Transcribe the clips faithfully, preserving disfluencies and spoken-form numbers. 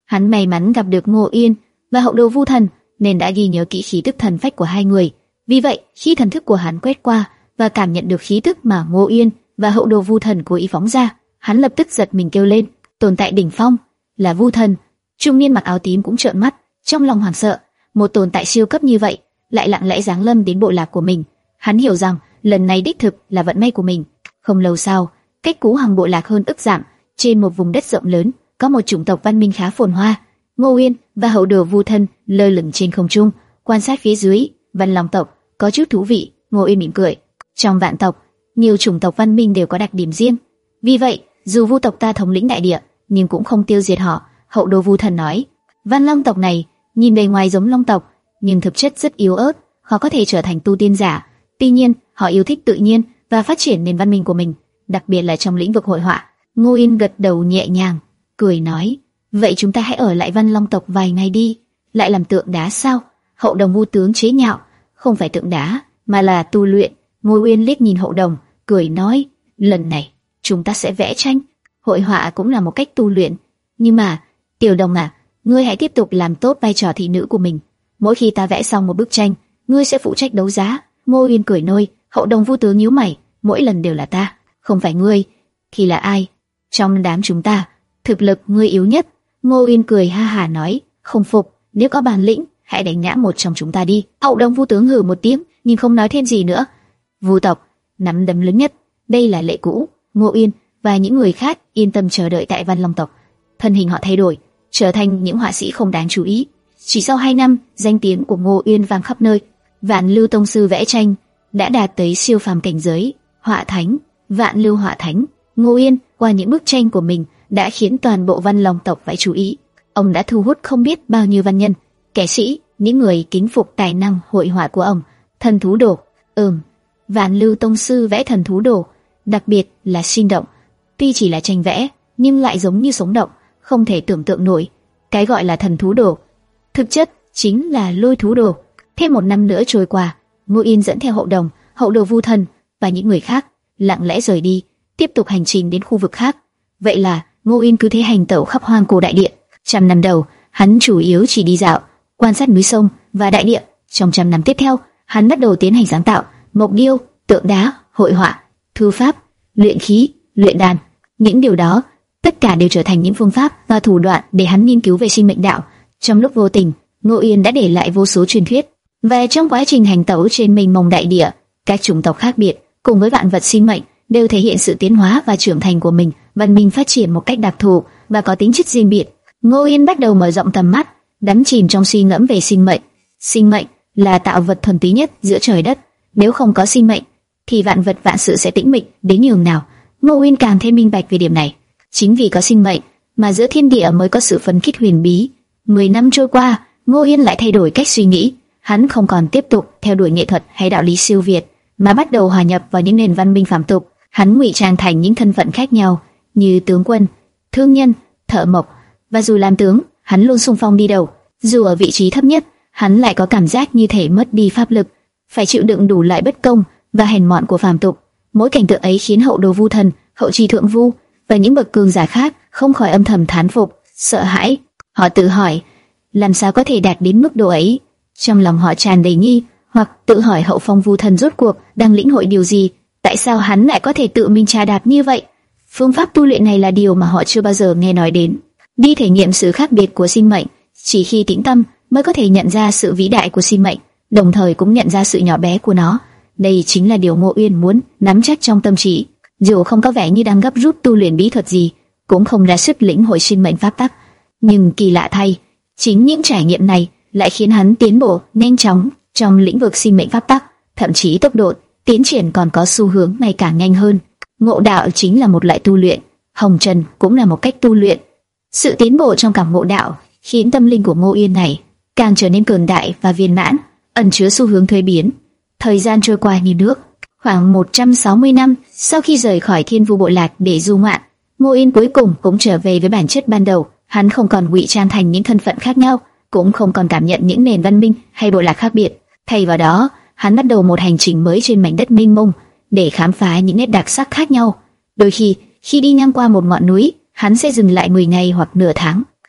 Hắn may mắn gặp được Ngô Yên và Hậu Đồ Vu Thần, nên đã ghi nhớ kỹ khí tức thần phách của hai người. Vì vậy, khi thần thức của hắn quét qua và cảm nhận được khí tức mà Ngô Yên và Hậu Đồ Vu Thần cố ý phóng ra, hắn lập tức giật mình kêu lên. Tồn tại đỉnh phong là Vu Thần. Trung niên mặc áo tím cũng trợn mắt, trong lòng hoảng sợ. Một tồn tại siêu cấp như vậy lại lặng lẽ giáng lâm đến bộ lạc của mình. Hắn hiểu rằng lần này đích thực là vận may của mình. Không lâu sau, cách Cú Hằng bộ lạc hơn ức dặm, trên một vùng đất rộng lớn, có một chủng tộc văn minh khá phồn hoa. Ngô Yên và Hậu Đồ Vu Thần lơ lửng trên không trung, quan sát phía dưới. Văn Long tộc có chút thú vị. Ngô Yên mỉm cười. Trong vạn tộc, nhiều chủng tộc văn minh đều có đặc điểm riêng. Vì vậy, dù Vu tộc ta thống lĩnh đại địa, nhưng cũng không tiêu diệt họ. Hậu Đồ Vu Thần nói. Văn Long tộc này nhìn bề ngoài giống Long tộc, nhưng thực chất rất yếu ớt, họ có thể trở thành tu tiên giả. Tuy nhiên, họ yêu thích tự nhiên và phát triển nền văn minh của mình, đặc biệt là trong lĩnh vực hội họa. Ngô Yên gật đầu nhẹ nhàng, cười nói: vậy chúng ta hãy ở lại Văn Long tộc vài ngày đi. Lại làm tượng đá sao? Hậu Đồng Vu tướng chế nhạo. Không phải tượng đá, mà là tu luyện. Ngô Yên liếc nhìn Hậu Đồng, cười nói: lần này chúng ta sẽ vẽ tranh. Hội họa cũng là một cách tu luyện. Nhưng mà, Tiểu Đồng à, ngươi hãy tiếp tục làm tốt vai trò thị nữ của mình. Mỗi khi ta vẽ xong một bức tranh, ngươi sẽ phụ trách đấu giá. Ngô Yên cười nôi. Hậu Đồng Vu tướng nhíu mày. Mỗi lần đều là ta, không phải ngươi. Thì là ai? Trong đám chúng ta, thực lực ngươi yếu nhất. Ngô Yên cười ha hả nói: không phục, nếu có bản lĩnh, hãy đánh ngã một trong chúng ta đi. Hậu Đồng Vu tướng hừ một tiếng, nhưng không nói thêm gì nữa. Vu tộc nắm đấm lớn nhất, đây là lệ cũ. Ngô Yên và những người khác yên tâm chờ đợi tại Văn Long tộc. Thân hình họ thay đổi, trở thành những họa sĩ không đáng chú ý. Chỉ sau hai năm, danh tiếng của Ngô Yên vang khắp nơi. Vạn Lưu tông sư vẽ tranh đã đạt tới siêu phàm cảnh giới, họa thánh, Vạn Lưu họa thánh. Ngô Yên qua những bức tranh của mình đã khiến toàn bộ Văn Long tộc phải chú ý. Ông đã thu hút không biết bao nhiêu văn nhân, kẻ sĩ, những người kính phục tài năng hội họa của ông. Thần thú đồ, ừm, Vạn Lưu tông sư vẽ thần thú đồ, đặc biệt là sinh động. Tuy chỉ là tranh vẽ, nhưng lại giống như sống động, không thể tưởng tượng nổi. Cái gọi là thần thú đồ, thực chất chính là lôi thú đồ. Thêm một năm nữa trôi qua, Ngô Yên dẫn theo Hậu Đồng, Hậu Đồ Vu Thần và những người khác lặng lẽ rời đi, tiếp tục hành trình đến khu vực khác. Vậy là Ngô Yên cứ thế hành tẩu khắp hoang cổ đại địa. Trăm năm đầu, hắn chủ yếu chỉ đi dạo, quan sát núi sông và đại địa. Trong trăm năm tiếp theo, hắn bắt đầu tiến hành sáng tạo, mộc điêu, tượng đá, hội họa, thư pháp, luyện khí, luyện đàn. Những điều đó tất cả đều trở thành những phương pháp và thủ đoạn để hắn nghiên cứu về sinh mệnh đạo. Trong lúc vô tình, Ngô Yên đã để lại vô số truyền thuyết. Và trong quá trình hành tẩu trên mênh mông đại địa, các chủng tộc khác biệt cùng với vạn vật sinh mệnh đều thể hiện sự tiến hóa và trưởng thành của mình. Văn minh phát triển một cách đặc thù và có tính chất riêng biệt. Ngô Yên bắt đầu mở rộng tầm mắt, đắm chìm trong suy ngẫm về sinh mệnh. Sinh mệnh là tạo vật thuần túy nhất giữa trời đất. Nếu không có sinh mệnh, thì vạn vật vạn sự sẽ tĩnh mịch đến nhường nào. Ngô Yên càng thêm minh bạch về điểm này. Chính vì có sinh mệnh mà giữa thiên địa mới có sự phấn khích huyền bí. Mười năm trôi qua, Ngô Yên lại thay đổi cách suy nghĩ. Hắn không còn tiếp tục theo đuổi nghệ thuật hay đạo lý siêu việt, mà bắt đầu hòa nhập vào những nền văn minh phàm tục. Hắn ngụy trang thành những thân phận khác nhau, như tướng quân, thương nhân, thợ mộc. Và dù làm tướng, hắn luôn xung phong đi đầu. Dù ở vị trí thấp nhất, hắn lại có cảm giác như thể mất đi pháp lực, phải chịu đựng đủ loại bất công và hèn mọn của phàm tục. Mỗi cảnh tượng ấy khiến Hậu Đồ Vu Thần, Hậu Trì Thượng Vu và những bậc cường giả khác không khỏi âm thầm thán phục, sợ hãi. Họ tự hỏi, làm sao có thể đạt đến mức độ ấy? Trong lòng họ tràn đầy nghi hoặc tự hỏi Hậu Phong Vu Thần rốt cuộc đang lĩnh hội điều gì? Tại sao hắn lại có thể tự mình trà đạp như vậy? Phương pháp tu luyện này là điều mà họ chưa bao giờ nghe nói đến. Đi thể nghiệm sự khác biệt của sinh mệnh, chỉ khi tĩnh tâm mới có thể nhận ra sự vĩ đại của sinh mệnh, đồng thời cũng nhận ra sự nhỏ bé của nó. Đây chính là điều Ngô Uyên muốn nắm chắc trong tâm trí. Dù không có vẻ như đang gấp rút tu luyện bí thuật gì, cũng không ra sức lĩnh hội sinh mệnh pháp tắc, nhưng kỳ lạ thay, chính những trải nghiệm này lại khiến hắn tiến bộ nhanh chóng trong lĩnh vực sinh mệnh pháp tắc, thậm chí tốc độ tiến triển còn có xu hướng ngày càng nhanh hơn. Ngộ đạo chính là một loại tu luyện, hồng trần cũng là một cách tu luyện. Sự tiến bộ trong cảm ngộ đạo khiến tâm linh của Ngô Uyên này càng trở nên cường đại và viên mãn, ẩn chứa xu hướng thuế biến. Thời gian trôi qua như nước. Khoảng một trăm sáu mươi năm sau khi rời khỏi Thiên Vu bộ lạc để du ngoạn, Ngô Uyên cuối cùng cũng trở về với bản chất ban đầu. Hắn không còn ngụy trang thành những thân phận khác nhau, cũng không còn cảm nhận những nền văn minh hay bộ lạc khác biệt. Thay vào đó, hắn bắt đầu một hành trình mới trên mảnh đất mênh mông để khám phá những nét đặc sắc khác nhau. Đôi khi, khi đi ngang qua một ngọn núi, hắn sẽ dừng lại mười ngày hoặc nửa tháng,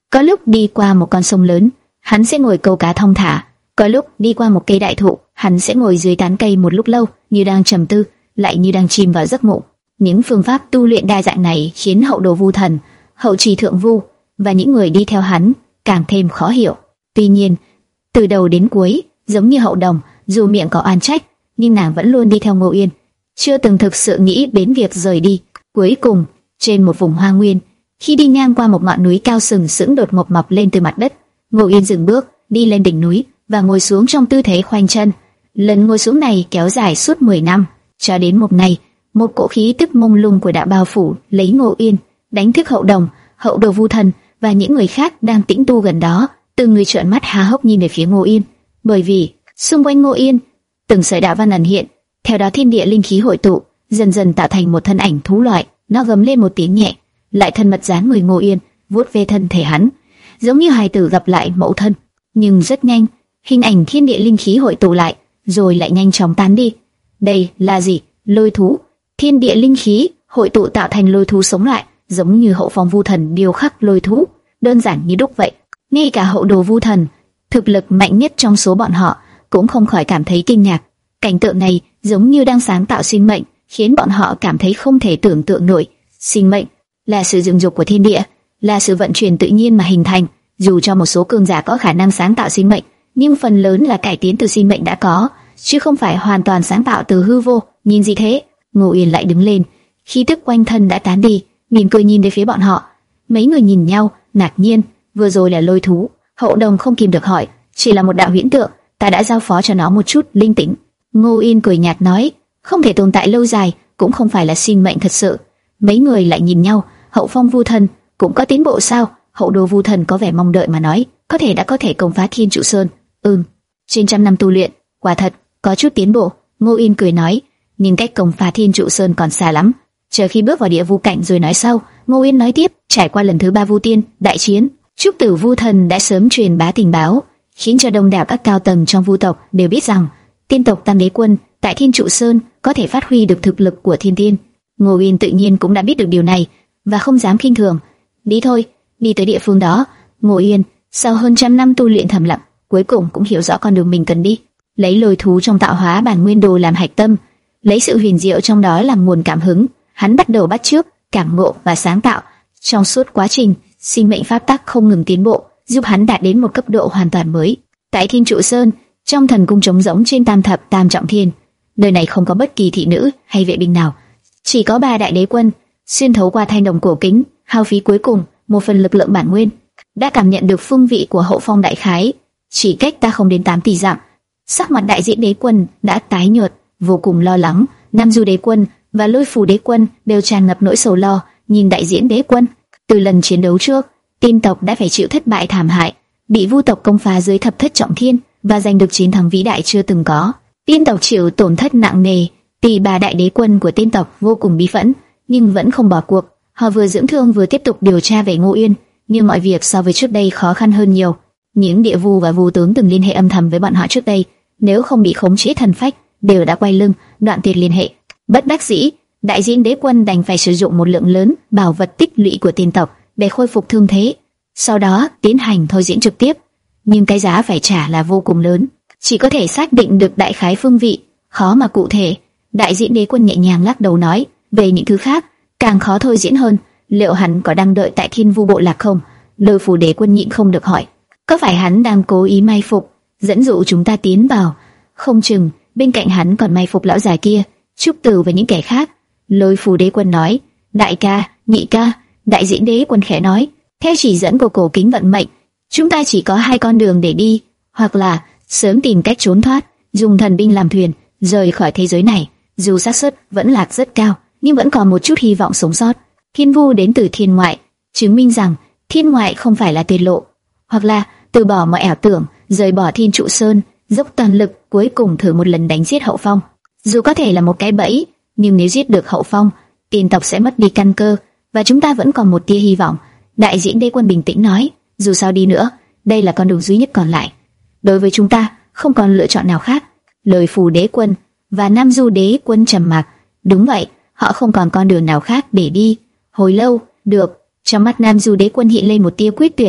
Có lúc đi qua một con sông lớn, hắn sẽ ngồi câu cá thong thả. Có lúc đi qua một cây đại thụ, hắn sẽ ngồi dưới tán cây một lúc lâu, như đang trầm tư, lại như đang chìm vào giấc ngủ. Những phương pháp tu luyện đa dạng này khiến Hậu Đồ Vu Thần, Hậu Trì Thượng Vu và những người đi theo hắn càng thêm khó hiểu. Tuy nhiên, từ đầu đến cuối, giống như Hậu Đồng, dù miệng có oan trách, nhưng nàng vẫn luôn đi theo Ngô Yên, chưa từng thực sự nghĩ đến việc rời đi. Cuối cùng, trên một vùng hoang nguyên, khi đi ngang qua một ngọn núi cao sừng sững đột ngột mọc lên từ mặt đất, Ngô Yên dừng bước, đi lên đỉnh núi và ngồi xuống trong tư thế khoanh chân. Lần ngồi xuống này kéo dài suốt mười năm, cho đến một ngày, một cỗ khí tức mông lung của đạo bao phủ lấy Ngô Yên, đánh thức Hậu Đồng, Hậu Đồ Vu Thần và những người khác đang tĩnh tu gần đó. Từng người trợn mắt há hốc nhìn về phía Ngô Yên, bởi vì xung quanh Ngô Yên từng sợi đạo văn ẩn hiện, theo đó thiên địa linh khí hội tụ, dần dần tạo thành một thân ảnh thú loại. Nó gầm lên một tiếng nhẹ, lại thân mật dán người Ngô Yên, vuốt ve thân thể hắn, giống như hài tử gặp lại mẫu thân. Nhưng rất nhanh, hình ảnh thiên địa linh khí hội tụ lại, rồi lại nhanh chóng tán đi. Đây là gì? Lôi thú. Thiên địa linh khí hội tụ tạo thành lôi thú sống lại, giống như Hậu Phong Vu Thần điêu khắc lôi thú, đơn giản như đúc vậy. Ngay cả Hậu Đồ Vu Thần, thực lực mạnh nhất trong số bọn họ, cũng không khỏi cảm thấy kinh ngạc. Cảnh tượng này giống như đang sáng tạo sinh mệnh, khiến bọn họ cảm thấy không thể tưởng tượng nổi. Sinh mệnh là sự dựng dục của thiên địa, là sự vận chuyển tự nhiên mà hình thành. Dù cho một số cường giả có khả năng sáng tạo sinh mệnh, nhưng phần lớn là cải tiến từ sinh mệnh đã có, chứ không phải hoàn toàn sáng tạo từ hư vô. Nhìn gì thế? Ngô Yên lại đứng lên, khí tức quanh thân đã tán đi, mỉm cười nhìn về phía bọn họ. Mấy người nhìn nhau, ngạc nhiên. Vừa rồi là lôi thú. Hậu Đồng không kìm được hỏi, chỉ là một đạo huyễn tượng, ta đã giao phó cho nó một chút linh tính. Ngô Yên cười nhạt nói, không thể tồn tại lâu dài, cũng không phải là sinh mệnh thật sự. Mấy người lại nhìn nhau. Hậu Phong Vu Thần cũng có tiến bộ sao? Hậu Đồ Vu Thần có vẻ mong đợi mà nói, có thể đã có thể công phá Thiên Trụ Sơn. Ừm, trên trăm năm tu luyện, quả thật có chút tiến bộ. Ngô Yên cười nói, nhưng cách công phá Thiên Trụ Sơn còn xa lắm. Chờ khi bước vào địa vu cảnh rồi nói sau. Ngô Yên nói tiếp, trải qua lần thứ ba Vu Tiên đại chiến, Trúc Tử Vu Thần đã sớm truyền bá tình báo, khiến cho đông đảo các cao tầng trong Vu tộc đều biết rằng tiên tộc Tam Đế Quân tại Thiên Trụ Sơn có thể phát huy được thực lực của thiên tiên. Ngô Yên tự nhiên cũng đã biết được điều này và không dám khinh thường. Đi thôi, đi tới địa phương đó. Ngô Yên sau hơn trăm năm tu luyện thầm lặng, cuối cùng cũng hiểu rõ con đường mình cần đi. Lấy lôi thú trong tạo hóa bản nguyên đồ làm hạch tâm, lấy sự huyền diệu trong đó làm nguồn cảm hứng, hắn bắt đầu bắt chước, cảm ngộ và sáng tạo. Trong suốt quá trình, sinh mệnh pháp tắc không ngừng tiến bộ, giúp hắn đạt đến một cấp độ hoàn toàn mới. Tại Thiên Trụ Sơn, trong thần cung trống rỗng trên Tam Thập Tam Trọng Thiên, nơi này không có bất kỳ thị nữ hay vệ binh nào, chỉ có ba đại đế quân. Xuyên thấu qua thanh đồng cổ kính, hao phí cuối cùng một phần lực lượng bản nguyên, đã cảm nhận được phương vị của Hậu Phong đại khái. Chỉ cách ta không đến tám tỷ dặm, sắc mặt đại diễn đế quân đã tái nhợt, vô cùng lo lắng. Nam Du đế quân và Lôi Phù đế quân đều tràn ngập nỗi sầu lo, nhìn đại diễn đế quân. Từ lần chiến đấu trước, tiên tộc đã phải chịu thất bại thảm hại, bị Vu tộc công phá dưới thập thất trọng thiên và giành được chiến thắng vĩ đại chưa từng có. Tiên tộc chịu tổn thất nặng nề, tỷ bà đại đế quân của tiên tộc vô cùng bí phẫn, nhưng vẫn không bỏ cuộc. Họ vừa dưỡng thương vừa tiếp tục điều tra về Ngô Yên, nhưng mọi việc so với trước đây khó khăn hơn nhiều. Những địa vu và vu tướng từng liên hệ âm thầm với bọn họ trước đây, nếu không bị khống chế thần phách, đều đã quay lưng, đoạn tuyệt liên hệ. Bất đắc dĩ, đại diễn đế quân đành phải sử dụng một lượng lớn bảo vật tích lũy của tiên tộc để khôi phục thương thế, sau đó tiến hành thôi diễn trực tiếp. Nhưng cái giá phải trả là vô cùng lớn, chỉ có thể xác định được đại khái phương vị, khó mà cụ thể. Đại diễn đế quân nhẹ nhàng lắc đầu nói, về những thứ khác càng khó thôi diễn hơn. Liệu hắn có đang đợi tại Thiên Vu bộ lạc không? Lôi Phù đế quân nhịn không được hỏi, có phải hắn đang cố ý mai phục, dẫn dụ chúng ta tiến vào? Không chừng bên cạnh hắn còn mai phục lão già kia, Trúc Tử và những kẻ khác. Lôi Phù đế quân nói, đại ca, nhị ca. Đại diễn đế quân khẽ nói, theo chỉ dẫn của cổ kính vận mệnh, chúng ta chỉ có hai con đường để đi, hoặc là sớm tìm cách trốn thoát, dùng thần binh làm thuyền, rời khỏi thế giới này. Dù xác suất vẫn lạc rất cao, nhưng vẫn còn một chút hy vọng sống sót. Thiên Vu đến từ thiên ngoại, chứng minh rằng thiên ngoại không phải là tuyệt lộ, hoặc là từ bỏ mọi ảo tưởng, rời bỏ Thiên Trụ Sơn, dốc toàn lực cuối cùng thử một lần đánh giết Hậu Phong. Dù có thể là một cái bẫy, nhưng nếu giết được Hậu Phong, tiên tộc sẽ mất đi căn cơ, và chúng ta vẫn còn một tia hy vọng. Đại diễn đế quân bình tĩnh nói, dù sao đi nữa, đây là con đường duy nhất còn lại. Đối với chúng ta, không còn lựa chọn nào khác. Lời Phù đế quân và Nam Du đế quân trầm mặc. Đúng vậy, họ không còn con đường nào khác để đi. Hồi lâu, được, trong mắt Nam Du đế quân hiện lên một tia quyết tuyệt.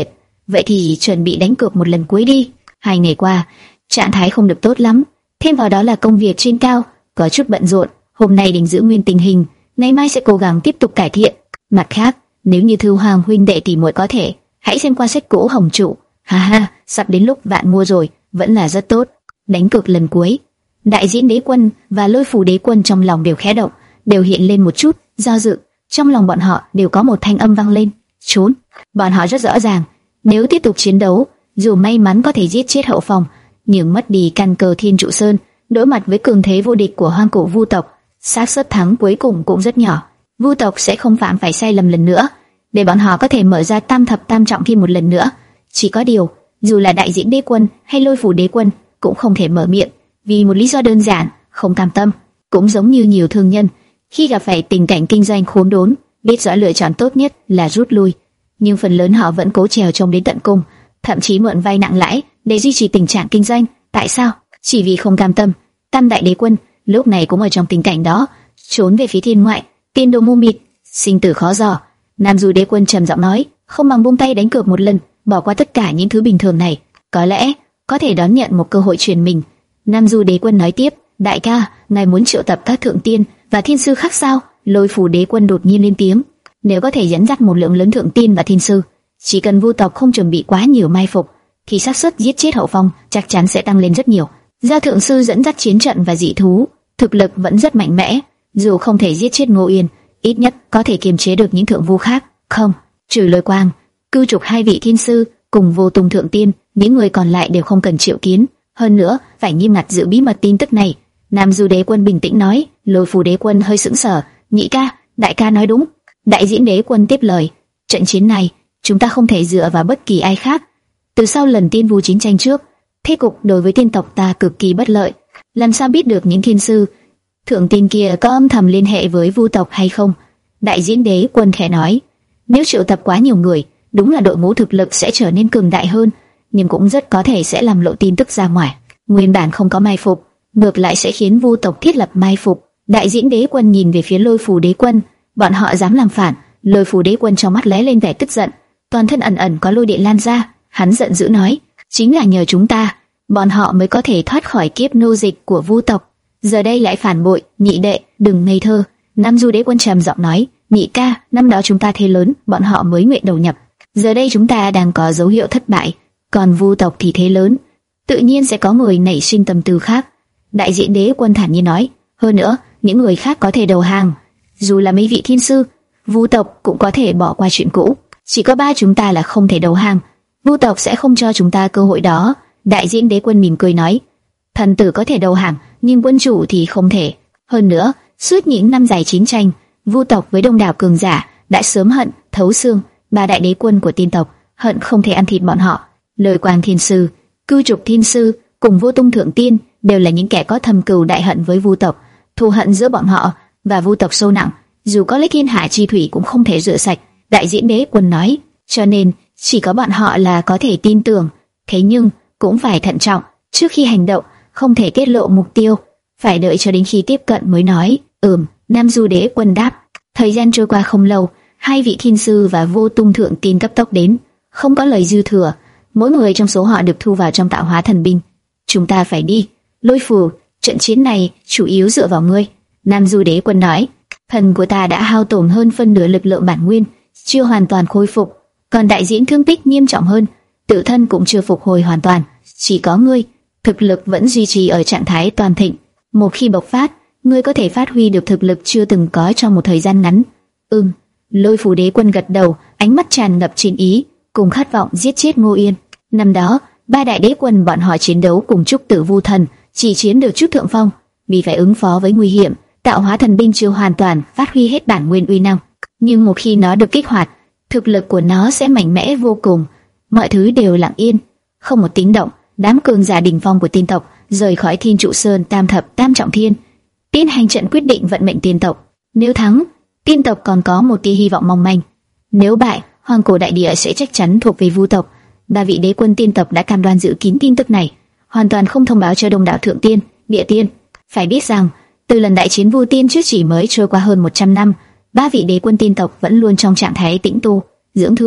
vậy thì chuẩn bị đánh cược một lần cuối đi. Hai ngày qua, trạng thái không được tốt lắm, thêm vào đó là công việc trên cao có chút bận rộn. Hôm nay định giữ nguyên tình hình, ngày mai sẽ cố gắng tiếp tục cải thiện. Mặt khác, nếu như Thư Hoàng huynh đệ tỷ muội có thể, hãy xem qua sách cũ Hồng Trụ. Ha ha, sắp đến lúc bạn mua rồi, vẫn là rất tốt. Đánh cược lần cuối. Đại Diễn Đế Quân và Lôi Phù Đế Quân trong lòng đều khẽ động, đều hiện lên một chút do dự. Trong lòng bọn họ đều có một thanh âm vang lên: trốn. Bọn họ rất rõ ràng, nếu tiếp tục chiến đấu, dù may mắn có thể giết chết hậu phòng, nhưng mất đi căn cơ Thiên Trụ Sơn, đối mặt với cường thế vô địch của hoang cổ Vu tộc, xác suất thắng cuối cùng cũng rất nhỏ. Vu tộc sẽ không phạm phải sai lầm lần nữa, để bọn họ có thể mở ra Tam Thập Tam Trọng Thiên một lần nữa. Chỉ có điều, dù là Đại Diễn Đế Quân hay Lôi Phù Đế Quân cũng không thể mở miệng, vì một lý do đơn giản: không cam tâm. Cũng giống như nhiều thương nhân, khi gặp phải tình cảnh kinh doanh khốn đốn, biết rõ lựa chọn tốt nhất là rút lui, nhưng phần lớn họ vẫn cố trèo trông đến tận cùng, thậm chí mượn vay nặng lãi để duy trì tình trạng kinh doanh. Tại sao? Chỉ vì không cam tâm. Tam Đại Đế Quân lúc này cũng ở trong tình cảnh đó, trốn về phía thiên ngoại, tiên đồ mù mịt, sinh tử khó dò. Nam Du Đế Quân trầm giọng nói: không bằng buông tay đánh cược một lần, bỏ qua tất cả những thứ bình thường này, có lẽ có thể đón nhận một cơ hội truyền mình. Nam Du Đế Quân nói tiếp: đại ca, ngài muốn triệu tập các thượng tiên và thiên sư khác sao? Lôi Phù Đế Quân đột nhiên lên tiếng: nếu có thể dẫn dắt một lượng lớn thượng tiên và thiên sư, chỉ cần Vu tộc không chuẩn bị quá nhiều mai phục, thì xác suất giết chết hậu phong chắc chắn sẽ tăng lên rất nhiều. Gia thượng sư dẫn dắt chiến trận và dị thú, thực lực vẫn rất mạnh mẽ, dù không thể giết chết Ngô Yên, ít nhất có thể kiềm chế được những thượng vu khác. Không, trừ Lôi Quang, Cưu Trục hai vị thiên sư cùng Vô Tung thượng tiên, những người còn lại đều không cần triệu kiến. Hơn nữa, phải nghiêm ngặt giữ bí mật tin tức này. Nam Du Đế Quân bình tĩnh nói. Lôi Phù Đế Quân hơi sững sờ. Nhị ca, đại ca nói đúng. Đại Diễn Đế Quân tiếp lời: trận chiến này chúng ta không thể dựa vào bất kỳ ai khác. Từ sau lần Tiên Vu chiến tranh trước, thế cục đối với tiên tộc ta cực kỳ bất lợi. Làm sao biết được những thiên sư thượng tiên kia có âm thầm liên hệ với Vu tộc hay không? Đại Diễn Đế Quân khẽ nói: nếu triệu tập quá nhiều người, đúng là đội ngũ thực lực sẽ trở nên cường đại hơn, nhưng cũng rất có thể sẽ làm lộ tin tức ra ngoài. Nguyên bản không có mai phục, ngược lại sẽ khiến Vu tộc thiết lập mai phục. Đại Diễn Đế Quân nhìn về phía Lôi Phù Đế Quân: bọn họ dám làm phản? Lôi Phù Đế Quân trong mắt lóe lên vẻ tức giận, toàn thân ẩn ẩn có lôi điện lan ra. Hắn giận dữ nói: chính là nhờ chúng ta, bọn họ mới có thể thoát khỏi kiếp nô dịch của Vu tộc, giờ đây lại phản bội. Nhị đệ, đừng ngây thơ. Nam Du Đế Quân trầm giọng nói: nhị ca, năm đó chúng ta thế lớn, bọn họ mới nguyện đầu nhập. Giờ đây chúng ta đang có dấu hiệu thất bại, còn Vu tộc thì thế lớn, tự nhiên sẽ có người nảy sinh tâm tư khác. Đại Diễn Đế Quân thản nhiên nói: hơn nữa, những người khác có thể đầu hàng, dù là mấy vị thiên sư, Vu tộc cũng có thể bỏ qua chuyện cũ. Chỉ có ba chúng ta là không thể đầu hàng, Vu tộc sẽ không cho chúng ta cơ hội đó. Đại Diễn Đế Quân mỉm cười nói: thần tử có thể đầu hàng, nhưng quân chủ thì không thể. Hơn nữa, suốt những năm dài chiến tranh, Vu tộc với đông đảo cường giả đã sớm hận thấu xương ba đại đế quân của tiên tộc, hận không thể ăn thịt bọn họ. Lôi Quang thiên sư, Cưu Trục thiên sư cùng Vô Tung thượng tiên đều là những kẻ có thâm cừu đại hận với Vu tộc. Thù hận giữa bọn họ và Vu tộc sâu nặng, dù có lấy thiên hạ chi thủy cũng không thể rửa sạch. Đại Diễn Đế Quân nói: cho nên chỉ có bọn họ là có thể tin tưởng. Thế nhưng cũng phải thận trọng, trước khi hành động không thể tiết lộ mục tiêu, phải đợi cho đến khi tiếp cận mới nói. Ừm. Nam Du Đế Quân đáp. Thời gian trôi qua không lâu, hai vị thiên sư và Vô Tung thượng tiên cấp tốc đến, không có lời dư thừa. Mỗi người trong số họ được thu vào trong tạo hóa thần binh. Chúng ta phải đi. Lôi Phù, trận chiến này chủ yếu dựa vào ngươi. Nam Du Đế Quân nói: thần của ta đã hao tổn hơn phân nửa lực lượng bản nguyên, chưa hoàn toàn khôi phục, còn đại diễn thương tích nghiêm trọng hơn, tự thân cũng chưa phục hồi hoàn toàn. Chỉ có ngươi, thực lực vẫn duy trì ở trạng thái toàn thịnh. Một khi bộc phát, ngươi có thể phát huy được thực lực chưa từng có trong một thời gian ngắn. Ừm. Lôi Phù Đế Quân gật đầu, ánh mắt tràn ngập chiến ý, cùng khát vọng giết chết Ngô Yên. Năm đó, ba đại đế quân bọn họ chiến đấu cùng Trúc Tử Vu Thần, chỉ chiếm được chút thượng phong, vì phải ứng phó với nguy hiểm, tạo hóa thần binh chưa hoàn toàn phát huy hết bản nguyên uy năng. Nhưng một khi nó được kích hoạt, thực lực của nó sẽ mạnh mẽ vô cùng. Mọi thứ đều lặng yên, không một tiếng động. Đám cường giả đỉnh phong của tiên tộc rời khỏi Thiên Trụ Sơn Tam Thập Tam Trọng Thiên, tiến hành trận quyết định vận mệnh tiên tộc. Nếu thắng, tiên tộc còn có một tia hy vọng mong manh; nếu bại, Hoàng Cổ đại địa sẽ chắc chắn thuộc về Vu tộc. Ba vị đế quân tiên tộc đã cam đoan giữ kín tin tức này, hoàn toàn không thông báo cho đông đảo thượng tiên, địa tiên. Phải biết rằng, từ lần đại chiến Vu Tiên trước chỉ mới trôi qua hơn một trăm năm, ba vị đế quân tiên tộc vẫn luôn trong trạng thái tĩnh tu, dưỡng thương,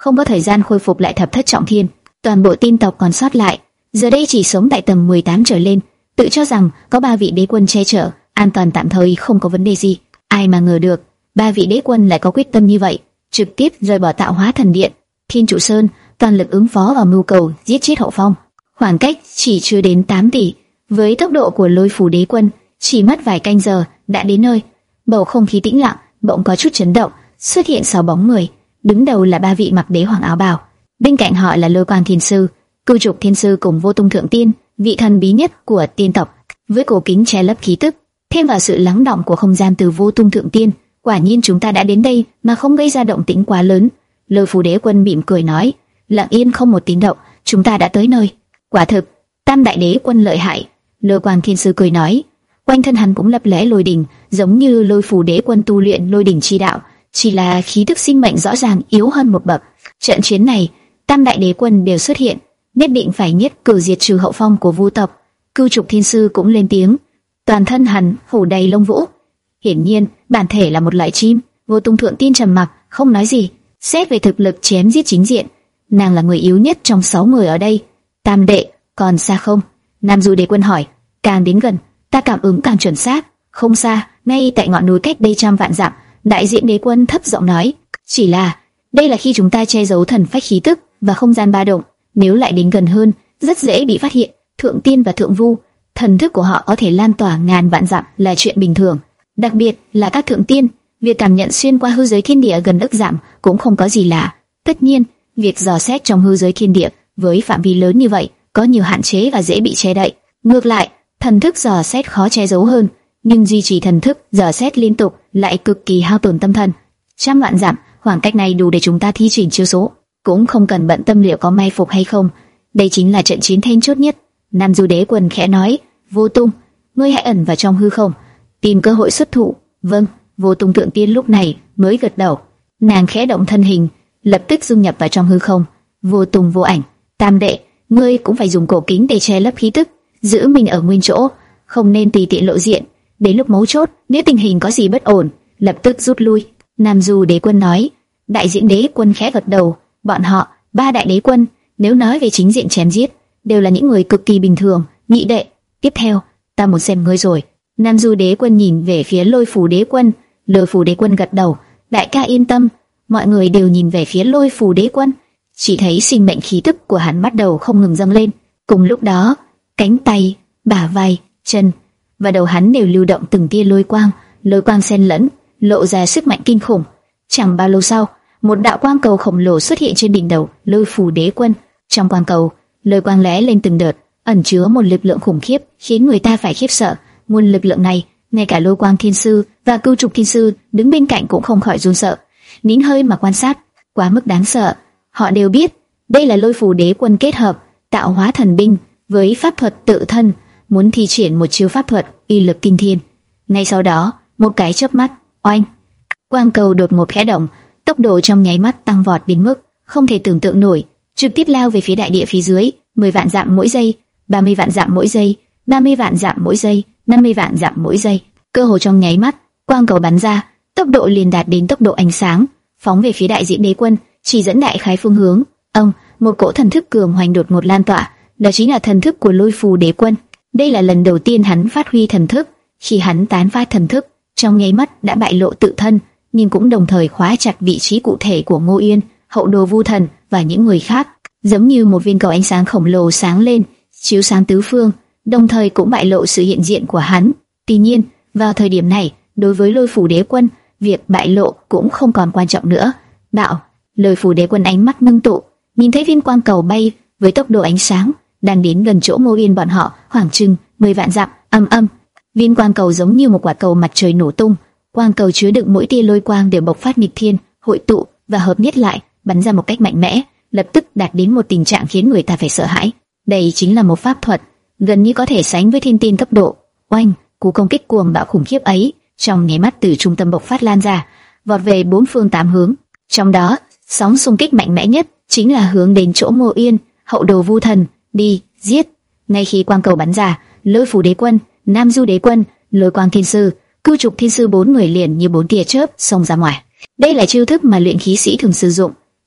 không có thời gian khôi phục lại thập thất trọng thiên. Toàn bộ tiên tộc còn sót lại giờ đây chỉ sống tại tầng mười tám trở lên, tự cho rằng có ba vị đế quân che chở, an toàn tạm thời không có vấn đề gì. Ai mà ngờ được, ba vị đế quân lại có quyết tâm như vậy, trực tiếp rời bỏ Tạo Hóa Thần Điện, Thiên Trụ Sơn, toàn lực ứng phó vào mưu cầu giết chết Hậu Phong. Khoảng cách chỉ chưa đến tám tỷ, với tốc độ của Lôi Phủ Đế Quân, chỉ mất vài canh giờ đã đến nơi. Bầu không khí tĩnh lặng, bỗng có chút chấn động, xuất hiện sáu bóng người, đứng đầu là ba vị mặc đế hoàng áo bào, bên cạnh họ là Lôi Quang Thiên Sư, Cưu Trục Thiên Sư cùng Vô Tung Thượng Tiên, vị thần bí nhất của tiên tộc. Với cổ kính che lấp khí tức, thêm vào sự lắng động của không gian từ Vô Tung Thượng Tiên, quả nhiên chúng ta đã đến đây mà không gây ra động tĩnh quá lớn. Lôi Phủ Đế Quân mỉm cười nói, lặng yên không một tiếng động, chúng ta đã tới nơi. Quả thực, Tam Đại Đế Quân lợi hại. Lôi Quang Thiên Sư cười nói, quanh thân hắn cũng lấp lóe lôi đỉnh, giống như Lôi Phủ Đế Quân tu luyện lôi đỉnh chi đạo, chỉ là khí tức sinh mệnh rõ ràng yếu hơn một bậc. Trận chiến này, Tam Đại Đế Quân đều xuất hiện, nhất định phải nhất cử diệt trừ hậu phong của Vu tộc. Cưu Trục Thiên Sư cũng lên tiếng, toàn thân hắn phủ đầy lông vũ, hiển nhiên bản thể là một loại chim. Vô Tung Thượng Tiên trầm mặc, không nói gì. Xét về thực lực chém giết chính diện, nàng là người yếu nhất trong sáu người ở đây. Tam đệ, còn xa không? Nam Du Đế Quân hỏi. Càng đến gần, ta cảm ứng càng chuẩn xác. Không xa, ngay tại ngọn núi cách đây trăm vạn dặm. Đại diện Đế Quân thấp giọng nói, chỉ là đây là khi chúng ta che giấu thần phách khí tức và không gian ba động, nếu lại đến gần hơn, rất dễ bị phát hiện. Thượng Tiên và Thượng Vu, thần thức của họ có thể lan tỏa ngàn vạn dặm là chuyện bình thường. Đặc biệt là các Thượng Tiên, việc cảm nhận xuyên qua hư giới thiên địa gần ức dặm cũng không có gì lạ. Tất nhiên, việc dò xét trong hư giới thiên địa với phạm vi lớn như vậy có nhiều hạn chế và dễ bị che đậy. Ngược lại, thần thức dò xét khó che giấu hơn, nhưng duy trì thần thức dò xét liên tục lại cực kỳ hao tổn tâm thần. Trăm vạn dặm, khoảng cách này đủ để chúng ta thi triển chiêu số, cũng không cần bận tâm liệu có may phục hay không. Đây chính là trận chiến then chốt nhất. Nam Du Đế Quân khẽ nói, Vô Tung, ngươi hãy ẩn vào trong hư không, tìm cơ hội xuất thủ. Vâng. Vô Tung Thượng Tiên lúc này mới gật đầu. Nàng khẽ động thân hình, lập tức dung nhập vào trong hư không, vô tung vô ảnh. Tam đệ, ngươi cũng phải dùng cổ kính để che lấp khí tức, giữ mình ở nguyên chỗ, không nên tùy tiện lộ diện. Đến lúc mấu chốt, nếu tình hình có gì bất ổn, lập tức rút lui. Nam Du Đế Quân nói. Đại diện Đế Quân khẽ gật đầu. Bọn họ, ba đại đế quân, nếu nói về chính diện chém giết, đều là những người cực kỳ bình thường. Nhị đệ, tiếp theo, ta muốn xem ngươi rồi. Nam Du Đế Quân nhìn về phía Lôi Phủ Đế Quân. Lôi Phủ Đế Quân gật đầu. Đại ca yên tâm. Mọi người đều nhìn về phía Lôi Phủ Đế Quân, chỉ thấy sinh mệnh khí tức của hắn bắt đầu không ngừng dâng lên. Cùng lúc đó, cánh tay, bả vai, chân và đầu hắn đều lưu động từng tia lôi quang, lôi quang xen lẫn, lộ ra sức mạnh kinh khủng. Chẳng bao lâu sau, một đạo quang cầu khổng lồ xuất hiện trên đỉnh đầu Lôi Phủ Đế Quân. Trong quang cầu, lôi quang lóe lên từng đợt, ẩn chứa một lực lượng khủng khiếp, khiến người ta phải khiếp sợ. Nguồn lực lượng này, ngay cả Lôi Quang Thiên Sư và Cưu Trục Thiên Sư đứng bên cạnh cũng không khỏi run sợ, nín hơi mà quan sát, quá mức đáng sợ. Họ đều biết, đây là Lôi Phủ Đế Quân kết hợp tạo hóa thần binh với pháp thuật tự thân, muốn thi triển một chiêu pháp thuật uy lực kinh thiên. Ngay sau đó, một cái chớp mắt, oanh, quang cầu đột ngột khẽ động, tốc độ trong nháy mắt tăng vọt đến mức không thể tưởng tượng nổi, trực tiếp lao về phía đại địa phía dưới. Mười vạn dặm mỗi giây, ba mươi vạn dặm mỗi giây, ba mươi vạn dặm mỗi giây, năm mươi vạn dặm mỗi giây. Cơ hồ trong nháy mắt, quang cầu bắn ra, tốc độ liền đạt đến tốc độ ánh sáng, phóng về phía đại diện đế quân, chỉ dẫn đại khái phương hướng. Ông, một cỗ thần thức cường hoành đột ngột lan tỏa, đó chính là thần thức của Lôi Phủ Đế Quân. Đây là lần đầu tiên hắn phát huy thần thức. Khi hắn tán phát thần thức, trong nháy mắt đã bại lộ tự thân, nhưng cũng đồng thời khóa chặt vị trí cụ thể của Ngô Uyên, Hậu Đồ Vu Thần và những người khác, giống như một viên cầu ánh sáng khổng lồ sáng lên, chiếu sáng tứ phương, đồng thời cũng bại lộ sự hiện diện của hắn. Tuy nhiên, vào thời điểm này, đối với Lôi Phủ Đế Quân, việc bại lộ cũng không còn quan trọng nữa. Đạo, Lôi Phủ Đế Quân ánh mắt ngưng tụ, nhìn thấy viên quang cầu bay với tốc độ ánh sáng, đang đến gần chỗ Ngô Uyên bọn họ, khoảng chừng mười vạn dặm. Âm âm, viên quang cầu giống như một quả cầu mặt trời nổ tung, quang cầu chứa đựng mỗi tia lôi quang đều bộc phát nghịch thiên, hội tụ và hợp nhất lại, bắn ra một cách mạnh mẽ, lập tức đạt đến một tình trạng khiến người ta phải sợ hãi. Đây chính là một pháp thuật gần như có thể sánh với thiên tiên cấp độ. Oanh, cú công kích cuồng bạo khủng khiếp ấy trong nháy mắt từ trung tâm bộc phát lan ra, vọt về bốn phương tám hướng. Trong đó, sóng xung kích mạnh mẽ nhất chính là hướng đến chỗ Ngô Uyên, Hậu Đồ Vu Thần. Đi, giết! Ngay khi quang cầu bắn ra, Lôi Phủ Đế Quân, Nam Du Đế Quân, Lôi Quang Thiên Sư, Cưu Trục Thiên Sư bốn người liền như bốn tia chớp xông ra ngoài. Đây là chiêu thức mà luyện khí sĩ thường sử dụng,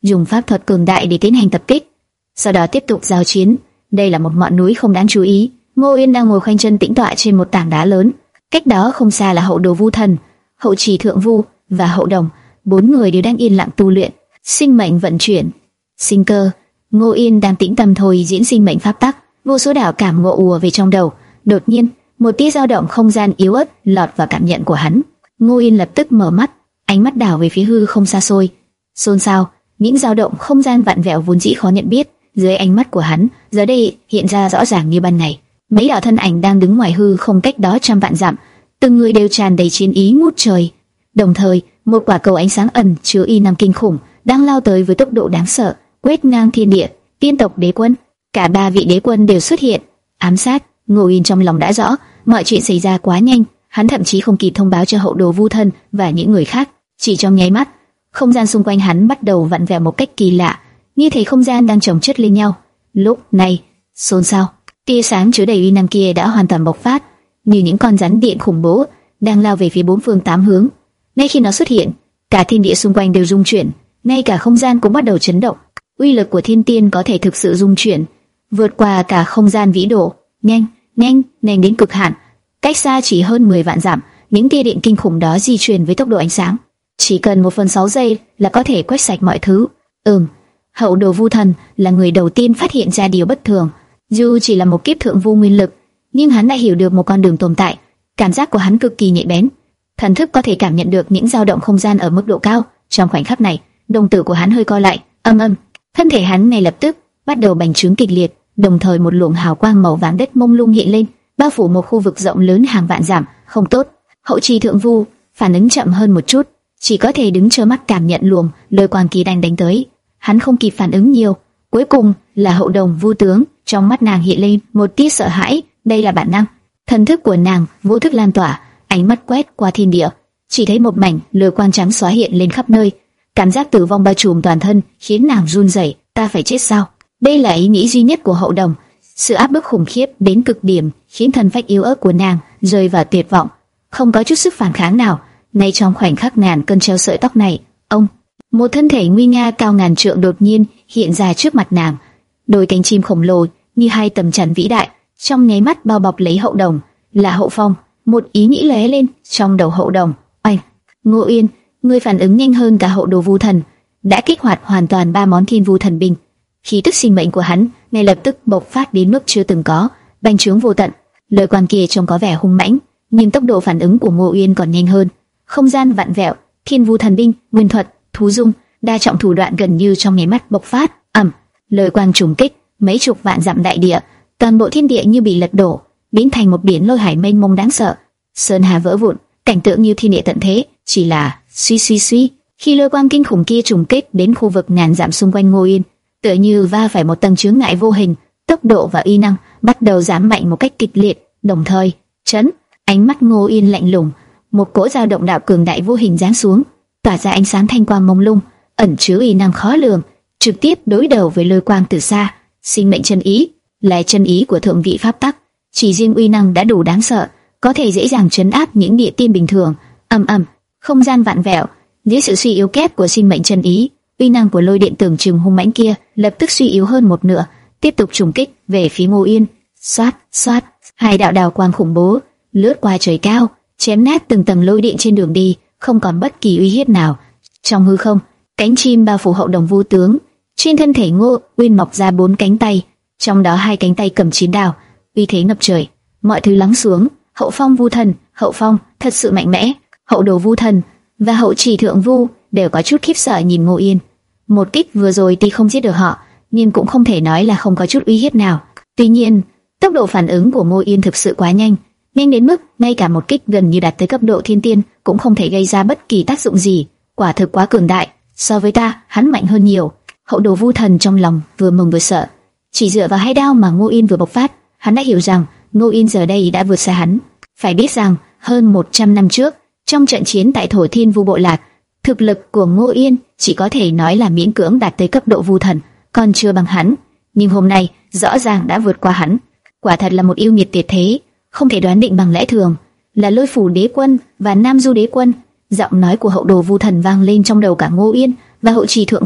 dùng pháp thuật cường đại để tiến hành tập kích, sau đó tiếp tục giao chiến. Đây là một ngọn núi không đáng chú ý. Ngô Yên đang ngồi khoanh chân tĩnh tọa trên một tảng đá lớn, cách đó không xa là Hậu Đồ Vu Thần, Hậu Trì Thượng Vu và Hậu Đồng. Bốn người đều đang yên lặng tu luyện, sinh mệnh vận chuyển, sinh cơ. Ngô Yên đang tĩnh tâm thôi diễn sinh mệnh pháp tắc, vô số đạo cảm ngộ ùa về trong đầu. Đột nhiên, một tia dao động không gian yếu ớt lọt vào cảm nhận của hắn. Ngô Yên lập tức mở mắt, ánh mắt đảo về phía hư không xa xôi. Xôn xao, những dao động không gian vặn vẹo vốn dĩ khó nhận biết, dưới ánh mắt của hắn, giờ đây hiện ra rõ ràng như ban ngày. Mấy đạo thân ảnh đang đứng ngoài hư không cách đó trăm vạn dặm, từng người đều tràn đầy chiến ý ngút trời. Đồng thời, một quả cầu ánh sáng ẩn chứa y năng kinh khủng đang lao tới với tốc độ đáng sợ, quét ngang thiên địa. Tiên tộc đế quân, cả ba vị đế quân đều xuất hiện, ám sát. Ngô Yên trong lòng đã rõ, mọi chuyện xảy ra quá nhanh, hắn thậm chí không kịp thông báo cho Hậu Đồ Vu Thần và những người khác. Chỉ trong nháy mắt, không gian xung quanh hắn bắt đầu vặn vẹo một cách kỳ lạ, như thể không gian đang chồng chất lên nhau. Lúc này, xôn xao, tia sáng chứa đầy uy năng kia đã hoàn toàn bộc phát, như những con rắn điện khủng bố đang lao về phía bốn phương tám hướng. Ngay khi nó xuất hiện, cả thiên địa xung quanh đều rung chuyển, ngay cả không gian cũng bắt đầu chấn động. Uy lực của thiên tiên có thể thực sự rung chuyển, vượt qua cả không gian vĩ độ, nhanh, nhanh, nhanh đến cực hạn. Cách xa chỉ hơn mười vạn dặm, những tia điện kinh khủng đó di chuyển với tốc độ ánh sáng, chỉ cần một phần sáu giây là có thể quét sạch mọi thứ. Ừm, Hậu Đồ Vu Thần là người đầu tiên phát hiện ra điều bất thường. Dù chỉ là một kiếp thượng vu nguyên lực, nhưng hắn đã hiểu được một con đường tồn tại. Cảm giác của hắn cực kỳ nhạy bén, thần thức có thể cảm nhận được những dao động không gian ở mức độ cao. Trong khoảnh khắc này, đồng tử của hắn hơi co lại, âm âm, thân thể hắn ngay lập tức bắt đầu bành trướng kịch liệt, đồng thời một luồng hào quang màu vàng đất mông lung hiện lên, bao phủ một khu vực rộng lớn hàng vạn dặm. Không tốt, Hậu Trì Thượng Vu phản ứng chậm hơn một chút, chỉ có thể đứng trơ mắt cảm nhận luồng lôi quang kỳ đánh đánh tới. Hắn không kịp phản ứng nhiều. Cuối cùng là Hậu Đồng Vu Tướng, trong mắt nàng hiện lên một tia sợ hãi. Đây là bản năng, thần thức của nàng vô thức lan tỏa, ánh mắt quét qua thiên địa, chỉ thấy một mảnh lôi quang trắng xóa hiện lên khắp nơi. Cảm giác tử vong bao trùm toàn thân khiến nàng run rẩy. Ta phải chết sao? Đây là ý nghĩ duy nhất của Hậu Đồng. Sự áp bức khủng khiếp đến cực điểm khiến thần phách yếu ớt của nàng rơi vào tuyệt vọng, không có chút sức phản kháng nào. Ngay trong khoảnh khắc ngàn cân treo sợi tóc này, ông, một thân thể nguy nga cao ngàn trượng đột nhiên hiện ra trước mặt nàng. Đôi cánh chim khổng lồ như hai tấm chắn vĩ đại, trong nháy mắt bao bọc lấy Hậu Đồng. Là Hậu Phong. Một ý nghĩ lóe lên trong đầu Hậu Đồng. Oanh, Ngô Yên, ngươi phản ứng nhanh hơn cả Hậu Đồ Vu Thần, đã kích hoạt hoàn toàn ba món Thiên Vu Thần binh. Khí tức sinh mệnh của hắn ngay lập tức bộc phát đến mức chưa từng có, bành trướng vô tận. Lời quan kia trông có vẻ hung mãnh, nhưng tốc độ phản ứng của Ngô Yên còn nhanh hơn. Không gian vặn vẹo, Thiên Vu Thần binh, nguyên thuật, thú dung, đa trọng thủ đoạn gần như trong nháy mắt bộc phát. Ầm, lời quang trùng kích, mấy chục vạn dặm đại địa, toàn bộ thiên địa như bị lật đổ, biến thành một biển lôi hải mênh mông đáng sợ. Sơn hà vỡ vụn, cảnh tượng như thiên địa tận thế. Chỉ là suy suy suy, khi lôi quang kinh khủng kia trùng kích đến khu vực ngàn dặm xung quanh Ngô Yên, tựa như va phải một tầng chướng ngại vô hình, tốc độ và uy năng bắt đầu giảm mạnh một cách kịch liệt. Đồng thời, chấn, ánh mắt Ngô Yên lạnh lùng, một cỗ dao động đạo cường đại vô hình giáng xuống, tỏa ra ánh sáng thanh quang mông lung, ẩn chứa uy năng khó lường, trực tiếp đối đầu với lôi quang từ xa. Sinh mệnh chân ý, là chân ý của thượng vị pháp tắc, chỉ riêng uy năng đã đủ đáng sợ, có thể dễ dàng trấn áp những địa tiên bình thường. Ầm ầm, không gian vặn vẹo, dưới sự suy yếu kép của sinh mệnh chân ý, uy năng của lôi điện tưởng chừng hung mãnh kia lập tức suy yếu hơn một nửa, tiếp tục trùng kích về phía Ngô Yên. Xoát, xoát, hai đạo đào quang khủng bố lướt qua trời cao, chém nát từng tầng lôi điện trên đường đi, không còn bất kỳ uy hiếp nào. Trong hư không, cánh chim bao phủ Hậu Đồng Vu Tướng, trên thân thể Ngô Uyên mọc ra bốn cánh tay, trong đó hai cánh tay cầm chín đao, uy thế ngập trời. Mọi thứ lắng xuống. Hậu Phong Vu Thần, Hậu Phong thật sự mạnh mẽ. Hậu Đồ Vu Thần và Hậu Trì Thượng Vu đều có chút khiếp sợ nhìn Ngô Yên. Một kích vừa rồi tuy không giết được họ, nhưng cũng không thể nói là không có chút uy hiếp nào. Tuy nhiên, tốc độ phản ứng của Ngô Yên thực sự quá nhanh, nhanh đến mức ngay cả một kích gần như đạt tới cấp độ thiên tiên cũng không thể gây ra bất kỳ tác dụng gì. Quả thực quá cường đại, so với ta, hắn mạnh hơn nhiều. Hậu Đồ Vu Thần trong lòng vừa mừng vừa sợ. Chỉ dựa vào hai đao mà Ngô Yên vừa bộc phát, hắn đã hiểu rằng Ngô Yên giờ đây đã vượt xa hắn. Phải biết rằng, hơn một trăm năm trước, trong trận chiến tại Thổ Thiên Vu Bộ Lạc, thực lực của Ngô Yên chỉ có thể nói là miễn cưỡng đạt tới cấp độ Vu Thần, còn chưa bằng hắn. Nhưng hôm nay, rõ ràng đã vượt qua hắn. Quả thật là một yêu nghiệt tuyệt thế, không thể đoán định bằng lẽ thường. Là Lôi Phủ Đế Quân và Nam Du Đế Quân. Giọng nói của Hậu Đồ Vu Thần vang lên trong đầu cả Ngô Yên và Hậu Trì Thượng Vu.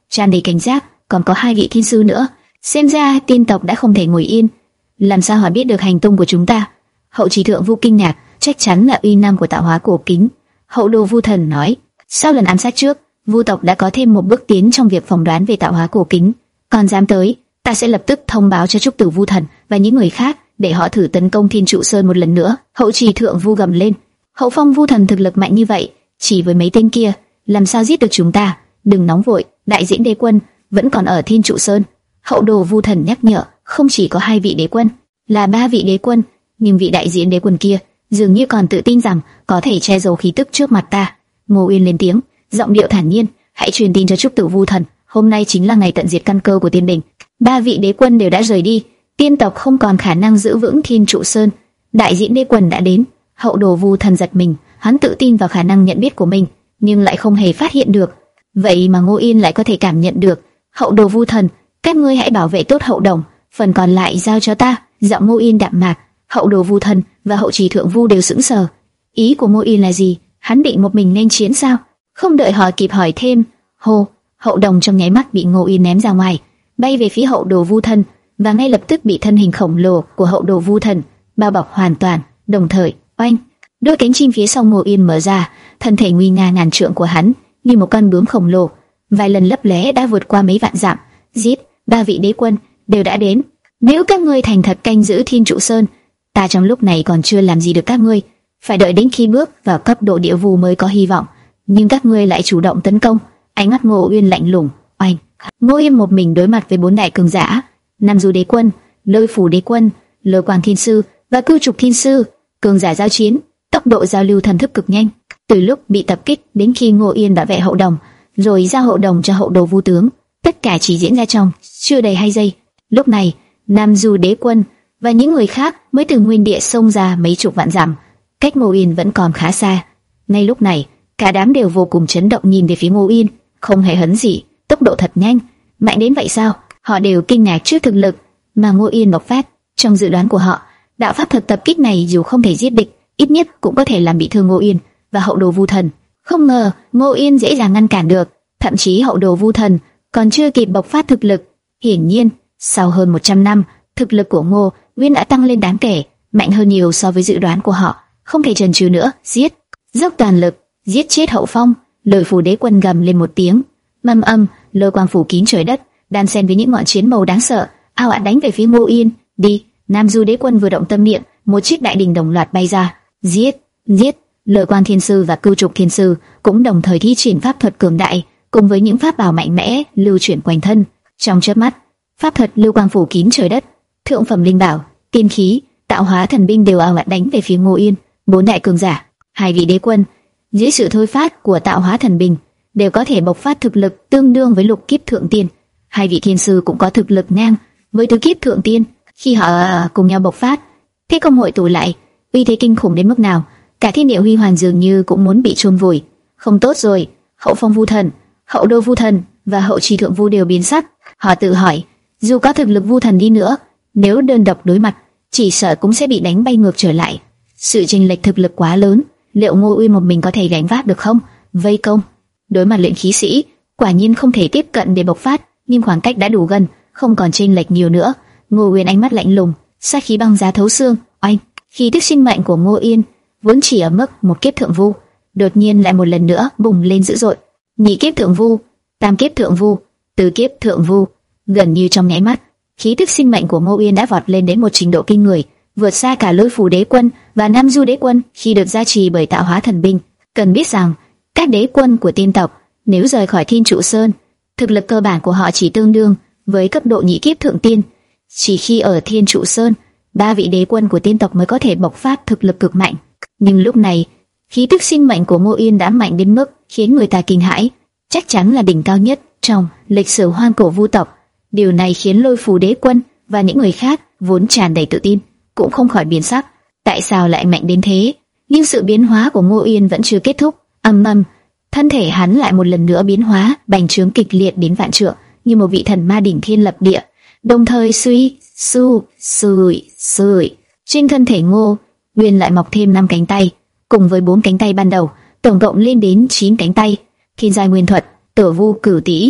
tràn đầy cảnh giác. Còn có hai vị thiên sư nữa, xem ra tiên tộc đã không thể ngồi yên. Làm sao họ biết được hành tung của chúng ta? Hậu Trì Thượng Vu kinh ngạc, chắc chắn là uy năng của tạo hóa cổ kính. Hậu Đồ Vu Thần nói, sau lần ám sát trước, Vu tộc đã có thêm một bước tiến trong việc phỏng đoán về tạo hóa cổ kính. Còn dám tới, ta sẽ lập tức thông báo cho Trúc Tử Vu Thần và những người khác để họ thử tấn công Thiên Trụ Sơn một lần nữa. Hậu Trì Thượng Vu gầm lên, Hậu Phong Vu Thần thực lực mạnh như vậy, chỉ với mấy tên kia, làm sao giết được chúng ta? Đừng nóng vội, đại diễn đế quân vẫn còn ở Thiên Trụ Sơn. Hậu Đồ Vu Thần nhắc nhở, không chỉ có hai vị đế quân, là ba vị đế quân, nhưng vị đại diễn đế quân kia dường như còn tự tin rằng có thể che giấu khí tức trước mặt ta. Ngô Uyên lên tiếng, giọng điệu thản nhiên, hãy truyền tin cho Trúc Tử Vu Thần, hôm nay chính là ngày tận diệt căn cơ của Tiên Đình. Ba vị đế quân đều đã rời đi, tiên tộc không còn khả năng giữ vững Thiên Trụ Sơn. Đại diễn đế quân đã đến. Hậu Đồ Vu Thần giật mình, hắn tự tin vào khả năng nhận biết của mình, nhưng lại không hề phát hiện được. Vậy mà Ngô Uyên lại có thể cảm nhận được. Hậu Đồ Vu Thần, các ngươi hãy bảo vệ tốt Hậu Đồng, phần còn lại giao cho ta. Giọng Ngô Uyên đạm mạc. Hậu Đồ Vu Thần và Hậu Trì Thượng Vu đều sững sờ. Ý của Ngô Uyên là gì? Hắn định một mình nên chiến sao? Không đợi họ kịp hỏi thêm, hô, Hậu Đồng trong nháy mắt bị Ngô Uyên ném ra ngoài, bay về phía Hậu Đồ Vu Thần và ngay lập tức bị thân hình khổng lồ của Hậu Đồ Vu Thần bao bọc hoàn toàn. Đồng thời, oanh, đôi cánh chim phía sau Ngô Uyên mở ra, thân thể nguy nga ngàn trượng của hắn như một con bướm khổng lồ, vài lần lấp lé đã vượt qua mấy vạn dặm. Giết, ba vị đế quân đều đã đến. Nếu các ngươi thành thật canh giữ Thiên Trụ Sơn, ta trong lúc này còn chưa làm gì được các ngươi, phải đợi đến khi bước vào cấp độ địa vu mới có hy vọng. Nhưng các ngươi lại chủ động tấn công. Ánh mắt Ngô Uyên lạnh lùng. Oanh, Ngô Uyên một mình đối mặt với bốn đại cường giả, Nam Du Đế Quân, Lôi Phủ Đế Quân, Lôi Quang Thiên Sư và Cưu Trục Thiên Sư. Cường giả giao chiến, tốc độ giao lưu thần thức cực nhanh. Từ lúc bị tập kích đến khi Ngô Uyên đã vẽ Hậu Đồng, rồi giao Hậu Đồng cho Hậu Đồ Vu tướng, tất cả chỉ diễn ra trong chưa đầy hai giây. Lúc này, Nam Du Đế Quân và những người khác mới từ nguyên địa xông ra mấy chục vạn dặm, cách Ngô Uyên vẫn còn khá xa. Ngay lúc này, cả đám đều vô cùng chấn động nhìn về phía Ngô Uyên, không hề hấn gì, tốc độ thật nhanh, mạnh đến vậy sao? Họ đều kinh ngạc trước thực lực mà Ngô Uyên bộc phát. Trong dự đoán của họ, đạo pháp thuật tập kích này dù không thể giết địch, ít nhất cũng có thể làm bị thương Ngô Uyên và Hậu Đồ Vu Thần. Không ngờ Ngô Uyên dễ dàng ngăn cản được, thậm chí Hậu Đồ Vu Thần còn chưa kịp bộc phát thực lực. Hiển nhiên, sau hơn một trăm năm, thực lực của Ngô Uyên đã tăng lên đáng kể, mạnh hơn nhiều so với dự đoán của họ. Không thể chần chừ nữa, giết, dốc toàn lực, giết chết Hậu Phong. Lôi Phủ Đế Quân gầm lên một tiếng, mâm âm, lôi quang phủ kín trời đất, đan xen với những ngọn chiến màu đáng sợ, ao ạt đánh về phía Ngô Uyên. Đi! Nam Du Đế Quân vừa động tâm niệm, một chiếc đại đình đồng loạt bay ra. Giết, giết! Lôi Quang Thiên Sư và Cưu Trục Thiên Sư cũng đồng thời thi triển pháp thuật cường đại, cùng với những pháp bảo mạnh mẽ lưu chuyển quanh thân. Trong chớp mắt, pháp thuật lưu quang phủ kín trời đất, thượng phẩm linh bảo, tiên khí, tạo hóa thần binh đều ào ạt đánh về phía Ngô Uyên. Bốn đại cường giả, hai vị đế quân, dưới sự thôi phát của tạo hóa thần binh, đều có thể bộc phát thực lực tương đương với lục kiếp thượng tiên. Hai vị thiên sư cũng có thực lực ngang với tứ kiếp thượng tiên. Khi họ cùng nhau bộc phát, thế công hội tụ lại, uy thế kinh khủng đến mức nào, cả thiên địa huy hoàng dường như cũng muốn bị chôn vùi. Không tốt rồi! Hậu Phong Vu Thần, Hậu Đô Vu Thần và Hậu Trì Thượng Vu đều biến sắc. Họ tự hỏi, dù có thực lực Vu Thần đi nữa, nếu đơn độc đối mặt, chỉ sợ cũng sẽ bị đánh bay ngược trở lại. Sự chênh lệch thực lực quá lớn, liệu Ngô Uyên một mình có thể gánh vác được không? Vây công, đối mặt luyện khí sĩ, quả nhiên không thể tiếp cận để bộc phát, nhưng khoảng cách đã đủ gần, không còn chênh lệch nhiều nữa. Ngô Uyên ánh mắt lạnh lùng, sát khí băng giá thấu xương. Oanh, khí tức sinh mệnh của Ngô Uyên vốn chỉ ở mức một kiếp thượng vu, đột nhiên lại một lần nữa bùng lên dữ dội. Nhị kiếp thượng vu, tam kiếp thượng vu, tứ kiếp thượng vu, gần như trong nháy mắt, khí tức sinh mệnh của Ngô Uyên đã vọt lên đến một trình độ kinh người, vượt xa cả Lôi Phủ Đế Quân và Nam Du Đế Quân khi được gia trì bởi tạo hóa thần binh. Cần biết rằng, các đế quân của tiên tộc nếu rời khỏi Thiên Trụ Sơn, thực lực cơ bản của họ chỉ tương đương với cấp độ nhị kiếp thượng tiên. Chỉ khi ở Thiên Trụ Sơn, ba vị đế quân của tiên tộc mới có thể bộc phát thực lực cực mạnh. Nhưng lúc này, khí tức sinh mệnh của Ngô Uyên đã mạnh đến mức khiến người ta kinh hãi, chắc chắn là đỉnh cao nhất trong lịch sử hoang cổ vu tộc. Điều này khiến Lôi Phủ Đế Quân và những người khác vốn tràn đầy tự tin cũng không khỏi biến sắc. Tại sao lại mạnh đến thế? Nhưng sự biến hóa của Ngô Uyên vẫn chưa kết thúc. Ầm ầm, thân thể hắn lại một lần nữa biến hóa, bành trướng kịch liệt đến vạn trượng, như một vị thần ma đỉnh thiên lập địa. Đồng thời suy, su, sùi, sùi, trên thân thể Ngô Uyên lại mọc thêm năm cánh tay, cùng với bốn cánh tay ban đầu, tổng cộng lên đến chín cánh tay. Thiên giai nguyên thuật, Tử Vu Cửu Tý.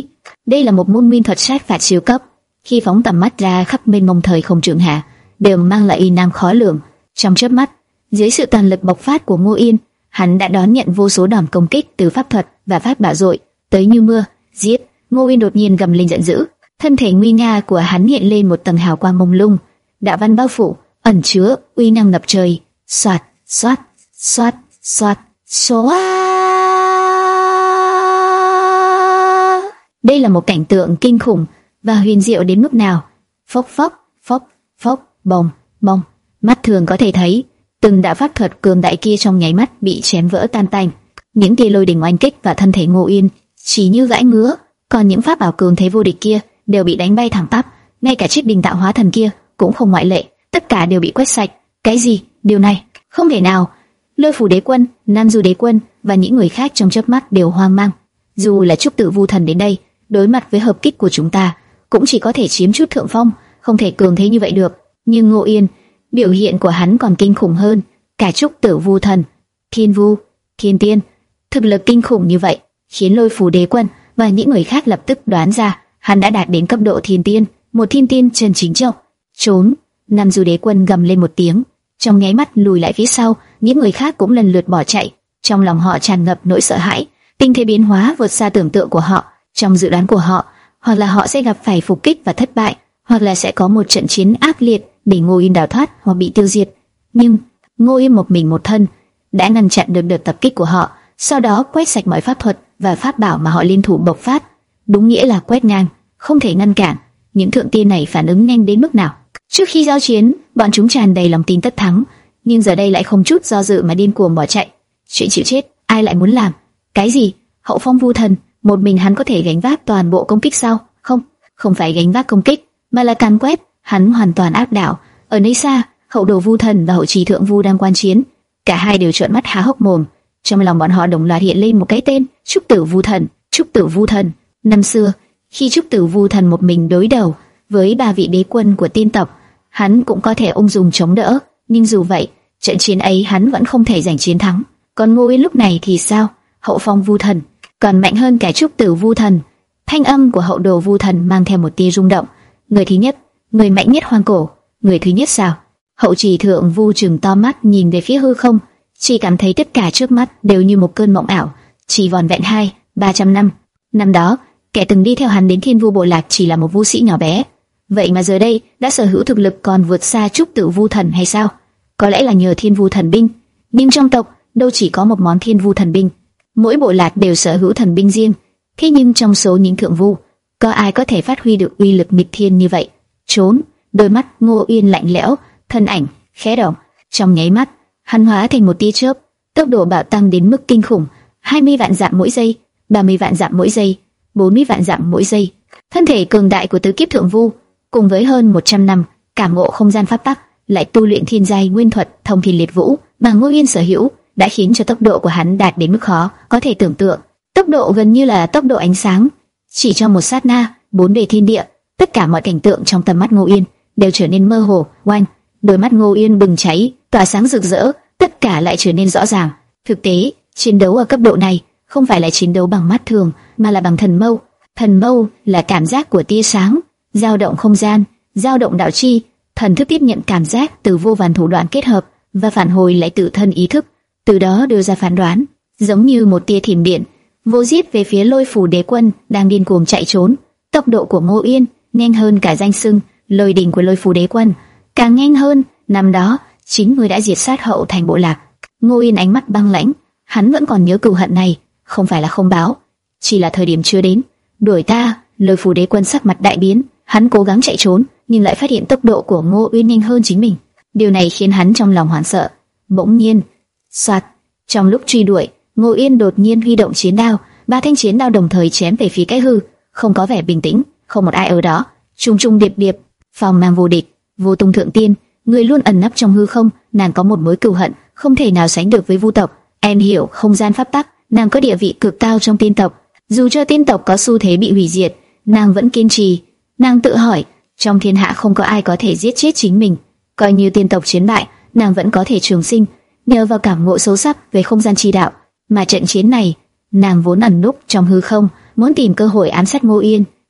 Đây là một môn nguyên thuật sát phạt siêu cấp, khi phóng tầm mắt ra khắp mênh mông thời không trường hạ, đều mang lại uy năng khó lường. Trong chớp mắt, dưới sự toàn lực bộc phát của Ngô Yên, hắn đã đón nhận vô số đòn công kích từ pháp thuật và pháp bảo dội tới như mưa. Giết! Ngô Yên đột nhiên gầm lên giận dữ, thân thể nguy nga của hắn hiện lên một tầng hào quang mông lung, đạo văn bao phủ, ẩn chứa uy năng ngập trời. Soạt, soạt, soạt, soạt, soạt. Đây là một cảnh tượng kinh khủng và huyền diệu đến mức nào. Phốc phốc, phốc phốc, bồng bồng, mắt thường có thể thấy từng đạo pháp thuật cường đại kia trong nháy mắt bị chém vỡ tan tành. Những tia lôi đình oanh kích vào thân thể Ngô Yên chỉ như gãi ngứa, còn những pháp bảo cường thế vô địch kia đều bị đánh bay thẳng tắp, ngay cả chiếc đình tạo hóa thần kia cũng không ngoại lệ, tất cả đều bị quét sạch. Cái gì? Điều này không thể nào! Lôi Phủ Đế Quân, Nam Du Đế Quân và những người khác trong chớp mắt đều hoang mang. Dù là Trúc Tự Vu Thần đến đây, đối mặt với hợp kích của chúng ta, cũng chỉ có thể chiếm chút thượng phong, không thể cường thế như vậy được. Nhưng Ngô Yên, biểu hiện của hắn còn kinh khủng hơn cả Trúc Tự Vu Thần, Thiên Vu, Thiên Tiên. Thực lực kinh khủng như vậy khiến Lôi Phủ Đế Quân và những người khác lập tức đoán ra hắn đã đạt đến cấp độ Thiên Tiên, một Thiên Tiên chân chính châu. Trốn! Nam Du Đế Quân gầm lên một tiếng, trong nháy mắt lùi lại phía sau. Những người khác cũng lần lượt bỏ chạy, trong lòng họ tràn ngập nỗi sợ hãi. Tình thế biến hóa vượt xa tưởng tượng của họ. Trong dự đoán của họ, hoặc là họ sẽ gặp phải phục kích và thất bại, hoặc là sẽ có một trận chiến ác liệt để Ngô Yên đào thoát hoặc bị tiêu diệt. Nhưng Ngô Yên một mình một thân đã ngăn chặn được đợt tập kích của họ, sau đó quét sạch mọi pháp thuật và pháp bảo mà họ liên thủ bộc phát. Đúng nghĩa là quét ngang, không thể ngăn cản. Những thượng tiên này phản ứng nhanh đến mức nào! Trước khi giao chiến, bọn chúng tràn đầy lòng tin tất thắng, nhưng giờ đây lại không chút do dự mà điên cuồng bỏ chạy. Chuyện chịu chết, ai lại muốn làm? Cái gì? Hậu Phong Vu Thần, một mình hắn có thể gánh vác toàn bộ công kích sao? Không, không phải gánh vác công kích, mà là càn quét. Hắn hoàn toàn áp đảo. Ở nơi xa, Hậu Đồ Vu Thần và Hậu Trì Thượng Vu đang quan chiến, cả hai đều trợn mắt há hốc mồm. Trong lòng bọn họ đồng loạt hiện lên một cái tên: Trúc Tử Vu Thần. Trúc Tử Vu Thần. Năm xưa, khi Trúc Tử Vu Thần một mình đối đầu với ba vị đế quân của tiên tộc, hắn cũng có thể ung dung chống đỡ, nhưng dù vậy, trận chiến ấy hắn vẫn không thể giành chiến thắng. Còn Ngô Yên lúc này thì sao? Hậu Phong Vu Thần còn mạnh hơn cả Trúc Tử Vu Thần. Thanh âm của Hậu Đồ Vu Thần mang theo một tia rung động. Người thứ nhất, người mạnh nhất hoang cổ. Người thứ nhất sao? Hậu Trì Thượng Vu trừng to mắt nhìn về phía hư không, chỉ cảm thấy tất cả trước mắt đều như một cơn mộng ảo. Chỉ vòn vẹn hai, ba trăm năm. Năm đó, kẻ từng đi theo hắn đến Thiên Vu Bộ Lạc chỉ là một vu sĩ nhỏ bé, vậy mà giờ đây đã sở hữu thực lực còn vượt xa Trúc Tự Vu Thần hay sao? Có lẽ là nhờ Thiên Vu Thần Binh. Nhưng trong tộc đâu chỉ có một món Thiên Vu Thần Binh, mỗi bộ lạc đều sở hữu thần binh riêng. Thế nhưng trong số những thượng vu, có ai có thể phát huy được uy lực nghịch thiên như vậy? Trốn! Đôi mắt Ngô Yên lạnh lẽo, thân ảnh khẽ động, trong nháy mắt, hắn hóa thành một tia chớp, tốc độ bạo tăng đến mức kinh khủng, hai mươi vạn dặm mỗi giây, ba mươi vạn dặm mỗi giây, bốn mươi vạn dặm mỗi giây. Thân thể cường đại của tứ kiếp thượng vu, cùng với hơn một trăm năm cảm ngộ không gian pháp tắc, lại tu luyện thiên giai nguyên thuật thông thiên liệt vũ mà Ngô Yên sở hữu, đã khiến cho tốc độ của hắn đạt đến mức khó có thể tưởng tượng. Tốc độ gần như là tốc độ ánh sáng. Chỉ trong một sát na, bốn bề thiên địa, tất cả mọi cảnh tượng trong tầm mắt Ngô Yên đều trở nên mơ hồ. Oanh! Đôi mắt Ngô Yên bừng cháy, tỏa sáng rực rỡ, tất cả lại trở nên rõ ràng. Thực tế, chiến đấu ở cấp độ này không phải là chiến đấu bằng mắt thường, mà là bằng thần mâu. Thần mâu là cảm giác của tia sáng, dao động không gian, dao động đạo chi. Thần thức tiếp nhận cảm giác từ vô vàn thủ đoạn kết hợp và phản hồi lại tự thân ý thức, từ đó đưa ra phán đoán, giống như một tia thiểm điện, vô giết về phía Lôi Phủ Đế Quân đang điên cuồng chạy trốn. Tốc độ của Ngô Yên nhanh hơn cả danh xưng lôi đỉnh của Lôi Phủ Đế Quân, càng nhanh hơn. Năm đó, chính người đã diệt sát Hậu Thành Bộ Lạc. Ngô Yên ánh mắt băng lãnh, hắn vẫn còn nhớ cừu hận này, không phải là không báo, chỉ là thời điểm chưa đến. Đuổi ta! Lôi Phủ Đế Quân sắc mặt đại biến, hắn cố gắng chạy trốn, nhưng lại phát hiện tốc độ của Ngô Yên nhanh hơn chính mình. Điều này khiến hắn trong lòng hoảng sợ. Bỗng nhiên, soạt! Trong lúc truy đuổi, Ngô Yên đột nhiên huy động chiến đao, ba thanh chiến đao đồng thời chém về phía cái hư, không có vẻ bình tĩnh, không một ai ở đó. Trung trung điệp điệp, phong mang vô địch, Vô Tung Thượng Tiên, người luôn ẩn nấp trong hư không, nàng có một mối cừu hận không thể nào sánh được với vu tộc. Em hiểu không gian pháp tắc, nàng có địa vị cực cao trong tiên tộc. Dù cho tiên tộc có xu thế bị hủy diệt, nàng vẫn kiên trì. Nàng tự hỏi, trong thiên hạ không có ai có thể giết chết chính mình. Coi như tiên tộc chiến bại, nàng vẫn có thể trường sinh, nhờ vào cảm ngộ sâu sắc về không gian chi đạo. Mà trận chiến này, nàng vốn ẩn núp trong hư không, muốn tìm cơ hội ám sát Ngô Yên,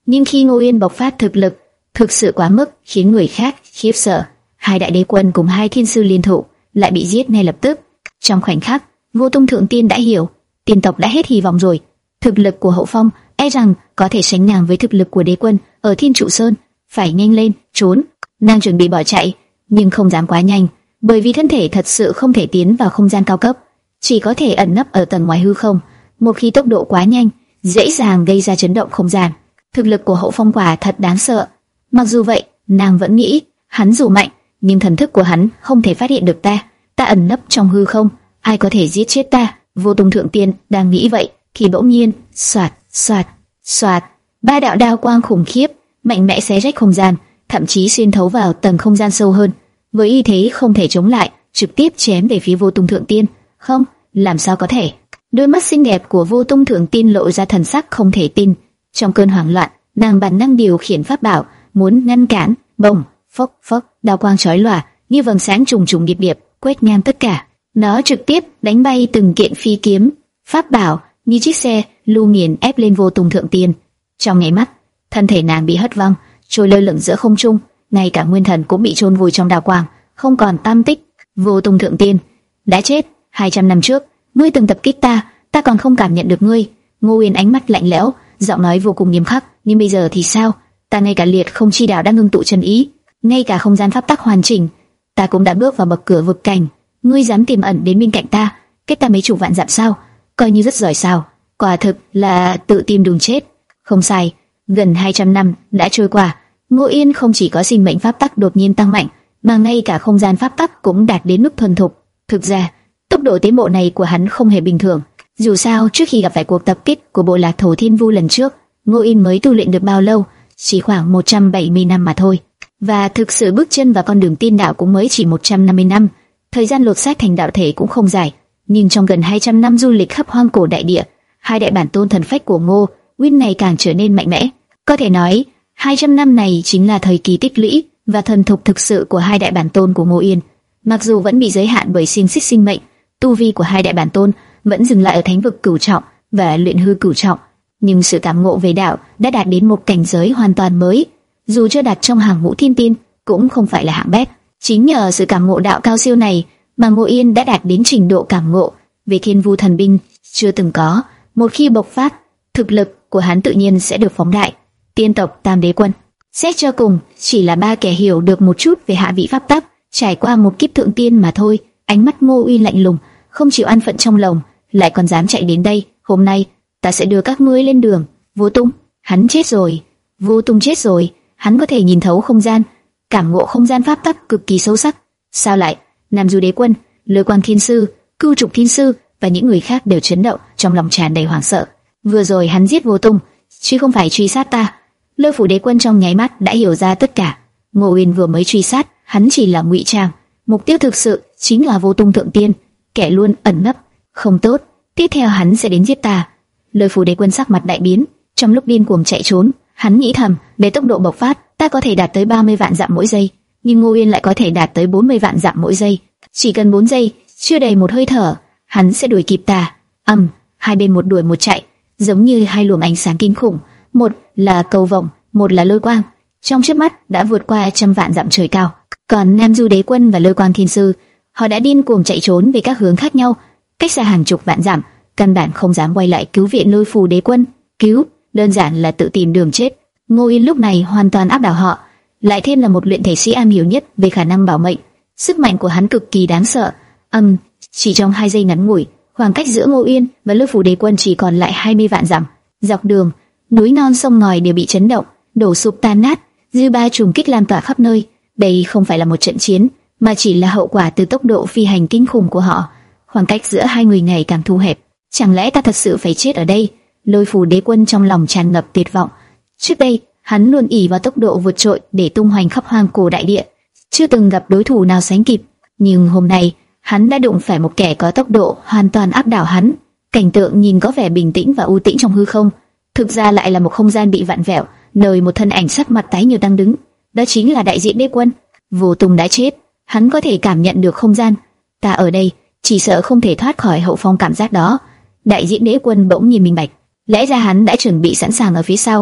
Nhưng khi Ngô Yên bộc phát thực lực thực sự quá mức, khiến người khác khiếp sợ. Hai đại đế quân cùng hai thiên sư liên thủ lại bị giết ngay lập tức. Trong khoảnh khắc, Vô Tung Thượng Tiên đã hiểu, tiên tộc đã hết hy vọng rồi. Thực lực của Hậu Phong e rằng có thể sánh ngang với thực lực của đế quân ở Thiên Trụ Sơn. Phải nhanh lên, trốn. Nàng chuẩn bị bỏ chạy, nhưng không dám quá nhanh, bởi vì thân thể thật sự không thể tiến vào không gian cao cấp, chỉ có thể ẩn nấp ở tầng ngoài hư không. Một khi tốc độ quá nhanh, dễ dàng gây ra chấn động không gian. Thực lực của Hậu Phong quả thật đáng sợ. Mặc dù vậy, nàng vẫn nghĩ, hắn dù mạnh, nhưng thần thức của hắn không thể phát hiện được ta. Ta ẩn nấp trong hư không, ai có thể giết chết ta? Vô Tung Thượng Tiên đang nghĩ vậy, khi bỗng nhiên, xoạt, xoạt, xoạt, ba đạo đao quang khủng khiếp, mạnh mẽ xé rách không gian, thậm chí xuyên thấu vào tầng không gian sâu hơn. Với y thế không thể chống lại, trực tiếp chém về phía Vô Tung Thượng Tiên. Không, làm sao có thể? Đôi mắt xinh đẹp của Vô Tung Thượng Tiên lộ ra thần sắc không thể tin. Trong cơn hoảng loạn, nàng bản năng điều khiển pháp bảo, muốn ngăn cản. Bồng, phốc phốc, đao quang chói lòa như vầng sáng trùng trùng điệp điệp, quét ngang tất cả. Nó trực tiếp đánh bay từng kiện phi kiếm, pháp bảo như chiếc xe lưu nghiền ép lên Vô Tung Thượng Tiên. Trong nháy mắt, thân thể nàng bị hất văng, trôi lơ lửng giữa không trung, ngay cả nguyên thần cũng bị chôn vùi trong đao quang, không còn tăm tích. Vô Tung Thượng Tiên đã chết. Hai trăm năm trước, ngươi từng tập kích ta, ta còn không cảm nhận được ngươi. Ngô Uyên ánh mắt lạnh lẽo, giọng nói vô cùng nghiêm khắc. Nhưng bây giờ thì sao? Ta ngay cả liệt không chi đạo đã ngưng tụ chân ý, ngay cả không gian pháp tắc hoàn chỉnh, ta cũng đã bước vào bậc cửa vực cảnh. Ngươi dám tiềm ẩn đến bên cạnh ta, kết ta mấy chục vạn dặm sao? Coi như rất giỏi sao? Quả thực là tự tìm đường chết. Không sai, gần hai trăm năm đã trôi qua, Ngô Yên không chỉ có sinh mệnh pháp tắc đột nhiên tăng mạnh, mà ngay cả không gian pháp tắc cũng đạt đến mức thuần thục. Thực ra, tốc độ tiến bộ này của hắn không hề bình thường. Dù sao, trước khi gặp phải cuộc tập kích của bộ lạc Thổ Thiên Vu lần trước, Ngô Yên mới tu luyện được bao lâu? Chỉ khoảng một trăm bảy mươi năm mà thôi. Và thực sự bước chân vào con đường tiên đạo cũng mới chỉ một trăm năm mươi năm. Thời gian lột xác thành đạo thể cũng không dài, nhưng trong gần hai trăm năm du lịch khắp hoang cổ đại địa, hai đại bản tôn thần phách của Ngô Uyên này càng trở nên mạnh mẽ. Có thể nói, hai trăm năm này chính là thời kỳ tích lũy và thần thục thực sự của hai đại bản tôn của Ngô Yên. Mặc dù vẫn bị giới hạn bởi xiềng xích sinh mệnh, tu vi của hai đại bản tôn vẫn dừng lại ở thánh vực cửu trọng và luyện hư cửu trọng, nhưng sự cảm ngộ về đạo đã đạt đến một cảnh giới hoàn toàn mới. Dù chưa đặt trong hàng ngũ thiên tiên, cũng không phải là hạng bét. Chính nhờ sự cảm ngộ đạo cao siêu này mà Ngô Yên đã đạt đến trình độ cảm ngộ về Thiên Vu thần binh chưa từng có. Một khi bộc phát, thực lực của hắn tự nhiên sẽ được phóng đại. Tiên tộc Tam Đế Quân, xét cho cùng chỉ là ba kẻ hiểu được một chút về hạ vị pháp tắc, trải qua một kiếp thượng tiên mà thôi. Ánh mắt Ngô Uyên lạnh lùng, không chịu an phận trong lòng, lại còn dám chạy đến đây. Hôm nay ta sẽ đưa các ngươi lên đường. Vô Tung, hắn chết rồi. Vô Tung chết rồi. Hắn có thể nhìn thấu không gian, cảm ngộ không gian pháp tắc cực kỳ sâu sắc. Sao lại? Nam Du Đế Quân, Lôi Quang Thiên Sư, Cưu Trục Thiên Sư và những người khác đều chấn động, trong lòng tràn đầy hoảng sợ. Vừa rồi hắn giết Vô Tung, chứ không phải truy sát ta. Lôi Phủ Đế Quân trong nháy mắt đã hiểu ra tất cả. Ngô Uyên vừa mới truy sát, hắn chỉ là ngụy trang, mục tiêu thực sự chính là Vô Tung Thượng Tiên, kẻ luôn ẩn nấp. Không tốt, tiếp theo hắn sẽ đến giết ta. Lôi Phủ Đế Quân sắc mặt đại biến, trong lúc điên cuồng chạy trốn, hắn nghĩ thầm, về tốc độ bộc phát, ta có thể đạt tới ba mươi vạn dặm mỗi giây, nhưng Ngô Uyên lại có thể đạt tới bốn mươi vạn dặm mỗi giây. Chỉ cần bốn giây, chưa đầy một hơi thở, hắn sẽ đuổi kịp ta. Ầm, um, hai bên một đuổi một chạy, giống như hai luồng ánh sáng kinh khủng, một là cầu vồng, một là lôi quang, trong chớp mắt đã vượt qua trăm vạn dặm trời cao. Còn Nam Du Đế Quân và Lôi Quang Thiên Sư, họ đã điên cuồng chạy trốn về các hướng khác nhau, cách xa hàng chục vạn dặm, căn bản không dám quay lại cứu viện Lôi Phủ Đế Quân. Cứu, đơn giản là tự tìm đường chết. Ngô Yên lúc này hoàn toàn áp đảo họ, lại thêm là một luyện thể sĩ am hiểu nhất về khả năng bảo mệnh, sức mạnh của hắn cực kỳ đáng sợ. Âm, um, chỉ trong hai giây ngắn ngủi, khoảng cách giữa Ngô Yên và Lôi Phủ Đế Quân chỉ còn lại hai mươi vạn dặm. Dọc đường, núi non sông ngòi đều bị chấn động, đổ sụp tan nát, dư ba trùng kích lan tỏa khắp nơi. Đây không phải là một trận chiến, mà chỉ là hậu quả từ tốc độ phi hành kinh khủng của họ. Khoảng cách giữa hai người ngày càng thu hẹp. Chẳng lẽ ta thật sự phải chết ở đây? Lôi Phủ Đế Quân trong lòng tràn ngập tuyệt vọng. Trước đây, hắn luôn ỷ vào tốc độ vượt trội để tung hoành khắp hoang cổ đại địa, chưa từng gặp đối thủ nào sánh kịp. Nhưng hôm nay, hắn đã đụng phải một kẻ có tốc độ hoàn toàn áp đảo hắn. Cảnh tượng nhìn có vẻ bình tĩnh và u tĩnh trong hư không, thực ra lại là một không gian bị vặn vẹo, nơi một thân ảnh sắc mặt tái nhợt đang đứng. Đó chính là đại diện Đế Quân. Vô Tung đã chết, hắn có thể cảm nhận được không gian. Ta ở đây, chỉ sợ không thể thoát khỏi hậu phong cảm giác đó. Đại diện Đế Quân bỗng nhìn minh bạch, lẽ ra hắn đã chuẩn bị sẵn sàng ở phía sau,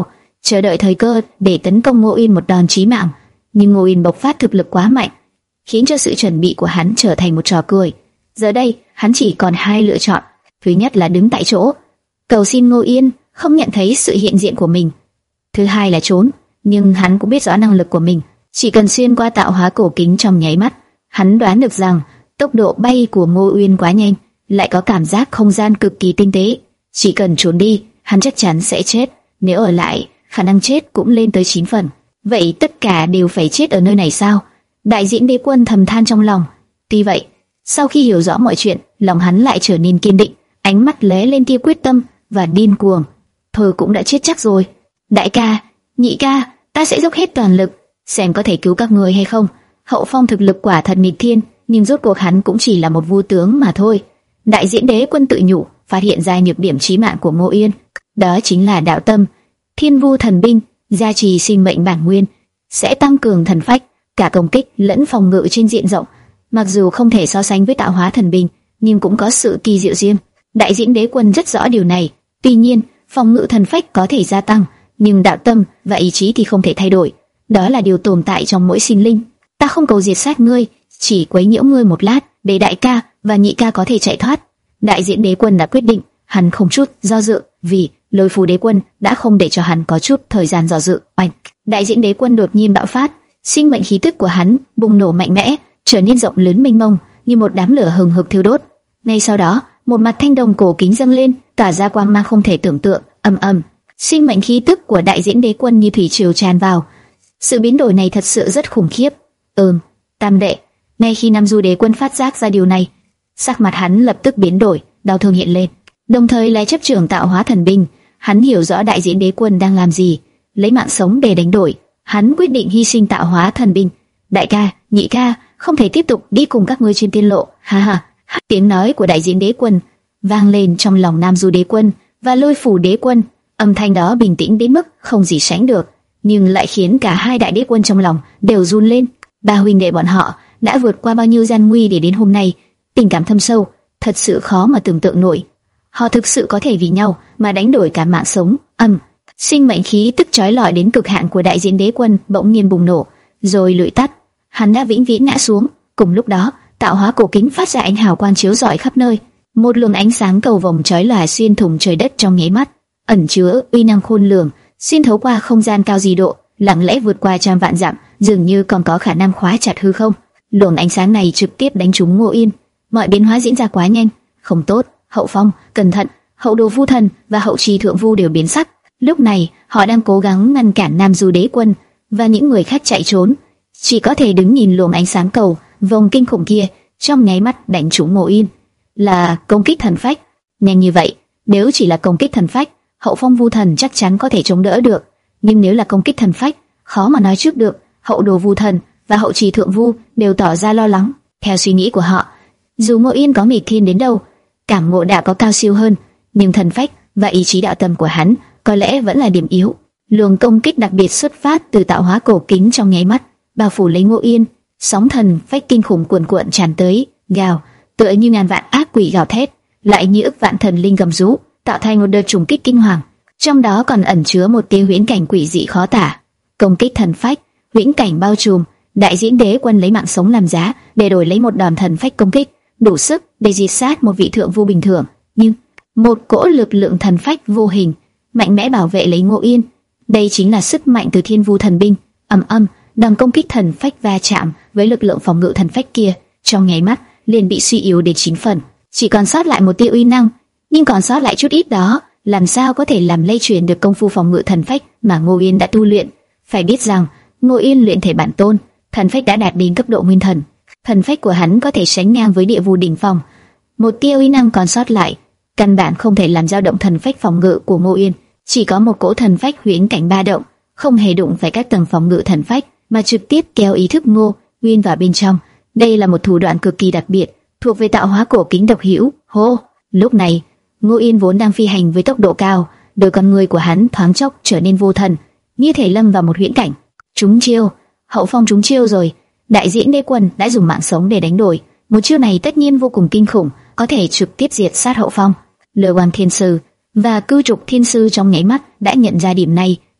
chờ đợi thời cơ để tấn công Ngô Yên một đòn chí mạng. Nhưng Ngô Yên bộc phát thực lực quá mạnh, khiến cho sự chuẩn bị của hắn trở thành một trò cười. Giờ đây, hắn chỉ còn hai lựa chọn. Thứ nhất là đứng tại chỗ, cầu xin Ngô Yên không nhận thấy sự hiện diện của mình. Thứ hai là trốn, nhưng hắn cũng biết rõ năng lực của mình. Chỉ cần xuyên qua tạo hóa cổ kính trong nháy mắt, hắn đoán được rằng tốc độ bay của Ngô Uyên quá nhanh, lại có cảm giác không gian cực kỳ tinh tế. Chỉ cần trốn đi, hắn chắc chắn sẽ chết. Nếu ở lại, khả năng chết cũng lên tới chín phần. Vậy tất cả đều phải chết ở nơi này sao? Đại diễn đế quân thầm than trong lòng. Tuy vậy, sau khi hiểu rõ mọi chuyện, lòng hắn lại trở nên kiên định, ánh mắt lóe lên tia quyết tâm và điên cuồng. Thôi cũng đã chết chắc rồi. Đại ca, nhị ca, ta sẽ dốc hết toàn lực, xem có thể cứu các người hay không. Hậu Phong thực lực quả thật nghịch thiên, nhưng rốt cuộc hắn cũng chỉ là một vu tướng mà thôi. Đại diễn đế quân tự nhủ, phát hiện ra nhược điểm chí mạng của Ngô Yên, đó chính là đạo tâm. Thiên vu thần binh, gia trì sinh mệnh bản nguyên, sẽ tăng cường thần phách, cả công kích lẫn phòng ngự trên diện rộng. Mặc dù không thể so sánh với tạo hóa thần binh, nhưng cũng có sự kỳ diệu riêng. Đại diễn đế quân rất rõ điều này. Tuy nhiên, phòng ngự thần phách có thể gia tăng, nhưng đạo tâm và ý chí thì không thể thay đổi. Đó là điều tồn tại trong mỗi sinh linh. Ta không cầu diệt sát ngươi, chỉ quấy nhiễu ngươi một lát, để đại ca và nhị ca có thể chạy thoát. Đại diễn đế quân đã quyết định, hắn không chút do dự, vì Lôi Phù đế quân đã không để cho hắn có chút thời gian do dự. Oanh! Đại diễn đế quân đột nhiên bạo phát, sinh mệnh khí tức của hắn bùng nổ mạnh mẽ, trở nên rộng lớn mênh mông, như một đám lửa hừng hực thiêu đốt. Ngay sau đó, một mặt thanh đồng cổ kính dâng lên, tỏa ra quang mang không thể tưởng tượng. Ầm ầm, sinh mệnh khí tức của đại diễn đế quân như thủy triều tràn vào. Sự biến đổi này thật sự rất khủng khiếp. Ừm, Tam đệ. Ngay khi Nam Du đế quân phát giác ra điều này, sắc mặt hắn lập tức biến đổi, đau thương hiện lên. Đồng thời lại chấp trưởng tạo hóa thần binh, hắn hiểu rõ đại diễn đế quân đang làm gì, lấy mạng sống để đánh đổi. Hắn quyết định hy sinh tạo hóa thần binh. Đại ca, nhị ca, không thể tiếp tục đi cùng các ngươi trên tiên lộ. Ha ha. Tiếng nói của đại diễn đế quân vang lên trong lòng Nam Du đế quân và Lôi Phù đế quân. Âm thanh đó bình tĩnh đến mức không gì sánh được, nhưng lại khiến cả hai đại đế quân trong lòng đều run lên. Ba huynh đệ bọn họ đã vượt qua bao nhiêu gian nguy để đến hôm nay, tình cảm thâm sâu, thật sự khó mà tưởng tượng nổi. Họ thực sự có thể vì nhau mà đánh đổi cả mạng sống. Âm, sinh mệnh khí tức chói lọi đến cực hạn của đại diễn đế quân bỗng nhiên bùng nổ, rồi lụi tắt. Hắn đã vĩnh viễn ngã xuống. Cùng lúc đó, tạo hóa cổ kính phát ra ánh hào quang chiếu rọi khắp nơi, một luồng ánh sáng cầu vồng chói lòa xuyên thủng trời đất trong nháy mắt, ẩn chứa uy năng khôn lường, xuyên thấu qua không gian cao dị độ, lặng lẽ vượt qua trăm vạn dặm, dường như còn có khả năng khóa chặt hư không. Luồng ánh sáng này trực tiếp đánh trúng Ngô Yên. Mọi biến hóa diễn ra quá nhanh, không tốt. Hậu Phong, cẩn thận! Hậu Đồ Vu Thần và Hậu Trì Thượng Vu đều biến sắc. Lúc này, họ đang cố gắng ngăn cản Nam Du đế quân và những người khác chạy trốn, chỉ có thể đứng nhìn luồng ánh sáng cầu vòng kinh khủng kia trong nháy mắt đánh trúng Ngô Yên. Là công kích thần phách. Nhanh như vậy, nếu chỉ là công kích thần phách, Hậu Phong Vu Thần chắc chắn có thể chống đỡ được, nhưng nếu là công kích thần phách, khó mà nói trước được. Hậu Đồ Vu Thần và Hậu Trì Thượng Vu đều tỏ ra lo lắng. Theo suy nghĩ của họ, dù Ngô Yên có nghịch thiên đến đâu, cảm ngộ đã có cao siêu hơn, nhưng thần phách và ý chí đạo tâm của hắn có lẽ vẫn là điểm yếu. Luồng công kích đặc biệt xuất phát từ tạo hóa cổ kính trong nháy mắt bao phủ lấy Ngô Yên, sóng thần phách kinh khủng cuồn cuộn tràn tới, gào tựa như ngàn vạn ác quỷ gào thét, lại như ức vạn thần linh gầm rú, tạo thành một đợt trùng kích kinh hoàng. Trong đó còn ẩn chứa một tia huyễn cảnh quỷ dị khó tả. Công kích thần phách, huyễn cảnh bao trùm, đại diễn đế quân lấy mạng sống làm giá để đổi lấy một đòn thần phách công kích, đủ sức để diệt sát một vị thượng vu bình thường. Nhưng một cỗ lực lượng thần phách vô hình mạnh mẽ bảo vệ lấy Ngô Yên. Đây chính là sức mạnh từ thiên vu thần binh. Ầm ầm, đòn công kích thần phách va chạm với lực lượng phòng ngự thần phách kia, trong nháy mắt liền bị suy yếu đến chín phần, chỉ còn sót lại một tia uy năng. Nhưng còn sót lại chút ít đó, làm sao có thể làm lây truyền được công phu phòng ngự thần phách mà Ngô Yên đã tu luyện? Phải biết rằng, Ngô Yên luyện thể bản tôn, thần phách đã đạt đến cấp độ nguyên thần. Thần phách của hắn có thể sánh ngang với địa vu đỉnh phong. Một tia uy năng còn sót lại, căn bản không thể làm dao động thần phách phòng ngự của Ngô Yên. Chỉ có một cỗ thần phách huyễn cảnh ba động, không hề đụng phải các tầng phòng ngự thần phách, mà trực tiếp kéo ý thức Ngô Yên vào bên trong. Đây là một thủ đoạn cực kỳ đặc biệt, thuộc về tạo hóa cổ kính độc hữu. Hô! Lúc này, Ngô Yên vốn đang phi hành với tốc độ cao, đôi con người của hắn thoáng chốc trở nên vô thần, như thể lâm vào một huyễn cảnh. Trúng chiêu! Hậu Phong trúng chiêu rồi. Đại diễn đế quân đã dùng mạng sống để đánh đổi. Một chiêu này tất nhiên vô cùng kinh khủng, có thể trực tiếp diệt sát Hậu Phong. Lừa Quan Thiên Sư và Cư Trục Thiên Sư trong nháy mắt đã nhận ra điểm này,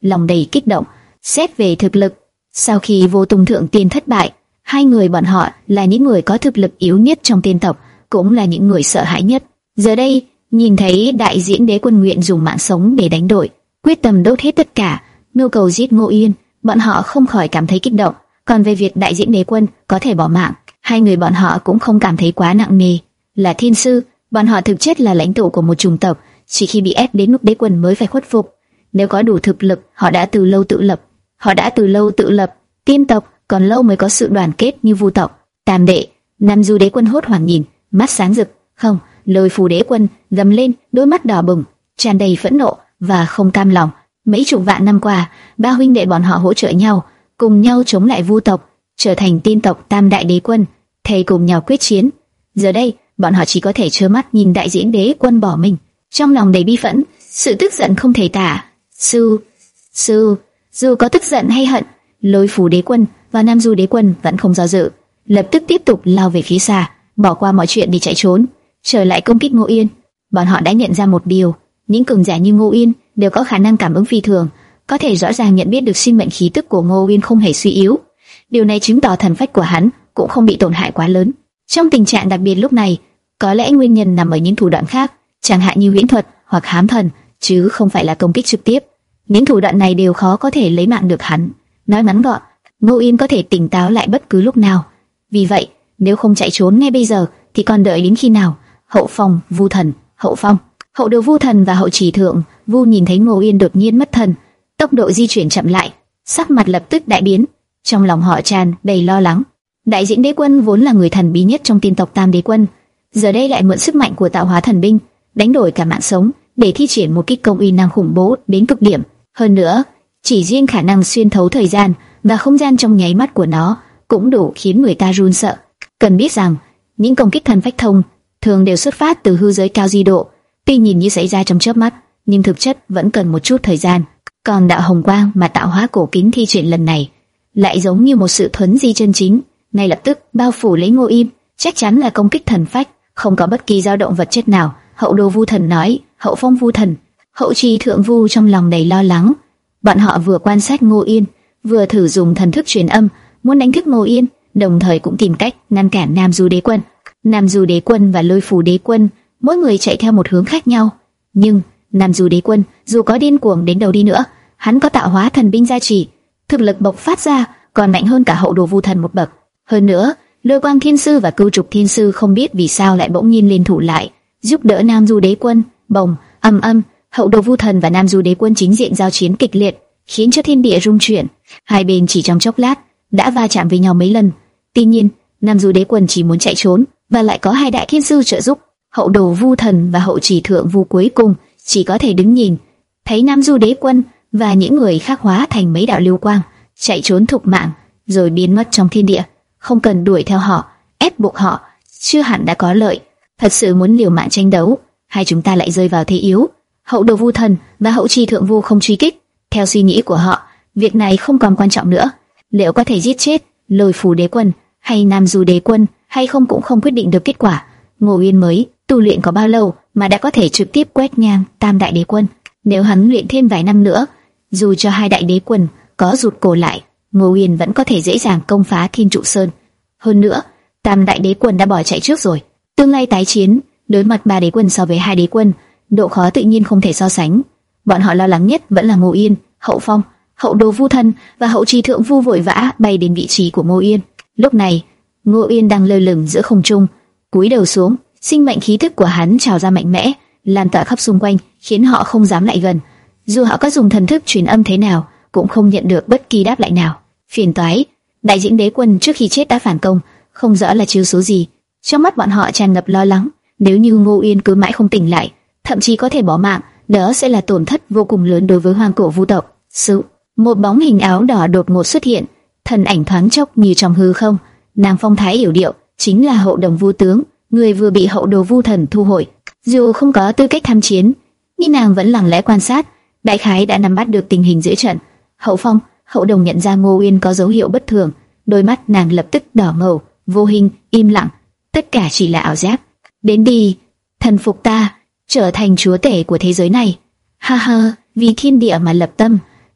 lòng đầy kích động. Xét về thực lực, sau khi Vô Tung Thượng Tiên thất bại, hai người bọn họ là những người có thực lực yếu nhất trong tiên tộc, cũng là những người sợ hãi nhất. Giờ đây, nhìn thấy đại diễn đế quân nguyện dùng mạng sống để đánh đổi, quyết tâm đốt hết tất cả, mưu cầu giết Ngô Yên, bọn họ không khỏi cảm thấy kích động. Còn về việc đại diễn đế quân có thể bỏ mạng, hai người bọn họ cũng không cảm thấy quá nặng nề. Là thiên sư, bọn họ thực chất là lãnh tụ của một chủng tộc, chỉ khi bị ép đến mức đế quân mới phải khuất phục. Nếu có đủ thực lực, họ đã từ lâu tự lập. Họ đã từ lâu tự lập. Tiên tộc còn lâu mới có sự đoàn kết như Vu tộc. Tam đệ, Nam Du đế quân hốt hoảng nhìn, mắt sáng rực. Không, Lôi Phù đế quân gầm lên, đôi mắt đỏ bừng, tràn đầy phẫn nộ và không cam lòng. Mấy chục vạn năm qua, ba huynh đệ bọn họ hỗ trợ nhau, cùng nhau chống lại Vu tộc, trở thành tiên tộc tam đại đế quân, thề cùng nhau quyết chiến. Giờ đây, bọn họ chỉ có thể trơ mắt nhìn đại diễn đế quân bỏ mình, trong lòng đầy bi phẫn, sự tức giận không thể tả. Sư, sư, dù có tức giận hay hận, Lôi Phù đế quân và Nam Du đế quân vẫn không do dự, lập tức tiếp tục lao về phía xa, bỏ qua mọi chuyện để chạy trốn, trở lại công kích Ngô Yên. Bọn họ đã nhận ra một điều, những cường giả như Ngô Yên đều có khả năng cảm ứng phi thường, có thể rõ ràng nhận biết được sinh mệnh khí tức của Ngô Yên không hề suy yếu. Điều này chứng tỏ thần phách của hắn cũng không bị tổn hại quá lớn. Trong tình trạng đặc biệt lúc này, có lẽ nguyên nhân nằm ở những thủ đoạn khác, chẳng hạn như huyễn thuật hoặc hám thần, chứ không phải là công kích trực tiếp. Những thủ đoạn này đều khó có thể lấy mạng được hắn. Nói ngắn gọn, Ngô Yên có thể tỉnh táo lại bất cứ lúc nào. Vì vậy, nếu không chạy trốn ngay bây giờ, thì còn đợi đến khi nào? Hậu Phong, Vu Thần, Hậu Phong, Hậu Đồ Vu Thần và Hậu Chỉ Thượng Vu nhìn thấy Ngô Yên đột nhiên mất thần, tốc độ di chuyển chậm lại, sắc mặt lập tức đại biến, trong lòng họ tràn đầy lo lắng. Đại diễn đế quân vốn là người thần bí nhất trong tiên tộc Tam đế quân, giờ đây lại mượn sức mạnh của tạo hóa thần binh, đánh đổi cả mạng sống để thi triển một kích công uy năng khủng bố đến cực điểm. Hơn nữa, chỉ riêng khả năng xuyên thấu thời gian và không gian trong nháy mắt của nó cũng đủ khiến người ta run sợ. Cần biết rằng, những công kích thần phách thông thường đều xuất phát từ hư giới cao di độ, tuy nhìn như xảy ra trong chớp mắt, nhưng thực chất vẫn cần một chút thời gian. Còn đạo hồng quang mà tạo hóa cổ kính thi triển lần này lại giống như một sự thuấn di chân chính, ngay lập tức bao phủ lấy Ngô Yên, chắc chắn là công kích thần phách, không có bất kỳ dao động vật chất nào. Hậu Đồ Vu Thần nói, Hậu Phong Vu Thần, Hậu Trì Thượng Vu trong lòng đầy lo lắng. Bọn họ vừa quan sát Ngô Yên, vừa thử dùng thần thức truyền âm, muốn đánh thức Ngô Yên, đồng thời cũng tìm cách ngăn cản Nam Du đế quân. Nam Du đế quân và Lôi Phù đế quân, mỗi người chạy theo một hướng khác nhau, nhưng Nam Du đế quân dù có điên cuồng đến đâu đi nữa, hắn có tạo hóa thần binh gia trì, thực lực bộc phát ra còn mạnh hơn cả Hậu Đồ Vu Thần một bậc. Hơn nữa, Lôi Quang Thiên Sư và Cưu Trục Thiên Sư không biết vì sao lại bỗng nhiên liên thủ lại, giúp đỡ Nam Du đế quân. Bồng, âm âm, Hậu Đồ Vu Thần và Nam Du đế quân chính diện giao chiến kịch liệt, khiến cho thiên địa rung chuyển. Hai bên chỉ trong chốc lát đã va chạm với nhau mấy lần. Tuy nhiên, Nam Du đế quân chỉ muốn chạy trốn, và lại có hai đại thiên sư trợ giúp. Hậu Đồ Vu Thần và Hậu Chỉ Thượng Vu cuối cùng chỉ có thể đứng nhìn, thấy Nam Du đế quân và những người khác hóa thành mấy đạo lưu quang, chạy trốn thục mạng, rồi biến mất trong thiên địa. Không cần đuổi theo họ, ép buộc họ, chưa hẳn đã có lợi. Thật sự muốn liều mạng tranh đấu, hai chúng ta lại rơi vào thế yếu. Hậu Đồ Vu Thần và Hậu Trì Thượng Vu không truy kích. Theo suy nghĩ của họ, việc này không còn quan trọng nữa. Liệu có thể giết chết Lôi Phù đế quân hay Nam Du đế quân hay không cũng không quyết định được kết quả. Ngô Yên mới tu luyện có bao lâu mà đã có thể trực tiếp quét ngang Tam đại đế quân? Nếu hắn luyện thêm vài năm nữa, dù cho hai đại đế quân có rụt cổ lại, Ngô Yên vẫn có thể dễ dàng công phá Thiên Trụ Sơn. Hơn nữa, Tam đại đế quân đã bỏ chạy trước rồi. Tương lai tái chiến, đối mặt ba đế quân so với hai đế quân, độ khó tự nhiên không thể so sánh. Bọn họ lo lắng nhất vẫn là Ngô Yên. Hậu Phong, Hậu Đồ Vu Thần và Hậu Trì Thượng Vu vội vã bay đến vị trí của Ngô Yên. Lúc này, Ngô Yên đang lơ lửng giữa không trung, cúi đầu xuống, sinh mệnh khí tức của hắn trào ra mạnh mẽ, lan tỏa khắp xung quanh, khiến họ không dám lại gần. Dù họ có dùng thần thức truyền âm thế nào, cũng không nhận được bất kỳ đáp lại nào. Phiền toái, đại diễn đế quân trước khi chết đã phản công, không rõ là chiêu số gì. Trong mắt bọn họ tràn ngập lo lắng, nếu như Ngô Yên cứ mãi không tỉnh lại, thậm chí có thể bỏ mạng, đó sẽ là tổn thất vô cùng lớn đối với Hoang Cổ Vu tộc. Sự, một bóng hình áo đỏ đột ngột xuất hiện, thần ảnh thoáng chốc như trong hư không, nàng phong thái yểu điệu, chính là Hậu Đồng Vu tướng, người vừa bị Hậu Đồ Vu Thần thu hồi. Dù không có tư cách tham chiến, nhưng nàng vẫn lặng lẽ quan sát, đại khái đã nắm bắt được tình hình giữa trận. Hậu Phong, Hậu Đồng nhận ra Ngô Yên có dấu hiệu bất thường, đôi mắt nàng lập tức đỏ ngầu, vô hình, im lặng, tất cả chỉ là ảo giác. Đến đi, thần phục ta, trở thành chúa tể của thế giới này. Ha ha, vì thiên địa mà lập tâm,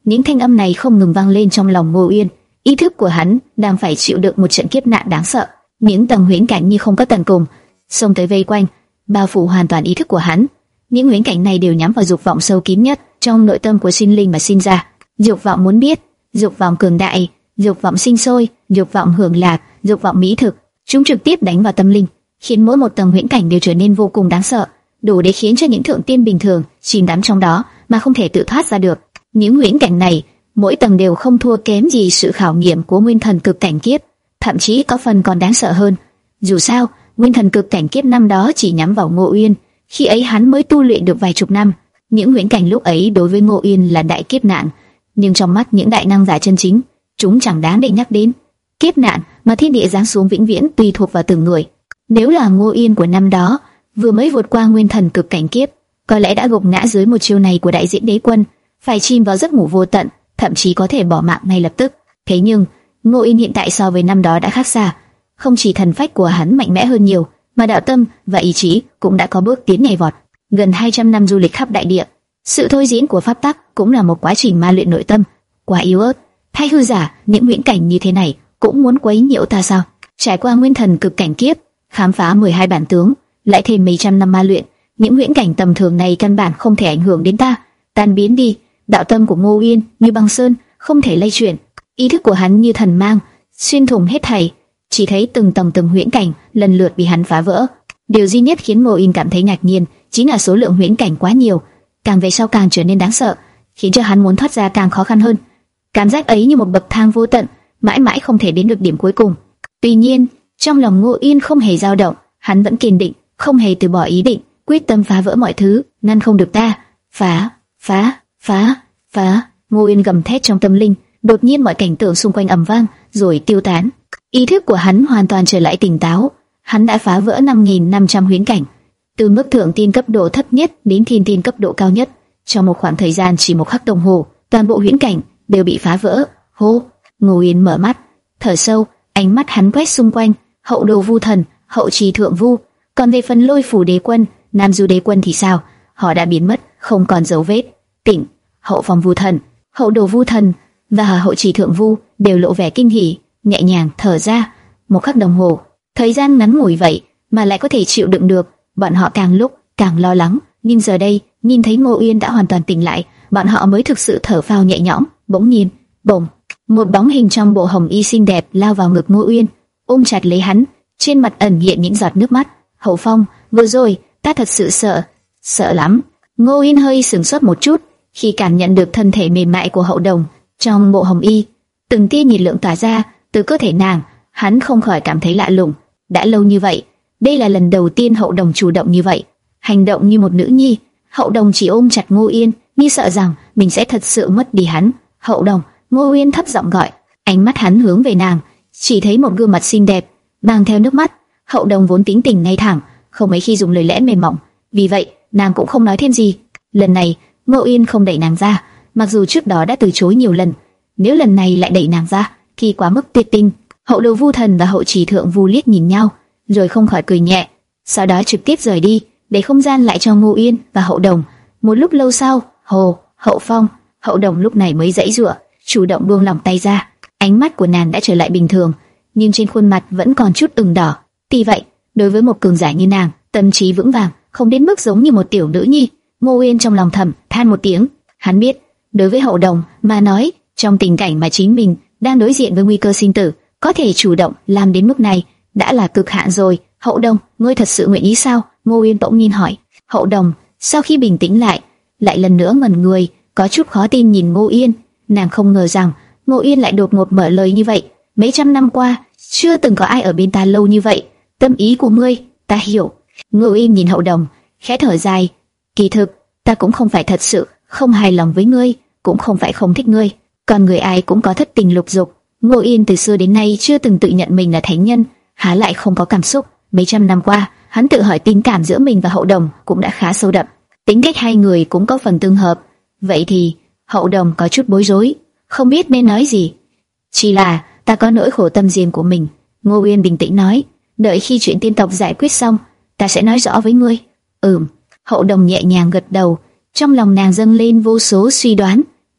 Những thanh âm này không ngừng vang lên trong lòng Ngô Uyên. Ý thức của hắn đang phải chịu đựng một trận kiếp nạn đáng sợ. Những tầng huyễn cảnh như không có tận cùng xông tới vây quanh, bao phủ hoàn toàn ý thức của hắn. Những huyễn cảnh này đều nhắm vào dục vọng sâu kín nhất trong nội tâm của sinh linh mà sinh ra. Dục vọng muốn biết, dục vọng cường đại, dục vọng sinh sôi, dục vọng hưởng lạc, dục vọng mỹ thực. Chúng trực tiếp đánh vào tâm linh, khiến mỗi một tầng huyễn cảnh đều trở nên vô cùng đáng sợ, đủ để khiến cho những thượng tiên bình thường chìm đắm trong đó mà không thể tự thoát ra được. Những huyễn cảnh này, mỗi tầng đều không thua kém gì sự khảo nghiệm của nguyên thần cực cảnh kiếp, thậm chí có phần còn đáng sợ hơn. Dù sao, nguyên thần cực cảnh kiếp năm đó chỉ nhắm vào Ngô Uyên, khi ấy hắn mới tu luyện được vài chục năm. Những huyễn cảnh lúc ấy đối với Ngô Uyên là đại kiếp nạn, nhưng trong mắt những đại năng giả chân chính, chúng chẳng đáng để nhắc đến. Kiếp nạn mà thiên địa giáng xuống vĩnh viễn tùy thuộc vào từng người. Nếu là Ngô Uyên của năm đó vừa mới vượt qua nguyên thần cực cảnh kiếp, có lẽ đã gục ngã dưới một chiêu này của đại diễn đế quân, phải chìm vào giấc ngủ vô tận, thậm chí có thể bỏ mạng ngay lập tức. Thế nhưng Ngô Uyên hiện tại so với năm đó đã khác xa, không chỉ thần phách của hắn mạnh mẽ hơn nhiều, mà đạo tâm và ý chí cũng đã có bước tiến nhảy vọt. Gần hai trăm năm du lịch khắp đại địa, sự thôi diễn của pháp tắc cũng là một quá trình ma luyện nội tâm. Quá yếu ớt, hay hư giả, những huyễn cảnh như thế này cũng muốn quấy nhiễu ta sao? Trải qua nguyên thần cực cảnh kiếp, khám phá mười hai bản tướng, lại thêm mấy trăm năm ma luyện, những huyễn cảnh tầm thường này căn bản không thể ảnh hưởng đến ta. Tan biến đi. Đạo tâm của Ngô Uyên như băng sơn, không thể lay chuyển. Ý thức của hắn như thần mang, xuyên thủng hết thảy, chỉ thấy từng tầng từng huyễn cảnh lần lượt bị hắn phá vỡ. Điều duy nhất khiến Ngô Uyên cảm thấy ngạc nhiên chính là số lượng huyễn cảnh quá nhiều, càng về sau càng trở nên đáng sợ, khiến cho hắn muốn thoát ra càng khó khăn hơn. Cảm giác ấy như một bậc thang vô tận, mãi mãi không thể đến được điểm cuối cùng. Tuy nhiên, trong lòng Ngô Uyên không hề dao động, hắn vẫn kiên định, không hề từ bỏ ý định, quyết tâm phá vỡ mọi thứ, ngăn không được ta. Phá, phá, phá, phá. Ngô Uyên gầm thét trong tâm linh, đột nhiên mọi cảnh tượng xung quanh ầm vang rồi tiêu tán. Ý thức của hắn hoàn toàn trở lại tỉnh táo. Hắn đã phá vỡ năm nghìn năm trăm huyễn cảnh, từ mức thượng tiên cấp độ thấp nhất đến thiên tiên cấp độ cao nhất. Trong một khoảng thời gian chỉ một khắc đồng hồ, toàn bộ huyễn cảnh đều bị phá vỡ. Hô! Ngô Uyên mở mắt, thở sâu, ánh mắt hắn quét xung quanh. Hậu đồ vu thần, hậu trì thượng vu, còn về phần Lôi Phủ đế quân, Nam Du đế quân thì sao? Họ đã biến mất, không còn dấu vết. Tỉnh, hậu phong vu thần, hậu đồ vu thần và hậu trì thượng vu đều lộ vẻ kinh hỉ, nhẹ nhàng thở ra. Một khắc đồng hồ, thời gian ngắn ngủi vậy mà lại có thể chịu đựng được. Bọn họ càng lúc càng lo lắng, nhưng giờ đây nhìn thấy Ngô Uyên đã hoàn toàn tỉnh lại, bọn họ mới thực sự thở phào nhẹ nhõm. Bỗng nhiên, bỗng, một bóng hình trong bộ hồng y xinh đẹp lao vào ngực Ngô Uyên, ôm chặt lấy hắn, trên mặt ẩn hiện những giọt nước mắt. Hậu Phong, vừa rồi ta thật sự sợ, sợ lắm. Ngô Uyên hơi sửng sốt một chút khi cảm nhận được thân thể mềm mại của Hậu Đồng trong bộ hồng y, từng tia nhiệt lượng tỏa ra từ cơ thể nàng. Hắn không khỏi cảm thấy lạ lùng. Đã lâu như vậy, đây là lần đầu tiên Hậu Đồng chủ động như vậy, hành động như một nữ nhi. Hậu Đồng chỉ ôm chặt Ngô Uyên, như sợ rằng mình sẽ thật sự mất đi hắn. Hậu Đồng, Ngô Uyên thấp giọng gọi, ánh mắt hắn hướng về nàng, chỉ thấy một gương mặt xinh đẹp mang theo nước mắt. Hậu Đồng vốn tính tình ngay thẳng, không mấy khi dùng lời lẽ mềm mỏng, vì vậy nàng cũng không nói thêm gì. Lần này Ngô Uyên không đẩy nàng ra, mặc dù trước đó đã từ chối nhiều lần, nếu lần này lại đẩy nàng ra thì quá mức tuyệt tình. Hậu đồ vu thần và hậu trì thượng vu liếc nhìn nhau, rồi không khỏi cười nhẹ, sau đó trực tiếp rời đi, để không gian lại cho Ngô Uyên và Hậu Đồng. Một lúc lâu sau, Hồ, Hậu Phong, Hậu Đồng lúc này mới giãy giụa, chủ động buông lỏng tay ra. Ánh mắt của nàng đã trở lại bình thường, nhưng trên khuôn mặt vẫn còn chút ửng đỏ. Tuy vậy, đối với một cường giả như nàng, tâm trí vững vàng, không đến mức giống như một tiểu nữ nhi. Ngô Uyên trong lòng thầm than một tiếng. Hắn biết, đối với Hậu Đồng mà nói, trong tình cảnh mà chính mình đang đối diện với nguy cơ sinh tử, có thể chủ động làm đến mức này đã là cực hạn rồi. Hậu Đồng, ngươi thật sự nguyện ý sao? Ngô Uyên bỗng nhiên hỏi. Hậu Đồng sau khi bình tĩnh lại, lại lần nữa ngẩn người, có chút khó tin nhìn Ngô Uyên. Nàng không ngờ rằng Ngô Uyên lại đột ngột mở lời như vậy. Mấy trăm năm qua, chưa từng có ai ở bên ta lâu như vậy. Tâm ý của ngươi, ta hiểu. Ngô Uyên nhìn Hậu Đồng, khẽ thở dài. Kỳ thực, ta cũng không phải thật sự không hài lòng với ngươi, cũng không phải không thích ngươi. Con người ai cũng có thất tình lục dục. Ngô Uyên từ xưa đến nay chưa từng tự nhận mình là thánh nhân, há lại không có cảm xúc. Mấy trăm năm qua, hắn tự hỏi tình cảm giữa mình và Hậu Đồng cũng đã khá sâu đậm. Tính cách hai người cũng có phần tương hợp. Vậy thì, Hậu Đồng có chút bối rối, không biết nên nói gì. Chỉ là, ta có nỗi khổ tâm riêng của mình. Ngô Uyên bình tĩnh nói, đợi khi chuyện tiên tộc giải quyết xong, ta sẽ nói rõ với ngươi. Ừm. Hậu Đồng nhẹ nhàng gật đầu, trong lòng nàng dâng lên vô số suy đoán.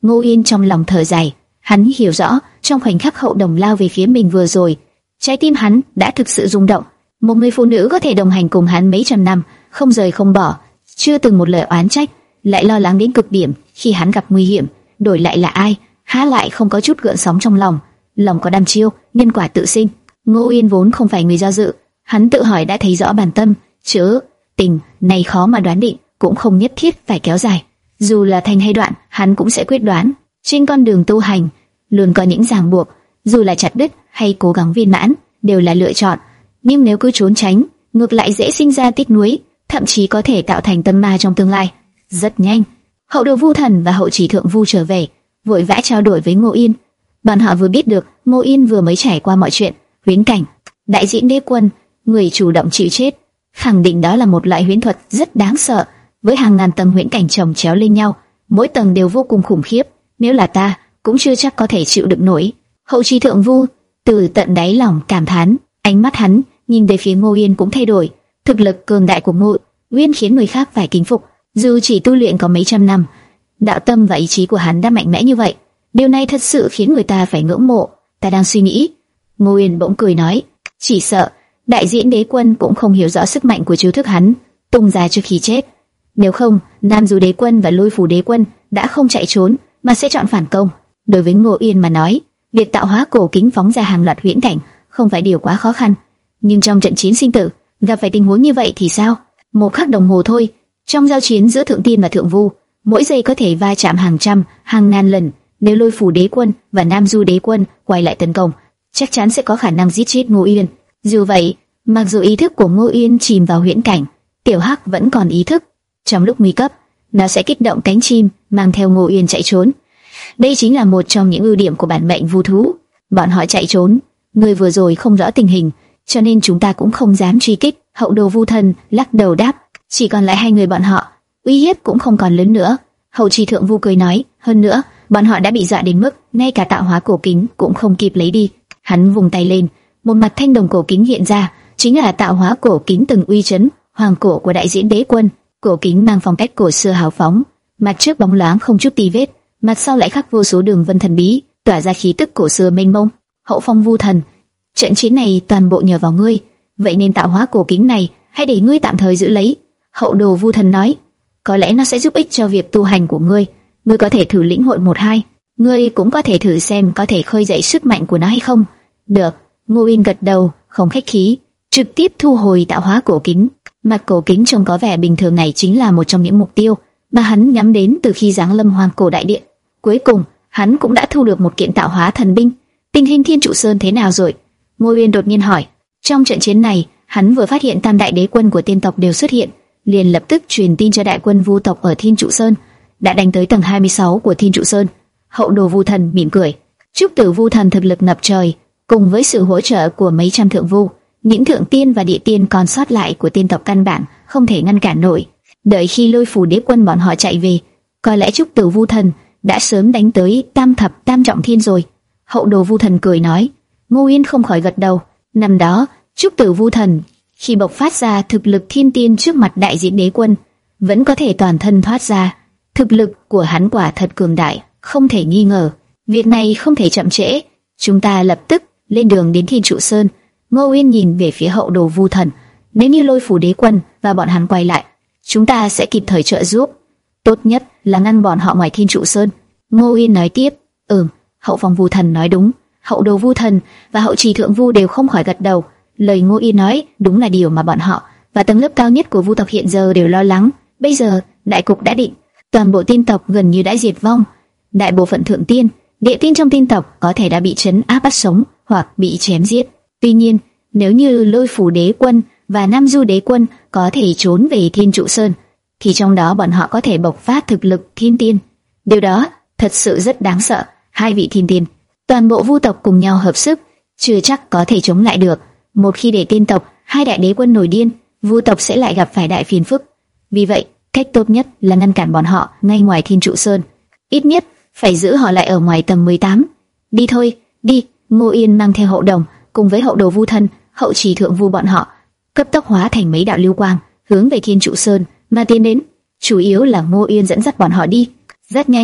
Ngô Yên trong lòng thở dài, hắn hiểu rõ, trong khoảnh khắc Hậu Đồng lao về phía mình vừa rồi, trái tim hắn đã thực sự rung động. Một người phụ nữ có thể đồng hành cùng hắn mấy trăm năm, không rời không bỏ, chưa từng một lời oán trách, lại lo lắng đến cực điểm khi hắn gặp nguy hiểm, đổi lại là ai, há lại không có chút gợn sóng trong lòng. Lòng có đăm chiêu, nhân quả tự sinh. Ngô Yên vốn không phải người do dự, hắn tự hỏi đã thấy rõ bản tâm, chớ tình này khó mà đoán định, cũng không nhất thiết phải kéo dài. Dù là thành hay đoạn, hắn cũng sẽ quyết đoán. Trên con đường tu hành, luôn có những ràng buộc, dù là chặt đứt hay cố gắng viên mãn, đều là lựa chọn. Nhưng nếu cứ trốn tránh, ngược lại dễ sinh ra tiếc nuối, thậm chí có thể tạo thành tâm ma trong tương lai. Rất nhanh, Hậu Đồ Vu Thần và Hậu Chỉ Thượng Vu trở về, vội vã trao đổi với Ngô Yên. Bọn họ vừa biết được Ngô Yên vừa mới trải qua mọi chuyện, huyễn cảnh, đại diện đế quân, người chủ động chịu chết, khẳng định đó là một loại huyễn thuật rất đáng sợ, với hàng ngàn tầng huyễn cảnh chồng chéo lên nhau, mỗi tầng đều vô cùng khủng khiếp. Nếu là ta, cũng chưa chắc có thể chịu được nổi. Hậu Chi Thượng Vu từ tận đáy lòng cảm thán, ánh mắt hắn nhìn về phía Ngô Yên cũng thay đổi. Thực lực cường đại của Ngô Yên khiến người khác phải kính phục. Dù chỉ tu luyện có mấy trăm năm, đạo tâm và ý chí của hắn đã mạnh mẽ như vậy, điều này thật sự khiến người ta phải ngưỡng mộ. Ta đang suy nghĩ. Ngô Yên bỗng cười nói, chỉ sợ đại diễn đế quân cũng không hiểu rõ sức mạnh của chiêu thức hắn tung ra trước khi chết. Nếu không, Nam Du đế quân và Lôi Phủ đế quân đã không chạy trốn mà sẽ chọn phản công. Đối với Ngô Yên mà nói, việc tạo hóa cổ kính phóng ra hàng loạt huyễn cảnh không phải điều quá khó khăn. Nhưng trong trận chiến sinh tử, gặp phải tình huống như vậy thì sao? Một khắc đồng hồ thôi, trong giao chiến giữa Thượng Tiên và Thượng Vu, mỗi giây có thể va chạm hàng trăm, hàng ngàn lần. Nếu Lôi Phủ đế quân và Nam Du đế quân quay lại tấn công, chắc chắn sẽ có khả năng giết chết Ngô Yên. Dù vậy, mặc dù ý thức của Ngô Yên chìm vào huyễn cảnh, Tiểu Hắc vẫn còn ý thức. Trong lúc nguy cấp, nó sẽ kích động cánh chim, mang theo Ngô Yên chạy trốn. Đây chính là một trong những ưu điểm của bản mệnh vu thú. Bọn họ chạy trốn, người vừa rồi không rõ tình hình, cho nên chúng ta cũng không dám truy kích. Hậu Đồ Vu Thần lắc đầu đáp, chỉ còn lại hai người bọn họ, uy hiếp cũng không còn lớn nữa. Hậu Trì Thượng Vu cười nói, hơn nữa, bọn họ đã bị dọa đến mức ngay cả tạo hóa cổ kính cũng không kịp lấy đi. Hắn vùng tay lên, một mặt thanh đồng cổ kính hiện ra, chính là tạo hóa cổ kính từng uy chấn hoàng cổ của đại diễn đế quân. Cổ kính mang phong cách cổ xưa hào phóng, mặt trước bóng loáng không chút tì vết, mặt sau lại khắc vô số đường vân thần bí, tỏa ra khí tức cổ xưa mênh mông. Hậu Phong Vu Thần, trận chiến này toàn bộ nhờ vào ngươi, vậy nên tạo hóa cổ kính này hãy để ngươi tạm thời giữ lấy. Hậu Đồ Vu Thần nói, có lẽ nó sẽ giúp ích cho việc tu hành của ngươi, ngươi có thể thử lĩnh hội một hai, ngươi cũng có thể thử xem có thể khơi dậy sức mạnh của nó hay không. Được. Ngô Yên gật đầu, không khách khí, trực tiếp thu hồi tạo hóa cổ kính. Mặt cổ kính trông có vẻ bình thường này chính là một trong những mục tiêu mà hắn nhắm đến từ khi giáng lâm Hoàng Cổ Đại Điện. Cuối cùng, hắn cũng đã thu được một kiện tạo hóa thần binh. Tình hình Thiên Trụ Sơn thế nào rồi? Ngô Uyên đột nhiên hỏi. Trong trận chiến này, hắn vừa phát hiện tam đại đế quân của tiên tộc đều xuất hiện, liền lập tức truyền tin cho đại quân Vu tộc ở Thiên Trụ Sơn, đã đánh tới tầng hai mươi sáu của Thiên Trụ Sơn. Hậu Đồ Vu Thần mỉm cười. Trúc Tử Vu Thần thực lực ngập trời, cùng với sự hỗ trợ của mấy trăm thượng vu, những thượng tiên và địa tiên còn sót lại của tiên tộc căn bản không thể ngăn cản nổi. Đợi khi Lôi Phủ đế quân bọn họ chạy về, có lẽ Trúc Tử Vu Thần đã sớm đánh tới tam thập tam trọng thiên rồi. Hậu Đồ Vu Thần cười nói. Ngô Uyên không khỏi gật đầu. Năm đó, Trúc Tử Vu Thần khi bộc phát ra thực lực thiên tiên trước mặt đại diễn đế quân, vẫn có thể toàn thân thoát ra. Thực lực của hắn quả thật cường đại, không thể nghi ngờ. Việc này không thể chậm trễ, chúng ta lập tức lên đường đến Thiên Trụ Sơn. Ngô Uyên nhìn về phía Hậu Đồ Vu Thần. Nếu như Lôi Phủ đế quân và bọn hắn quay lại, chúng ta sẽ kịp thời trợ giúp. Tốt nhất là ngăn bọn họ ngoài Thiên Trụ Sơn. Ngô Uyên nói tiếp. Ừm, Hậu Phong Vu Thần nói đúng. Hậu Đồ Vu Thần và Hậu Trì Thượng Vu đều không khỏi gật đầu. Lời Ngô Uyên nói đúng là điều mà bọn họ và tầng lớp cao nhất của Vu tộc hiện giờ đều lo lắng. Bây giờ đại cục đã định, toàn bộ tiên tộc gần như đã diệt vong. Đại bộ phận thượng tiên, địa tiên trong tiên tộc có thể đã bị trấn áp bắt sống hoặc bị chém giết. Tuy nhiên, nếu như Lôi Phủ đế quân và Nam Du đế quân có thể trốn về Thiên Trụ Sơn, thì trong đó bọn họ có thể bộc phát thực lực thiên tiên. Điều đó thật sự rất đáng sợ. Hai vị thiên tiên, toàn bộ Vu tộc cùng nhau hợp sức, chưa chắc có thể chống lại được. Một khi để tiên tộc, hai đại đế quân nổi điên, Vu tộc sẽ lại gặp phải đại phiền phức. Vì vậy, cách tốt nhất là ngăn cản bọn họ ngay ngoài Thiên Trụ Sơn. Ít nhất phải giữ họ lại ở ngoài tầng mười tám. Đi thôi, đi. Ngô Yên mang theo Hậu Đồng cùng với Hậu Đồ Vu Thần, Hậu Trì Thượng Vu bọn họ cấp tốc hóa thành mấy đạo lưu quang, hướng về Thiên Trụ Sơn mà tiến đến. Chủ yếu là Ngô Yên dẫn dắt bọn họ đi. Rất nhanh,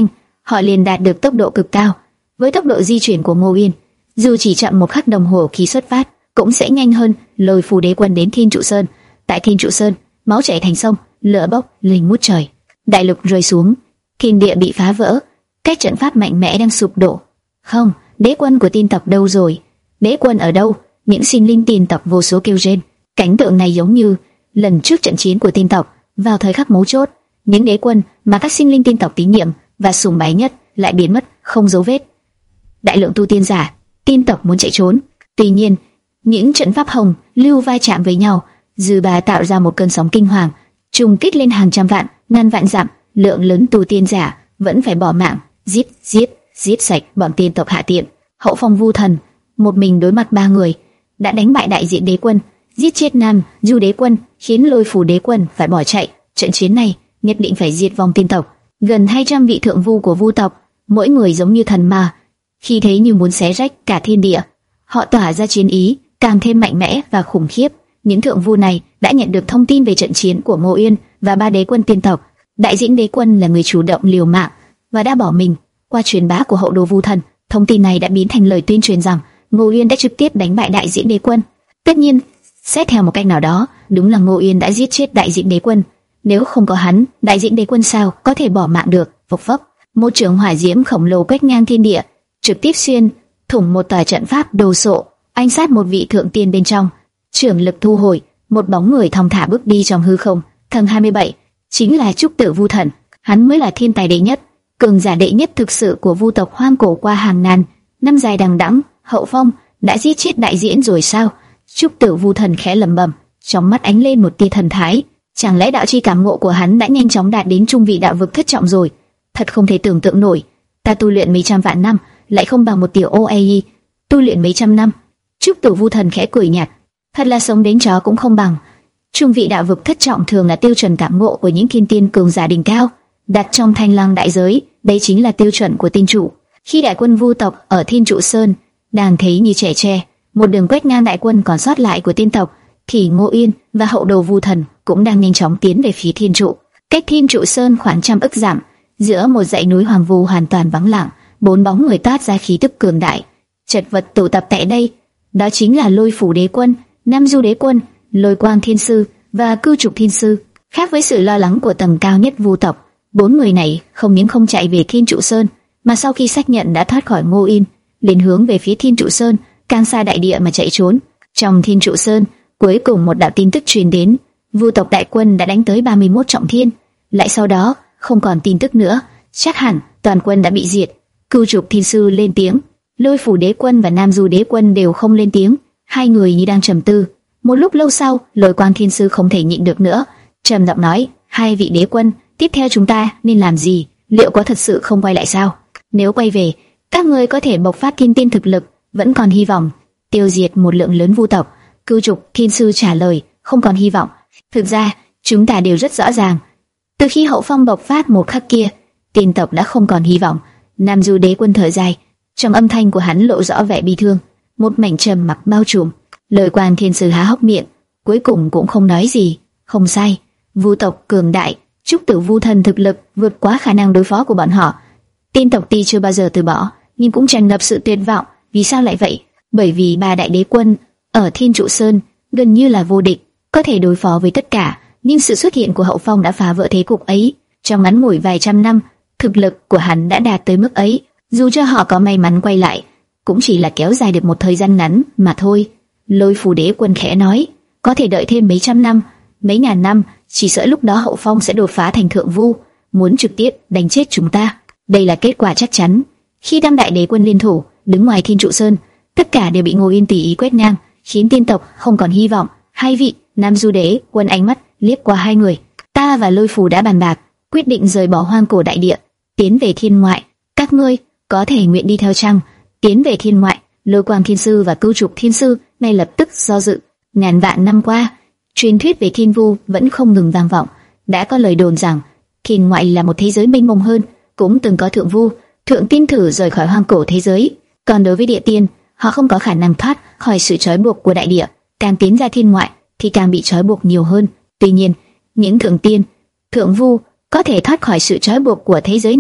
họ liền đạt được tốc độ cực cao. Với tốc độ di chuyển của Ngô Uyên, dù chỉ chậm một khắc đồng hồ khi xuất phát, cũng sẽ nhanh hơn lôi phù đế quân đến Thiên Trụ Sơn. Tại Thiên Trụ Sơn, máu chảy thành sông, lửa bốc lên ngút trời, đại lục rơi xuống, thiên địa bị phá vỡ, các trận pháp mạnh mẽ đang sụp đổ. Không, đế quân của tiên tộc đâu rồi? Đế quân ở đâu? Những sinh linh tiên tộc vô số kêu rên. Cảnh tượng này giống như lần trước trận chiến của tiên tộc. Vào thời khắc mấu chốt, những đế quân mà các sinh linh tiên tộc tín nhiệm và sùng bái nhất lại biến mất không dấu vết. Đại lượng tu tiên giả, tiên tộc muốn chạy trốn. Tuy nhiên, những trận pháp hồng lưu vai chạm với nhau, dư ba tạo ra một cơn sóng kinh hoàng, trùng kích lên hàng trăm vạn, ngàn vạn dặm. Lượng lớn tu tiên giả vẫn phải bỏ mạng, giết, giết, giết sạch bọn tiên tộc hạ tiện. Hậu Phong Vu Thần một mình đối mặt ba người, đã đánh bại đại diện đế quân, giết chết Nam Du đế quân, khiến Lôi Phủ đế quân phải bỏ chạy. Trận chiến này nhất định phải diệt vong tiên tộc. Gần hai trăm vị thượng vu của Vu tộc, mỗi người giống như thần ma, khi thế như muốn xé rách cả thiên địa. Họ tỏa ra chiến ý càng thêm mạnh mẽ và khủng khiếp. Những thượng vu này đã nhận được thông tin về trận chiến của Ngô Uyên và ba đế quân tiên tộc. Đại diện đế quân là người chủ động liều mạng và đã bỏ mình. Qua truyền bá của hậu đồ Vu Thần, thông tin này đã biến thành lời tuyên truyền rằng Ngô Uyên đã trực tiếp đánh bại đại diện đế quân. Tất nhiên, xét theo một cách nào đó, đúng là Ngô Uyên đã giết chết đại diện đế quân. Nếu không có hắn, đại diện đế quân sao có thể bỏ mạng được? Phốc phốc, một trường hỏa diễm khổng lồ quét ngang thiên địa, trực tiếp xuyên thủng một tòa trận pháp đồ sộ, anh sát một vị thượng tiên bên trong. Trường lực thu hồi, một bóng người thong thả bước đi trong hư không. Tầng hai mươi bảy chính là Trúc Tử Vu Thần, hắn mới là thiên tài đệ nhất, cường giả đệ nhất thực sự của Vu tộc hoang cổ qua hàng ngàn năm dài đằng đẵng. Hậu Phong đã giết chết đại diễn rồi sao? Trúc Tử Vu Thần khẽ lẩm bẩm, trong mắt ánh lên một tia thần thái. Chẳng lẽ đạo chi cảm ngộ của hắn đã nhanh chóng đạt đến trung vị đạo vực thất trọng rồi? Thật không thể tưởng tượng nổi. Ta tu luyện mấy trăm vạn năm, lại không bằng một tiểu ô a i tu luyện mấy trăm năm. Trúc Tử Vu Thần khẽ cười nhạt, thật là sống đến chó cũng không bằng. Trung vị đạo vực thất trọng thường là tiêu chuẩn cảm ngộ của những thiên tiên cường giả đỉnh cao, đặt trong Thanh Lăng đại giới, đây chính là tiêu chuẩn của tiên trụ. Khi đại quân Vu tộc ở Thiên Trụ Sơn đang thấy như trẻ tre, một đường quét ngang đại quân còn sót lại của tiên tộc, thì Ngô Uyên và hậu đồ Vu Thần cũng đang nhanh chóng tiến về phía Thiên Trụ. Cách Thiên Trụ Sơn khoảng trăm ức dặm, giữa một dãy núi hoang vu hoàn toàn vắng lặng, bốn bóng người toát ra khí tức cường đại, chật vật tụ tập tại đây. Đó chính là Lôi Phủ đế quân, Nam Du đế quân, Lôi Quang thiên sư và Cưu Trục thiên sư. Khác với sự lo lắng của tầng cao nhất Vu tộc, bốn người này không những không chạy về Thiên Trụ Sơn, mà sau khi xác nhận đã thoát khỏi Ngô Uyên, liền hướng về phía Thiên Trụ Sơn, càng xa đại địa mà chạy trốn. Trong Thiên Trụ Sơn, cuối cùng một đạo tin tức truyền đến, Vu tộc đại quân đã đánh tới ba mươi mốt trọng thiên, lại sau đó không còn tin tức nữa, chắc hẳn toàn quân đã bị diệt. Cưu Trục thiên sư lên tiếng, Lôi Phủ đế quân và Nam Du đế quân đều không lên tiếng, hai người như đang trầm tư. Một lúc lâu sau, Lôi Quang thiên sư không thể nhịn được nữa, trầm giọng nói, hai vị đế quân, tiếp theo chúng ta nên làm gì? Liệu có thật sự không quay lại sao? Nếu quay về, các ngươi có thể bộc phát thiên tiên thực lực, vẫn còn hy vọng tiêu diệt một lượng lớn Vu tộc. Cưu Trục thiên sư trả lời, không còn hy vọng. Thực ra, chúng ta đều rất rõ ràng, từ khi Hậu Phong bộc phát một khắc kia, tiên tộc đã không còn hy vọng. Nam Du đế quân thở dài, trong âm thanh của hắn lộ rõ vẻ bi thương, một mảnh trầm mặc bao trùm. Lôi Quang thiên sư há hốc miệng, cuối cùng cũng không nói gì. Không sai, Vu tộc cường đại, Trúc Tử Vu Thần thực lực vượt quá khả năng đối phó của bọn họ. Tiên tộc tuy chưa bao giờ từ bỏ, nhưng cũng tràn ngập sự tuyệt vọng. Vì sao lại vậy? Bởi vì ba đại đế quân ở Thiên Trụ Sơn gần như là vô địch, có thể đối phó với tất cả. Nhưng sự xuất hiện của Hậu Phong đã phá vỡ thế cục ấy. Trong ngắn ngủi vài trăm năm, thực lực của hắn đã đạt tới mức ấy. Dù cho họ có may mắn quay lại, cũng chỉ là kéo dài được một thời gian ngắn mà thôi. Lôi Phủ đế quân khẽ nói, có thể đợi thêm mấy trăm năm, mấy ngàn năm, chỉ sợ lúc đó Hậu Phong sẽ đột phá thành thượng vu, muốn trực tiếp đánh chết chúng ta. Đây là kết quả chắc chắn. Khi tam đại đế quân liên thủ đứng ngoài Thiên Trụ Sơn, tất cả đều bị Ngô Uyên tùy ý quét ngang, khiến tiên tộc không còn hy vọng. Hai vị Nam Du đế quân ánh mắt liếc qua hai người. Ta và Lôi Phủ đã bàn bạc, quyết định rời bỏ hoang cổ đại địa, tiến về thiên ngoại. Các ngươi có thể nguyện đi theo chăng? Tiến về thiên ngoại. Lôi Quang thiên sư và Cưu Trục thiên sư ngay lập tức do dự. Ngàn vạn năm qua, truyền thuyết về thiên vu vẫn không ngừng vang vọng. Đã có lời đồn rằng thiên ngoại là một thế giới mênh mông hơn, cũng từng có thượng vu, thượng tiên thử rời khỏi hoang cổ thế giới. Còn đối với địa tiên, họ không có khả năng thoát khỏi sự trói buộc của đại địa, càng tiến ra thiên ngoại thì càng bị trói buộc nhiều hơn. Tuy nhiên, những thượng tiên, thượng vu có thể thoát khỏi sự trói buộc của thế giới này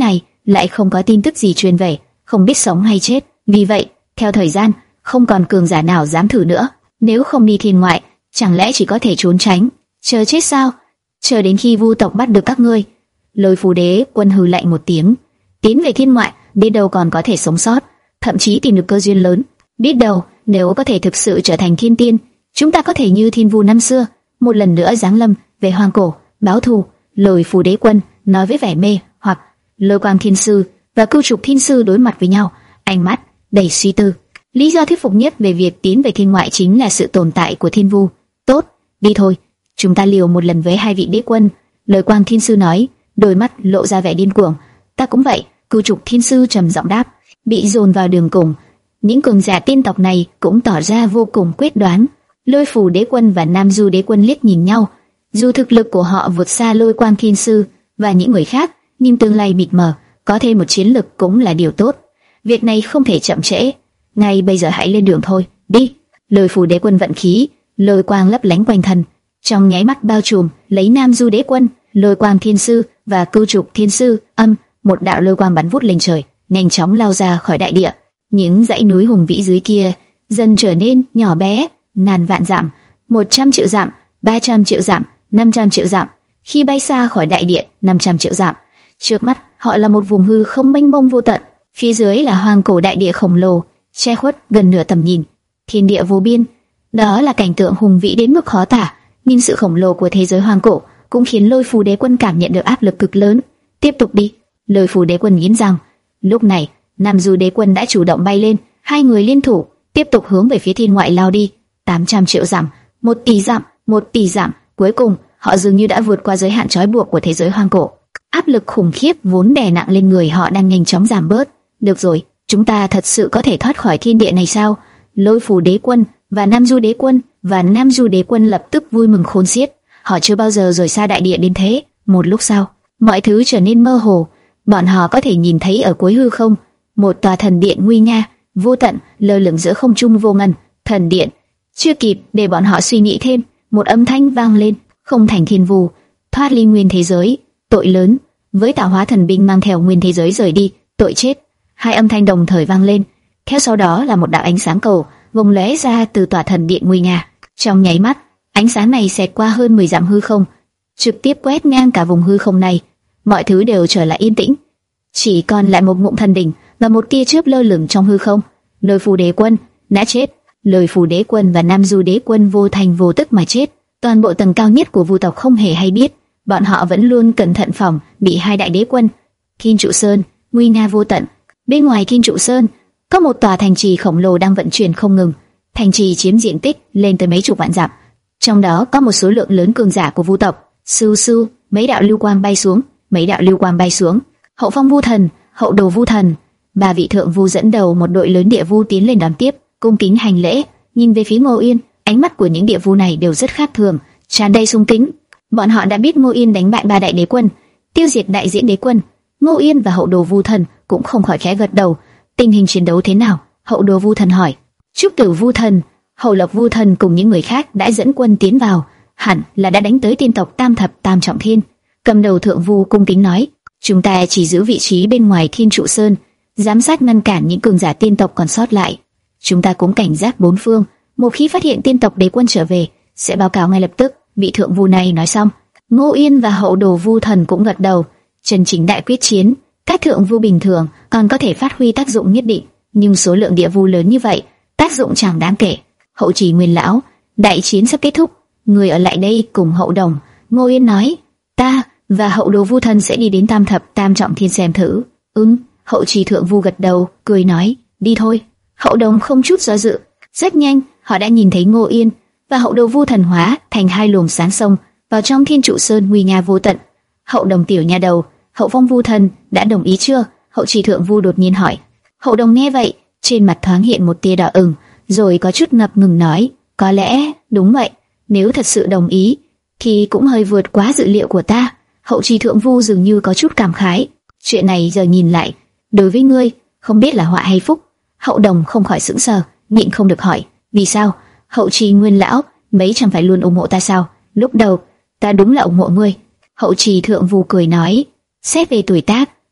lại không có tin tức gì truyền về, không biết sống hay chết. Vì vậy, theo thời gian, không còn cường giả nào dám thử nữa. Nếu không đi thiên ngoại, chẳng lẽ chỉ có thể trốn tránh, chờ chết sao? Chờ đến khi Vu tộc bắt được các ngươi. Lôi Phù Đế Quân hừ lạnh một tiếng, tiến về thiên ngoại, biết đâu còn có thể sống sót, thậm chí tìm được cơ duyên lớn. Biết đâu, nếu có thể thực sự trở thành thiên tiên, chúng ta có thể như Thiên Vu năm xưa, một lần nữa giáng lâm về hoang cổ, báo thù. Lôi Phù Đế Quân nói với vẻ mê hoặc. Lôi Quang Thiên Sư và Cưu Trục Thiên Sư đối mặt với nhau, ánh mắt đầy suy tư. Lý do thuyết phục nhất về việc tiến về thiên ngoại chính là sự tồn tại của Thiên Vu. Tốt, đi thôi, chúng ta liều một lần với hai vị đế quân. Lôi Quang Thiên Sư nói, đôi mắt lộ ra vẻ điên cuồng. Ta cũng vậy, Cưu Trục Thiên Sư trầm giọng đáp. Bị dồn vào đường cùng, những cường giả tiên tộc này cũng tỏ ra vô cùng quyết đoán. Lôi Phù Đế Quân và Nam Du Đế Quân liếc nhìn nhau. Dù thực lực của họ vượt xa Lôi Quang Thiên Sư và những người khác, nhưng tương lai mịt mờ, có thêm một chiến lực cũng là điều tốt. Việc này không thể chậm trễ, ngay bây giờ hãy lên đường thôi. Đi. Lôi Phù Đế Quân vận khí, lôi quang lấp lánh quanh thân, trong nháy mắt bao trùm lấy Nam Du Đế Quân, Lôi Quang Thiên Sư và Cưu Trục Thiên Sư. Âm, một đạo lôi quang bắn vút lên trời, nhanh chóng lao ra khỏi đại địa. Những dãy núi hùng vĩ dưới kia dần trở nên nhỏ bé, ngàn vạn dặm, một trăm triệu dặm, ba trăm triệu dặm, năm trăm triệu dặm. Khi bay xa khỏi đại địa, năm trăm triệu dặm, trước mắt họ là một vùng hư không mênh mông vô tận. Phía dưới là hoang cổ đại địa khổng lồ, che khuất gần nửa tầm nhìn, thiên địa vô biên. Đó là cảnh tượng hùng vĩ đến mức khó tả, nhưng sự khổng lồ của thế giới hoang cổ cũng khiến Lôi Phù Đế Quân cảm nhận được áp lực cực lớn. Tiếp tục đi. Lôi Phù Đế Quân nghiến răng. Lúc này, Nam Du Đế Quân đã chủ động bay lên, hai người liên thủ, tiếp tục hướng về phía thiên ngoại lao đi. tám trăm triệu dặm, một tỷ dặm, một tỷ dặm, cuối cùng họ dường như đã vượt qua giới hạn trói buộc của thế giới hoang cổ. Áp lực khủng khiếp vốn đè nặng lên người họ đang nhanh chóng giảm bớt. Được rồi, chúng ta thật sự có thể thoát khỏi thiên địa này sao? Lôi Phù Đế Quân và Nam Du Đế Quân và Nam Du Đế Quân lập tức vui mừng khôn xiết. Họ chưa bao giờ rời xa đại địa đến thế. Một lúc sau, mọi thứ trở nên mơ hồ. Bọn họ có thể nhìn thấy ở cuối hư không một tòa thần điện nguy nga, vô tận, lơ lửng giữa không trung vô ngần. Thần điện. Chưa kịp để bọn họ suy nghĩ thêm, một âm thanh vang lên. Không thành Thiên Vu, thoát ly nguyên thế giới, tội lớn. Với tạo hóa thần binh mang theo nguyên thế giới rời đi, tội chết. Hai âm thanh đồng thời vang lên. Theo sau đó là một đạo ánh sáng cầu vòng lóe ra từ tòa thần điện nguy nga. Trong nháy mắt, ánh sáng này xẹt qua hơn mười dặm hư không, trực tiếp quét ngang cả vùng hư không này. Mọi thứ đều trở lại yên tĩnh, chỉ còn lại một ngụm thần đỉnh và một tia chớp lơ lửng trong hư không. Lôi Phù Đế Quân đã chết. Lôi Phù Đế Quân và Nam Du Đế Quân vô thành vô tức mà chết. Toàn bộ tầng cao nhất của Vu tộc không hề hay biết. Bọn họ vẫn luôn cẩn thận phòng bị hai đại đế quân. Kim Trụ Sơn nguy nga vô tận. Bên ngoài Kim Trụ Sơn có một tòa thành trì khổng lồ đang vận chuyển không ngừng. Thành trì chiếm diện tích lên tới mấy chục vạn dặm. Trong đó có một số lượng lớn cường giả của Vu tộc. Sưu sưu, mấy đạo lưu quang bay xuống, mấy đạo lưu quang bay xuống. Hậu Phong Vu Thần, Hậu Đồ Vu Thần, ba vị thượng vu dẫn đầu một đội lớn địa vu tiến lên đón tiếp, cung kính hành lễ. Nhìn về phía Ngô Yên, ánh mắt của những địa vu này đều rất khác thường, tràn đầy sung kính. Bọn họ đã biết Ngô Yên đánh bại ba đại đế quân, tiêu diệt đại diễn đế quân. Ngô Yên và Hậu Đồ Vu Thần cũng không khỏi khẽ gật đầu. Tình hình chiến đấu thế nào? Hậu Đồ Vu Thần hỏi. Trúc Tử Vu Thần, Hậu Lộc Vu Thần cùng những người khác đã dẫn quân tiến vào, hẳn là đã đánh tới tiên tộc Tam Thập Tam Trọng Thiên. Cầm đầu thượng vu cung kính nói, chúng ta chỉ giữ vị trí bên ngoài Thiên Trụ Sơn, giám sát ngăn cản những cường giả tiên tộc còn sót lại. Chúng ta cũng cảnh giác bốn phương, một khi phát hiện tiên tộc đế quân trở về, sẽ báo cáo ngay lập tức. Vị thượng vu này nói xong, Ngô Yên và Hậu Đồ Vu Thần cũng gật đầu. Chân chính đại quyết chiến, các thượng vu bình thường còn có thể phát huy tác dụng nhất định, nhưng số lượng địa vu lớn như vậy, tác dụng chẳng đáng kể. Hậu Trì Nguyên lão, đại chiến sắp kết thúc, người ở lại đây cùng Hậu Đồng. Ngô Yên nói, ta và Hậu Đồ Vu Thần sẽ đi đến Tam Thập Tam Trọng Thiên xem thử. Ừm, Hậu Trì thượng vu gật đầu, cười nói, đi thôi. Hậu Đồng không chút do dự, rất nhanh họ đã nhìn thấy Ngô Yên và Hậu Đồ Vu Thần hóa thành hai luồng sáng sông vào trong Thiên Trụ Sơn nguy nga vô tận. Hậu Đồng tiểu nha đầu, Hậu Phong Vu Thần đã đồng ý chưa? Hậu Trì thượng vu đột nhiên hỏi. Hậu Đồng nghe vậy, trên mặt thoáng hiện một tia đỏ ửng, rồi có chút ngập ngừng nói, có lẽ đúng vậy, nếu thật sự đồng ý thì cũng hơi vượt quá dự liệu của ta. Hậu Trì thượng vu dường như có chút cảm khái. Chuyện này giờ nhìn lại, đối với ngươi, không biết là họa hay phúc. Hậu Đồng không khỏi sững sờ, nhịn không được hỏi, vì sao? Hậu Trì Nguyên lão, mấy chẳng phải luôn ủng hộ ta sao? Lúc đầu, ta đúng là ủng hộ ngươi. Hậu Trì thượng vu cười nói, xét về tuổi tác,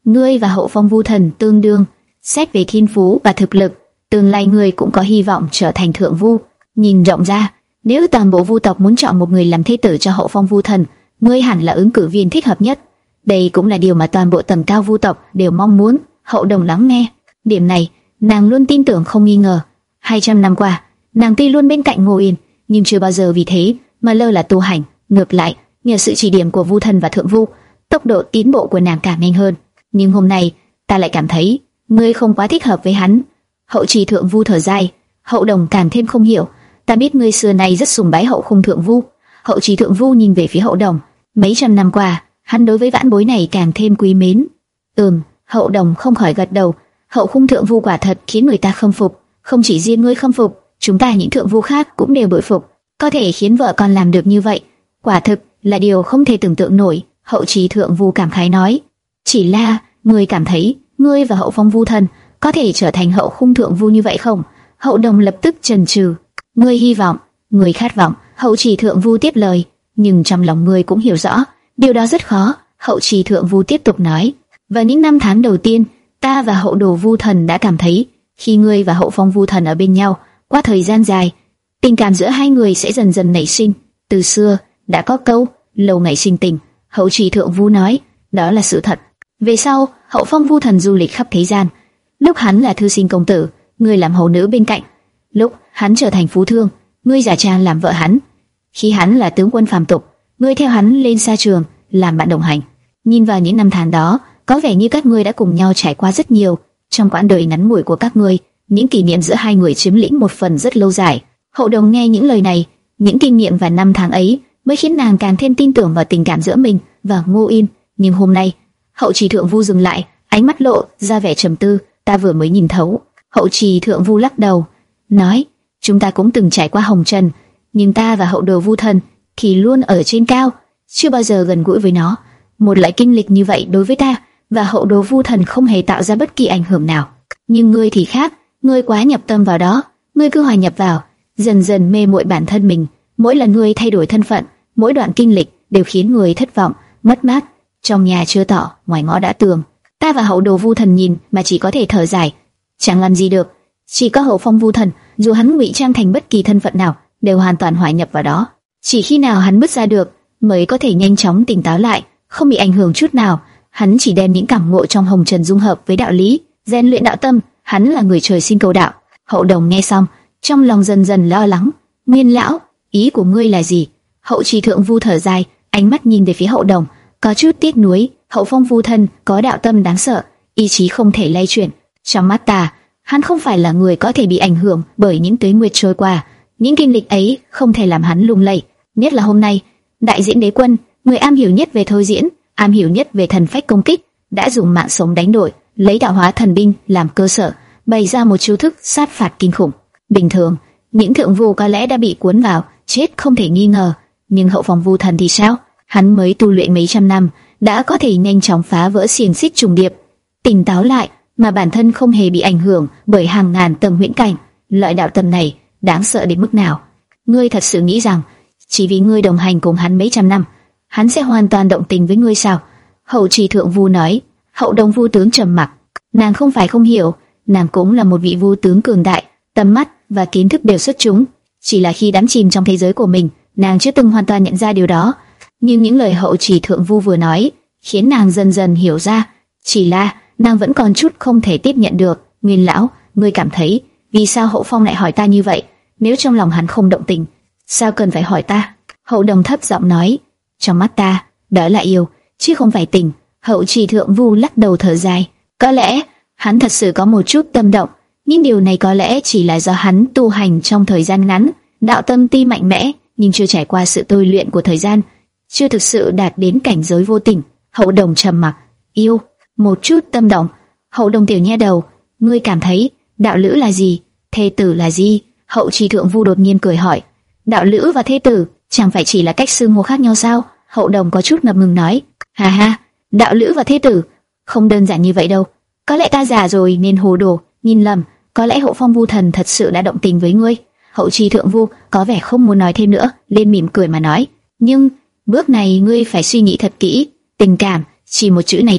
Ngươi và Hậu Phong Vu Thần tương đương, xét về thiên phú và thực lực, tương lai ngươi cũng có hy vọng trở thành thượng vu. Nhìn rộng ra, nếu toàn bộ vu tộc muốn chọn một người làm thế tử cho Hậu Phong Vu Thần, ngươi hẳn là ứng cử viên thích hợp nhất. Đây cũng là điều mà toàn bộ tầng cao vu tộc đều mong muốn. Hậu Đồng lắng nghe, điểm này nàng luôn tin tưởng không nghi ngờ. Hai trăm năm qua, nàng tuy luôn bên cạnh Ngô Yên, nhưng chưa bao giờ vì thế mà lơ là tu hành. Ngược lại, nhờ sự chỉ điểm của Vu Thần và Thượng Vu, tốc độ tiến bộ của nàng càng nhanh hơn. Nhưng hôm nay, ta lại cảm thấy ngươi không quá thích hợp với hắn. Hậu Trì Thượng Vu thở dài. Hậu Đồng càng thêm không hiểu. Ta biết ngươi xưa nay rất sùng bái Hậu Khung Thượng Vu. Hậu Trì Thượng Vu nhìn về phía Hậu Đồng. Mấy trăm năm qua, hắn đối với vãn bối này càng thêm quý mến. Ừm, Hậu Đồng không khỏi gật đầu. Hậu Khung Thượng Vu quả thật khiến người ta khâm phục. Không chỉ riêng ngươi khâm phục, chúng ta những thượng vu khác cũng đều bội phục. Có thể khiến vợ con làm được như vậy, quả thực là điều không thể tưởng tượng nổi. Hậu Trì Thượng Vu cảm khái nói. Chỉ là, ngươi cảm thấy ngươi và Hậu Phong Vu Thần có thể trở thành Hậu Khung Thượng Vu như vậy không? Hậu Đồng lập tức chần chừ. Ngươi hy vọng, ngươi khát vọng. Hậu Trì Thượng Vu tiếp lời. Nhưng trong lòng ngươi cũng hiểu rõ, điều đó rất khó. Hậu Trì Thượng Vu tiếp tục nói. Vào những năm tháng đầu tiên, ta và Hậu Đồ Vu Thần đã cảm thấy, khi ngươi và Hậu Phong Vu Thần ở bên nhau, qua thời gian dài, tình cảm giữa hai người sẽ dần dần nảy sinh. Từ xưa đã có câu lâu ngày sinh tình. Hậu Trì Thượng Vu nói, đó là sự thật. Về sau, Hậu Phong Vu Thần du lịch khắp thế gian. Lúc hắn là thư sinh công tử, ngươi làm hầu nữ bên cạnh. Lúc hắn trở thành phú thương, ngươi giả trang làm vợ hắn. Khi hắn là tướng quân phàm tục, ngươi theo hắn lên sa trường, làm bạn đồng hành. Nhìn vào những năm tháng đó, có vẻ như các ngươi đã cùng nhau trải qua rất nhiều. Trong quãng đời ngắn ngủi của các ngươi, những kỷ niệm giữa hai người chiếm lĩnh một phần rất lâu dài. Hậu Đồng nghe những lời này, những kinh nghiệm và năm tháng ấy mới khiến nàng càng thêm tin tưởng vào tình cảm giữa mình và Ngô Yên. Nhưng hôm nay, Hậu Trì Thượng Vu dừng lại, ánh mắt lộ ra vẻ trầm tư. Ta vừa mới nhìn thấu. Hậu Trì Thượng Vu lắc đầu, nói, chúng ta cũng từng trải qua hồng trần, nhưng ta và Hậu Đồ Vu Thần thì luôn ở trên cao, chưa bao giờ gần gũi với nó. Một loại kinh lịch như vậy đối với ta và Hậu Đồ Vu Thần không hề tạo ra bất kỳ ảnh hưởng nào. Nhưng ngươi thì khác, ngươi quá nhập tâm vào đó, ngươi cứ hòa nhập vào, dần dần mê muội bản thân mình. Mỗi lần ngươi thay đổi thân phận, mỗi đoạn kinh lịch đều khiến người thất vọng, mất mát. Trong nhà chưa tỏ, ngoài ngõ đã tường. Ta và Hậu Đồ Vu Thần nhìn mà chỉ có thể thở dài, chẳng làm gì được. Chỉ có Hậu Phong Vu Thần, dù hắn ngụy trang thành bất kỳ thân phận nào, đều hoàn toàn hòa nhập vào đó. Chỉ khi nào hắn bước ra được, mới có thể nhanh chóng tỉnh táo lại, không bị ảnh hưởng chút nào. Hắn chỉ đem những cảm ngộ trong hồng trần dung hợp với đạo lý, rèn luyện đạo tâm. Hắn là người trời sinh cầu đạo. Hậu Đồng nghe xong, trong lòng dần dần lo lắng. Nguyên lão, ý của ngươi là gì? Hậu Trì Thượng Vu thở dài, ánh mắt nhìn về phía Hậu Đồng, có chút tiếc nuối. Hậu Phong Vu Thần có đạo tâm đáng sợ, ý chí không thể lay chuyển. Trong mắt ta, hắn không phải là người có thể bị ảnh hưởng bởi những tuế nguyệt trôi qua. Những kinh lịch ấy không thể làm hắn lung lay. Nhất là hôm nay, đại diễn đế quân, người am hiểu nhất về thôi diễn, am hiểu nhất về thần phách công kích, đã dùng mạng sống đánh đổi, lấy đạo hóa thần binh làm cơ sở, bày ra một chiêu thức sát phạt kinh khủng. Bình thường, những thượng vu có lẽ đã bị cuốn vào, chết không thể nghi ngờ. Nhưng Hậu Phong Vu Thần thì sao? Hắn mới tu luyện mấy trăm năm, đã có thể nhanh chóng phá vỡ xiềng xích trùng điệp, tỉnh táo lại, mà bản thân không hề bị ảnh hưởng bởi hàng ngàn tầng huyễn cảnh. Loại đạo tâm này đáng sợ đến mức nào? Ngươi thật sự nghĩ rằng chỉ vì ngươi đồng hành cùng hắn mấy trăm năm, hắn sẽ hoàn toàn động tình với ngươi sao? Hậu Trì Thượng Vu nói. Hậu Đồng Vu tướng trầm mặc. Nàng không phải không hiểu, nàng cũng là một vị vu tướng cường đại, tầm mắt và kiến thức đều xuất chúng. Chỉ là khi đắm chìm trong thế giới của mình, nàng chưa từng hoàn toàn nhận ra điều đó. Nhưng những lời Hậu Trì Thượng Vu vừa nói khiến nàng dần dần hiểu ra. Chỉ là nàng vẫn còn chút không thể tiếp nhận được. Nguyên lão, ngươi cảm thấy vì sao Hậu Phong lại hỏi ta như vậy? Nếu trong lòng hắn không động tình, sao cần phải hỏi ta? Hậu Đồng thấp giọng nói. Trong mắt ta, đó là yêu, chứ không phải tình. Hậu Trì Thượng Vu lắc đầu thở dài. Có lẽ hắn thật sự có một chút tâm động, nhưng điều này có lẽ chỉ là do hắn tu hành trong thời gian ngắn, đạo tâm tuy mạnh mẽ nhưng chưa trải qua sự tôi luyện của thời gian, chưa thực sự đạt đến cảnh giới vô tình. Hậu Đồng trầm mặc. Yêu, một chút tâm động. Hậu Đồng tiểu nha đầu, ngươi cảm thấy đạo lữ là gì, thê tử là gì? Hậu Trì Thượng Vu đột nhiên cười hỏi. Đạo lữ và thê tử chẳng phải chỉ là cách xưng hô khác nhau sao? Hậu Đồng có chút ngập ngừng nói. Ha ha, đạo lữ và thê tử không đơn giản như vậy đâu. Có lẽ ta già rồi nên hồ đồ, nhìn lầm. Có lẽ Hậu Phong Vu Thần thật sự đã động tình với ngươi. Hậu Trì Thượng Vu có vẻ không muốn nói thêm nữa, lên mỉm cười mà nói. Nhưng bước này ngươi phải suy nghĩ thật kỹ. Tình cảm, chỉ một chữ này thôi,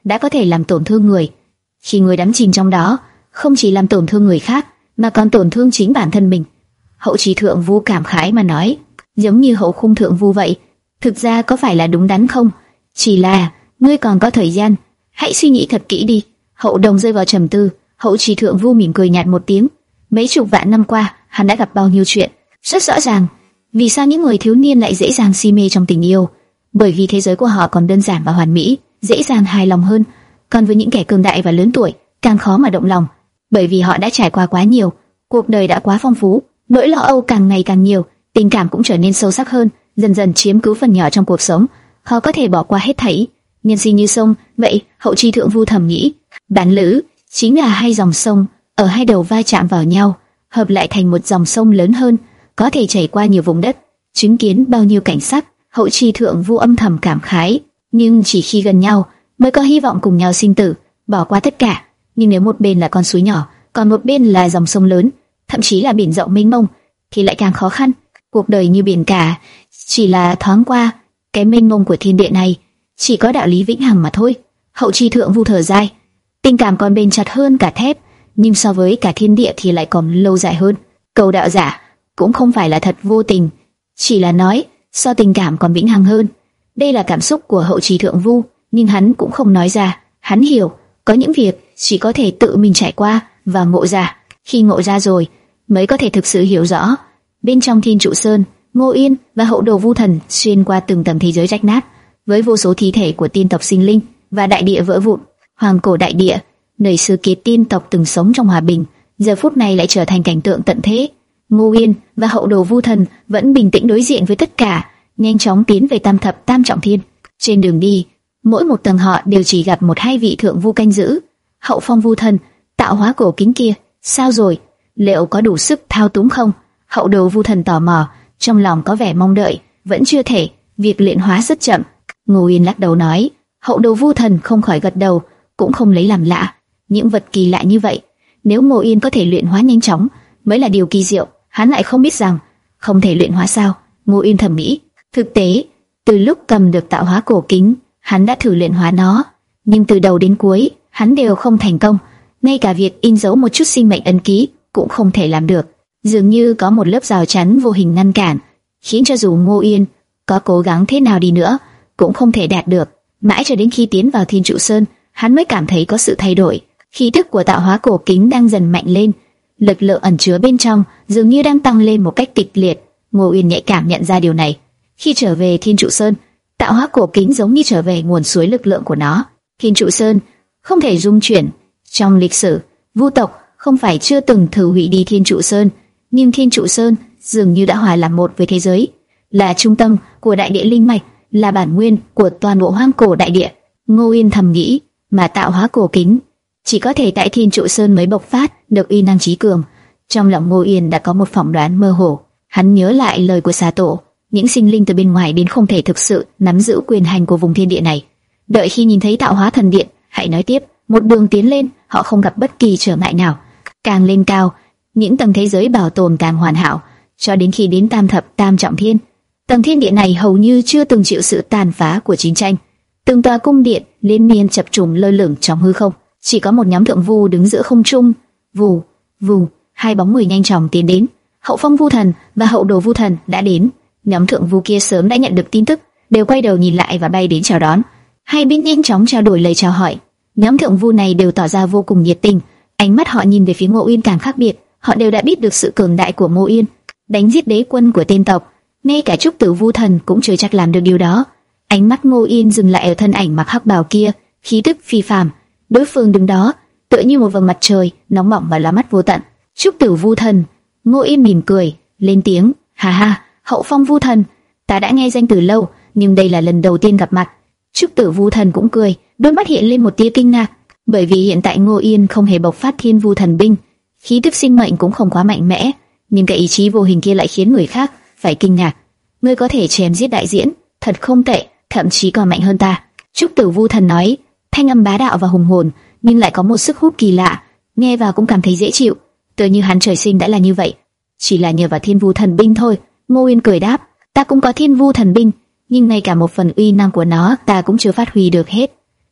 đã có thể làm tổn thương người. Khi người đắm chìm trong đó, không chỉ làm tổn thương người khác, mà còn tổn thương chính bản thân mình. Hậu Trì Thượng Vu cảm khái mà nói, giống như Hậu Khung Thượng Vu vậy. Thực ra có phải là đúng đắn không? Chỉ là, ngươi còn có thời gian, hãy suy nghĩ thật kỹ đi. Hậu Đồng rơi vào trầm tư. Hậu Trì Thượng Vu mỉm cười nhạt một tiếng. Mấy chục vạn năm qua, hắn đã gặp bao nhiêu chuyện. Rất rõ ràng, vì sao những người thiếu niên lại dễ dàng si mê trong tình yêu? Bởi vì thế giới của họ còn đơn giản và hoàn mỹ, dễ dàng hài lòng hơn. Còn với những kẻ cường đại và lớn tuổi, càng khó mà động lòng. Bởi vì họ đã trải qua quá nhiều, cuộc đời đã quá phong phú, nỗi lo âu càng ngày càng nhiều, tình cảm cũng trở nên sâu sắc hơn, dần dần chiếm cứ phần nhỏ trong cuộc sống. Họ có thể bỏ qua hết thảy. Nhân sinh như sông, vậy Hậu Trì Thượng Vu thầm nghĩ, bản lữ chính là hai dòng sông ở hai đầu va chạm vào nhau, hợp lại thành một dòng sông lớn hơn, có thể chảy qua nhiều vùng đất, chứng kiến bao nhiêu cảnh sắc. Hậu Trì Thượng Vu âm thầm cảm khái, nhưng chỉ khi gần nhau mới có hy vọng cùng nhau sinh tử, bỏ qua tất cả. Nhưng nếu một bên là con suối nhỏ, còn một bên là dòng sông lớn, thậm chí là biển rộng mênh mông, thì lại càng khó khăn. Cuộc đời như biển cả, chỉ là thoáng qua cái mênh mông của thiên địa này, chỉ có đạo lý vĩnh hằng mà thôi. Hậu Trì Thượng Vu thở dài, tình cảm còn bền chặt hơn cả thép, nhưng so với cả thiên địa thì lại còn lâu dài hơn. Cầu đạo giả cũng không phải là thật vô tình, chỉ là nói so tình cảm còn vĩnh hằng hơn. Đây là cảm xúc của Hậu Trì Thượng Vu, nhưng hắn cũng không nói ra. Hắn hiểu, có những việc chỉ có thể tự mình trải qua và ngộ ra. Khi ngộ ra rồi, mới có thể thực sự hiểu rõ. Bên trong Thiên Trụ Sơn, Ngô Yên và Hậu Đồ Vu Thần xuyên qua từng tầng thế giới rách nát, với vô số thi thể của tiên tộc sinh linh và đại địa vỡ vụn. Hoàng cổ đại địa, nơi xưa kia tiên tộc từng sống trong hòa bình, giờ phút này lại trở thành cảnh tượng tận thế. Ngô Yên và Hậu Đồ Vu Thần vẫn bình tĩnh đối diện với tất cả, nhanh chóng tiến về Tam Thập Tam Trọng Thiên. Trên đường đi, mỗi một tầng họ đều chỉ gặp một hai vị thượng vu canh giữ. Hậu Phong Vu Thần, tạo hóa cổ kính kia, sao rồi? Liệu có đủ sức thao túng không? Hậu Đồ Vu Thần tò mò, trong lòng có vẻ mong đợi, vẫn chưa thể, việc luyện hóa rất chậm. Ngô Yên lắc đầu nói. Hậu Đồ Vu Thần không khỏi gật đầu, cũng không lấy làm lạ. Những vật kỳ lạ như vậy, nếu Ngô Yên có thể luyện hóa nhanh chóng, mới là điều kỳ diệu. Hắn lại không biết rằng không thể luyện hóa sao? Ngô Yên thầm nghĩ. Thực tế, từ lúc cầm được tạo hóa cổ kính, hắn đã thử luyện hóa nó, nhưng từ đầu đến cuối, hắn đều không thành công. Ngay cả việc in dấu một chút sinh mệnh ấn ký cũng không thể làm được. Dường như có một lớp rào chắn vô hình ngăn cản, khiến cho dù Ngô Yên có cố gắng thế nào đi nữa, cũng không thể đạt được. Mãi cho đến khi tiến vào Thiên Trụ Sơn, hắn mới cảm thấy có sự thay đổi. Khí tức của tạo hóa cổ kính đang dần mạnh lên, lực lượng ẩn chứa bên trong dường như đang tăng lên một cách kịch liệt. Ngô Yên nhạy cảm nhận ra điều này. Khi trở về Thiên Trụ Sơn, tạo hóa cổ kính giống như trở về nguồn suối lực lượng của nó. Thiên Trụ Sơn không thể dung chuyển. Trong lịch sử, Vu tộc không phải chưa từng thử hủy đi Thiên Trụ Sơn, nhưng Thiên Trụ Sơn dường như đã hòa làm một với thế giới, là trung tâm của đại địa linh mạch, là bản nguyên của toàn bộ hoang cổ đại địa. Ngô Yên thầm nghĩ, mà tạo hóa cổ kính chỉ có thể tại Thiên Trụ Sơn mới bộc phát được uy năng trí cường. Trong lòng Ngô Yên đã có một phỏng đoán mơ hồ. Hắn nhớ lại lời của Xà Tổ, những sinh linh từ bên ngoài đến không thể thực sự nắm giữ quyền hành của vùng thiên địa này. Đợi khi nhìn thấy tạo hóa thần điện, hãy nói tiếp. Một đường tiến lên, họ không gặp bất kỳ trở ngại nào. Càng lên cao, những tầng thế giới bảo tồn càng hoàn hảo, cho đến khi đến Tam Thập Tam Trọng Thiên. Tầng thiên địa này hầu như chưa từng chịu sự tàn phá của chiến tranh. Từng tòa cung điện liên miên chập trùng lơ lửng trong hư không, chỉ có một nhóm thượng vu đứng giữa không trung. Vù, vù, hai bóng người nhanh chóng tiến đến. Hậu Phong Vu Thần và Hậu Đồ Vu Thần đã đến. Nhóm thượng vu kia sớm đã nhận được tin tức, đều quay đầu nhìn lại và bay đến chào đón. Hai bên nhanh chóng trao đổi lời chào hỏi. Nhóm thượng vu này đều tỏ ra vô cùng nhiệt tình, ánh mắt họ nhìn về phía Ngô Yên càng khác biệt. Họ đều đã biết được sự cường đại của Ngô Yên, đánh giết đế quân của tiên tộc, ngay cả Trúc Tử Vu Thần cũng chưa chắc làm được điều đó. Ánh mắt Ngô Yên dừng lại ở thân ảnh mặc hắc bào kia, khí tức phi phàm. Đối phương đứng đó, tựa như một vầng mặt trời nóng bỏng và lóa mắt vô tận. Trúc Tử Vu Thần. Ngô Yên mỉm cười, lên tiếng, ha ha, Hậu Phong Vu Thần, ta đã nghe danh từ lâu, nhưng đây là lần đầu tiên gặp mặt. Trúc Tử Vu Thần cũng cười, đôi mắt hiện lên một tia kinh ngạc, bởi vì hiện tại Ngô Yên không hề bộc phát Thiên Vu Thần binh, khí tức sinh mệnh cũng không quá mạnh mẽ, nhưng cái ý chí vô hình kia lại khiến người khác phải kinh ngạc. Ngươi có thể chém giết đại diễn, thật không tệ, thậm chí còn mạnh hơn ta. Trúc Tử Vu Thần nói, thanh âm bá đạo và hùng hồn, nhưng lại có một sức hút kỳ lạ, nghe vào cũng cảm thấy dễ chịu, tựa như hắn trời sinh đã là như vậy. Chỉ là nhờ vào Thiên Vu Thần binh thôi. Ngô Yên cười đáp, ta cũng có Thiên Vu Thần binh, nhưng ngay cả một phần uy năng của nó ta cũng chưa phát huy được hết.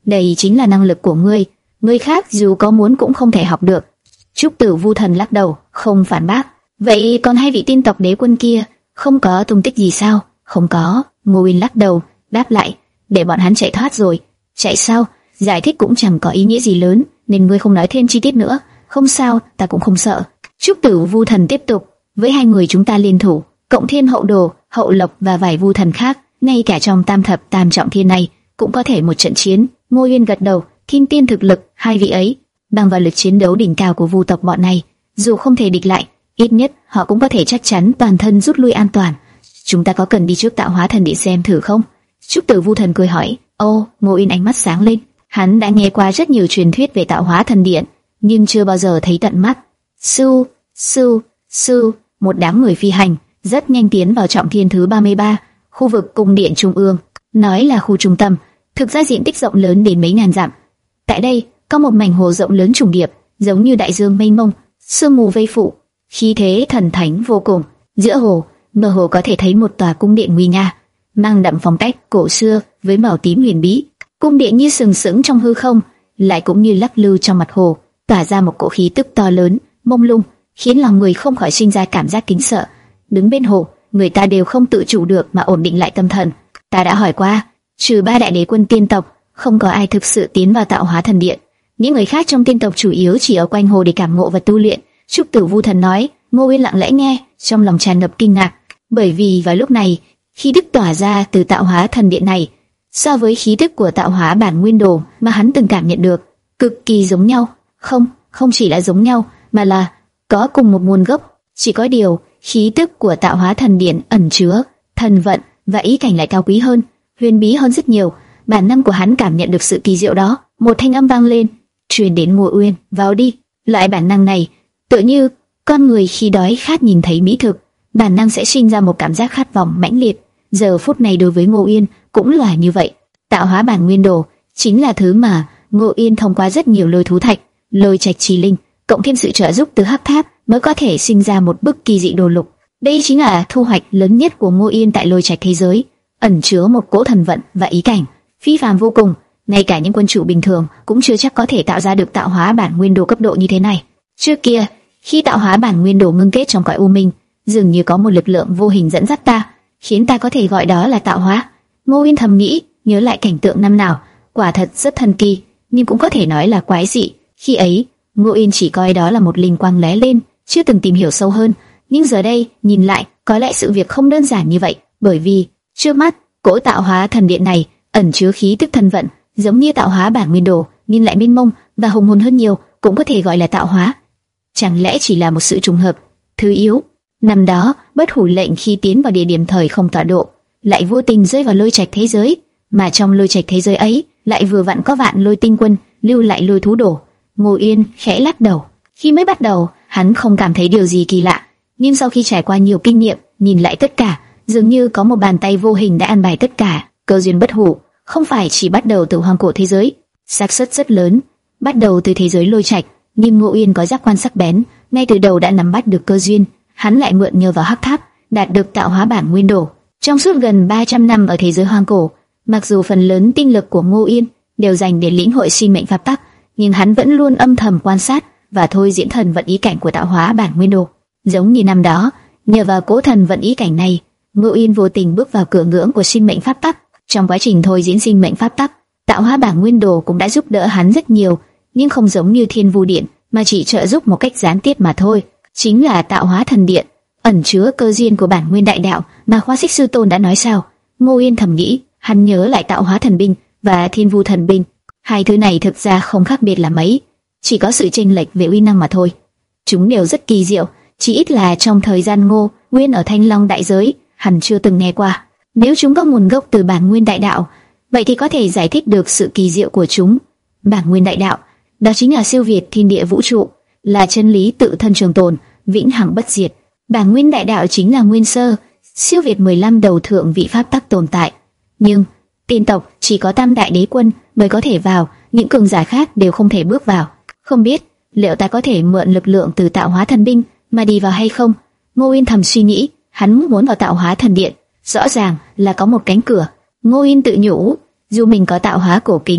đây chính là năng lực của ngươi, người khác dù có muốn cũng không thể học được. Trúc Tử Vu Thần lắc đầu, không phản bác. Vậy còn hai vị tiên tộc đế quân kia, không có tung tích gì sao? Không có. Ngô Uyên lắc đầu, đáp lại, để bọn hắn chạy thoát rồi. Chạy sao? Giải thích cũng chẳng có ý nghĩa gì lớn, nên ngươi không nói thêm chi tiết nữa. Không sao, ta cũng không sợ. Trúc Tử Vu Thần tiếp tục, với hai người chúng ta liên thủ, cộng thiên hậu đồ, hậu lộc và vài vu thần khác, ngay cả trong tam thập tam trọng thiên này cũng có thể một trận chiến. Ngô Uyên gật đầu, kim tiên thực lực, hai vị ấy bằng vào lực chiến đấu đỉnh cao của vu tộc bọn này, dù không thể địch lại, ít nhất họ cũng có thể chắc chắn toàn thân rút lui an toàn. Chúng ta có cần đi trước Tạo Hóa Thần Điện xem thử không? Trúc Tử Vu Thần cười hỏi. Ô, Ngô Uyên ánh mắt sáng lên. Hắn đã nghe qua rất nhiều truyền thuyết về Tạo Hóa Thần Điện, nhưng chưa bao giờ thấy tận mắt. Su, su, su, một đám người phi hành rất nhanh tiến vào trọng thiên thứ ba mươi ba, khu vực cung điện trung ương. Nói là khu trung tâm, thực ra diện tích rộng lớn đến mấy ngàn dặm. Tại đây có một mảnh hồ rộng lớn trùng điệp, giống như đại dương mênh mông, sương mù vây phủ, khí thế thần thánh vô cùng. Giữa hồ, mơ hồ có thể thấy một tòa cung điện nguy nga, mang đậm phong cách cổ xưa với màu tím huyền bí. Cung điện như sừng sững trong hư không, lại cũng như lắc lư trong mặt hồ, tỏa ra một cỗ khí tức to lớn, mông lung, khiến lòng người không khỏi sinh ra cảm giác kính sợ. Đứng bên hồ, người ta đều không tự chủ được mà ổn định lại tâm thần. Ta đã hỏi qua, trừ ba đại đế quân tiên tộc, không có ai thực sự tiến vào Tạo Hóa Thần Điện. Những người khác trong tiên tộc chủ yếu chỉ ở quanh hồ để cảm ngộ và tu luyện. Trúc Tử Vu Thần nói. Ngô Uyên lặng lẽ nghe, trong lòng tràn ngập kinh ngạc, bởi vì vào lúc này, khí tức tỏa ra từ Tạo Hóa Thần Điện này, so với khí tức của Tạo Hóa Bản Nguyên Đồ mà hắn từng cảm nhận được, cực kỳ giống nhau. Không, không chỉ là giống nhau, mà là có cùng một nguồn gốc. Chỉ có điều, khí tức của Tạo Hóa Thần Điện ẩn chứa thần vận và ý cảnh lại cao quý hơn, huyền bí hơn rất nhiều. Bản năng của hắn cảm nhận được sự kỳ diệu đó. Một thanh âm vang lên, truyền đến Ngô Uyên, vào đi. Loại bản năng này, tựa như con người khi đói khát nhìn thấy mỹ thực, bản năng sẽ sinh ra một cảm giác khát vọng mãnh liệt. Giờ phút này đối với Ngô Uyên cũng là như vậy. Tạo Hóa Bản Nguyên Đồ chính là thứ mà Ngô Uyên thông qua rất nhiều lôi thú thạch, lôi trạch chi linh, cộng thêm sự trợ giúp từ hắc tháp mới có thể sinh ra một bức kỳ dị đồ lục. Đây chính là thu hoạch lớn nhất của Ngô Uyên tại lôi trạch thế giới, ẩn chứa một cỗ thần vận và ý cảnh phi phàm vô cùng. Ngay cả những quân chủ bình thường cũng chưa chắc có thể tạo ra được Tạo Hóa Bản Nguyên Đồ cấp độ như thế này. Trước kia, khi Tạo Hóa Bản Nguyên Đồ ngưng kết trong cõi u minh, dường như có một lực lượng vô hình dẫn dắt ta, khiến ta có thể gọi đó là tạo hóa. Ngô Uyên thầm nghĩ, nhớ lại cảnh tượng năm nào, quả thật rất thần kỳ, nhưng cũng có thể nói là quái dị. Khi ấy, Ngô Uyên chỉ coi đó là một linh quang lóe lên, chưa từng tìm hiểu sâu hơn. Nhưng giờ đây, nhìn lại, có lẽ sự việc không đơn giản như vậy, bởi vì trước mắt, cỗ Tạo Hóa Thần Điện này ẩn chứa khí tức thần vận, giống như Tạo Hóa Bản Nguyên Đồ, nhưng lại mênh mông và hùng hồn hơn nhiều, cũng có thể gọi là tạo hóa. Chẳng lẽ chỉ là một sự trùng hợp? Thứ yếu, năm đó, Bất Hủ lệnh khi tiến vào địa điểm thời không tọa độ, lại vô tình rơi vào lôi trạch thế giới, mà trong lôi trạch thế giới ấy, lại vừa vặn có Vạn Lôi Tinh Quân lưu lại lôi thú đồ. Ngô Uyên khẽ lắc đầu. Khi mới bắt đầu, hắn không cảm thấy điều gì kỳ lạ, nhưng sau khi trải qua nhiều kinh nghiệm, nhìn lại tất cả, dường như có một bàn tay vô hình đã an bài tất cả. Cơ duyên Bất Hủ không phải chỉ bắt đầu từ hoang cổ thế giới, xác suất rất lớn bắt đầu từ thế giới lôi trạch, nhưng Ngô Uyên có giác quan sắc bén, ngay từ đầu đã nắm bắt được cơ duyên. Hắn lại mượn nhờ vào hắc tháp, đạt được Tạo Hóa Bản Nguyên Đồ. Trong suốt gần ba trăm năm ở thế giới hoang cổ, mặc dù phần lớn tinh lực của Ngô Uyên đều dành để lĩnh hội sinh mệnh pháp tắc, nhưng hắn vẫn luôn âm thầm quan sát và thôi diễn thần vận ý cảnh của Tạo Hóa Bản Nguyên Đồ. Giống như năm đó, nhờ vào cố thần vận ý cảnh này, Ngô Uyên vô tình bước vào cửa ngưỡng của sinh mệnh pháp tắc. Trong quá trình thôi diễn sinh mệnh pháp tắc, Tạo Hóa Bản Nguyên Đồ cũng đã giúp đỡ hắn rất nhiều, nhưng không giống như Thiên Vu Điện, mà chỉ trợ giúp một cách gián tiếp mà thôi. Chính là Tạo Hóa Thần Điện ẩn chứa cơ duyên của bản nguyên đại đạo mà Khoa Xích Sư Tôn đã nói sao? Ngô Uyên thầm nghĩ, hắn nhớ lại Tạo Hóa Thần Binh và Thiên Vu Thần Binh, hai thứ này thực ra không khác biệt là mấy, chỉ có sự chênh lệch về uy năng mà thôi. Chúng đều rất kỳ diệu, chỉ ít là trong thời gian Ngô Uyên ở Thanh Long đại giới, hắn chưa từng nghe qua. Nếu chúng có nguồn gốc từ bản nguyên đại đạo, vậy thì có thể giải thích được sự kỳ diệu của chúng. Bản nguyên đại đạo, đó chính là siêu việt thiên địa vũ trụ, là chân lý tự thân trường tồn, vĩnh hằng bất diệt. Bản nguyên đại đạo chính là nguyên sơ, siêu việt mười lăm đầu thượng vị pháp tắc tồn tại. Nhưng tiên tộc chỉ có tam đại đế quân mới có thể vào, những cường giả khác đều không thể bước vào. Không biết liệu ta có thể mượn lực lượng từ Tạo Hóa Thần Binh mà đi vào hay không? Ngô Uyên thầm suy nghĩ, hắn muốn vào Tạo Hóa Thần Điện, rõ ràng là có một cánh cửa. Ngô Uyên tự nhủ, dù mình có tạo hóa cổ kính,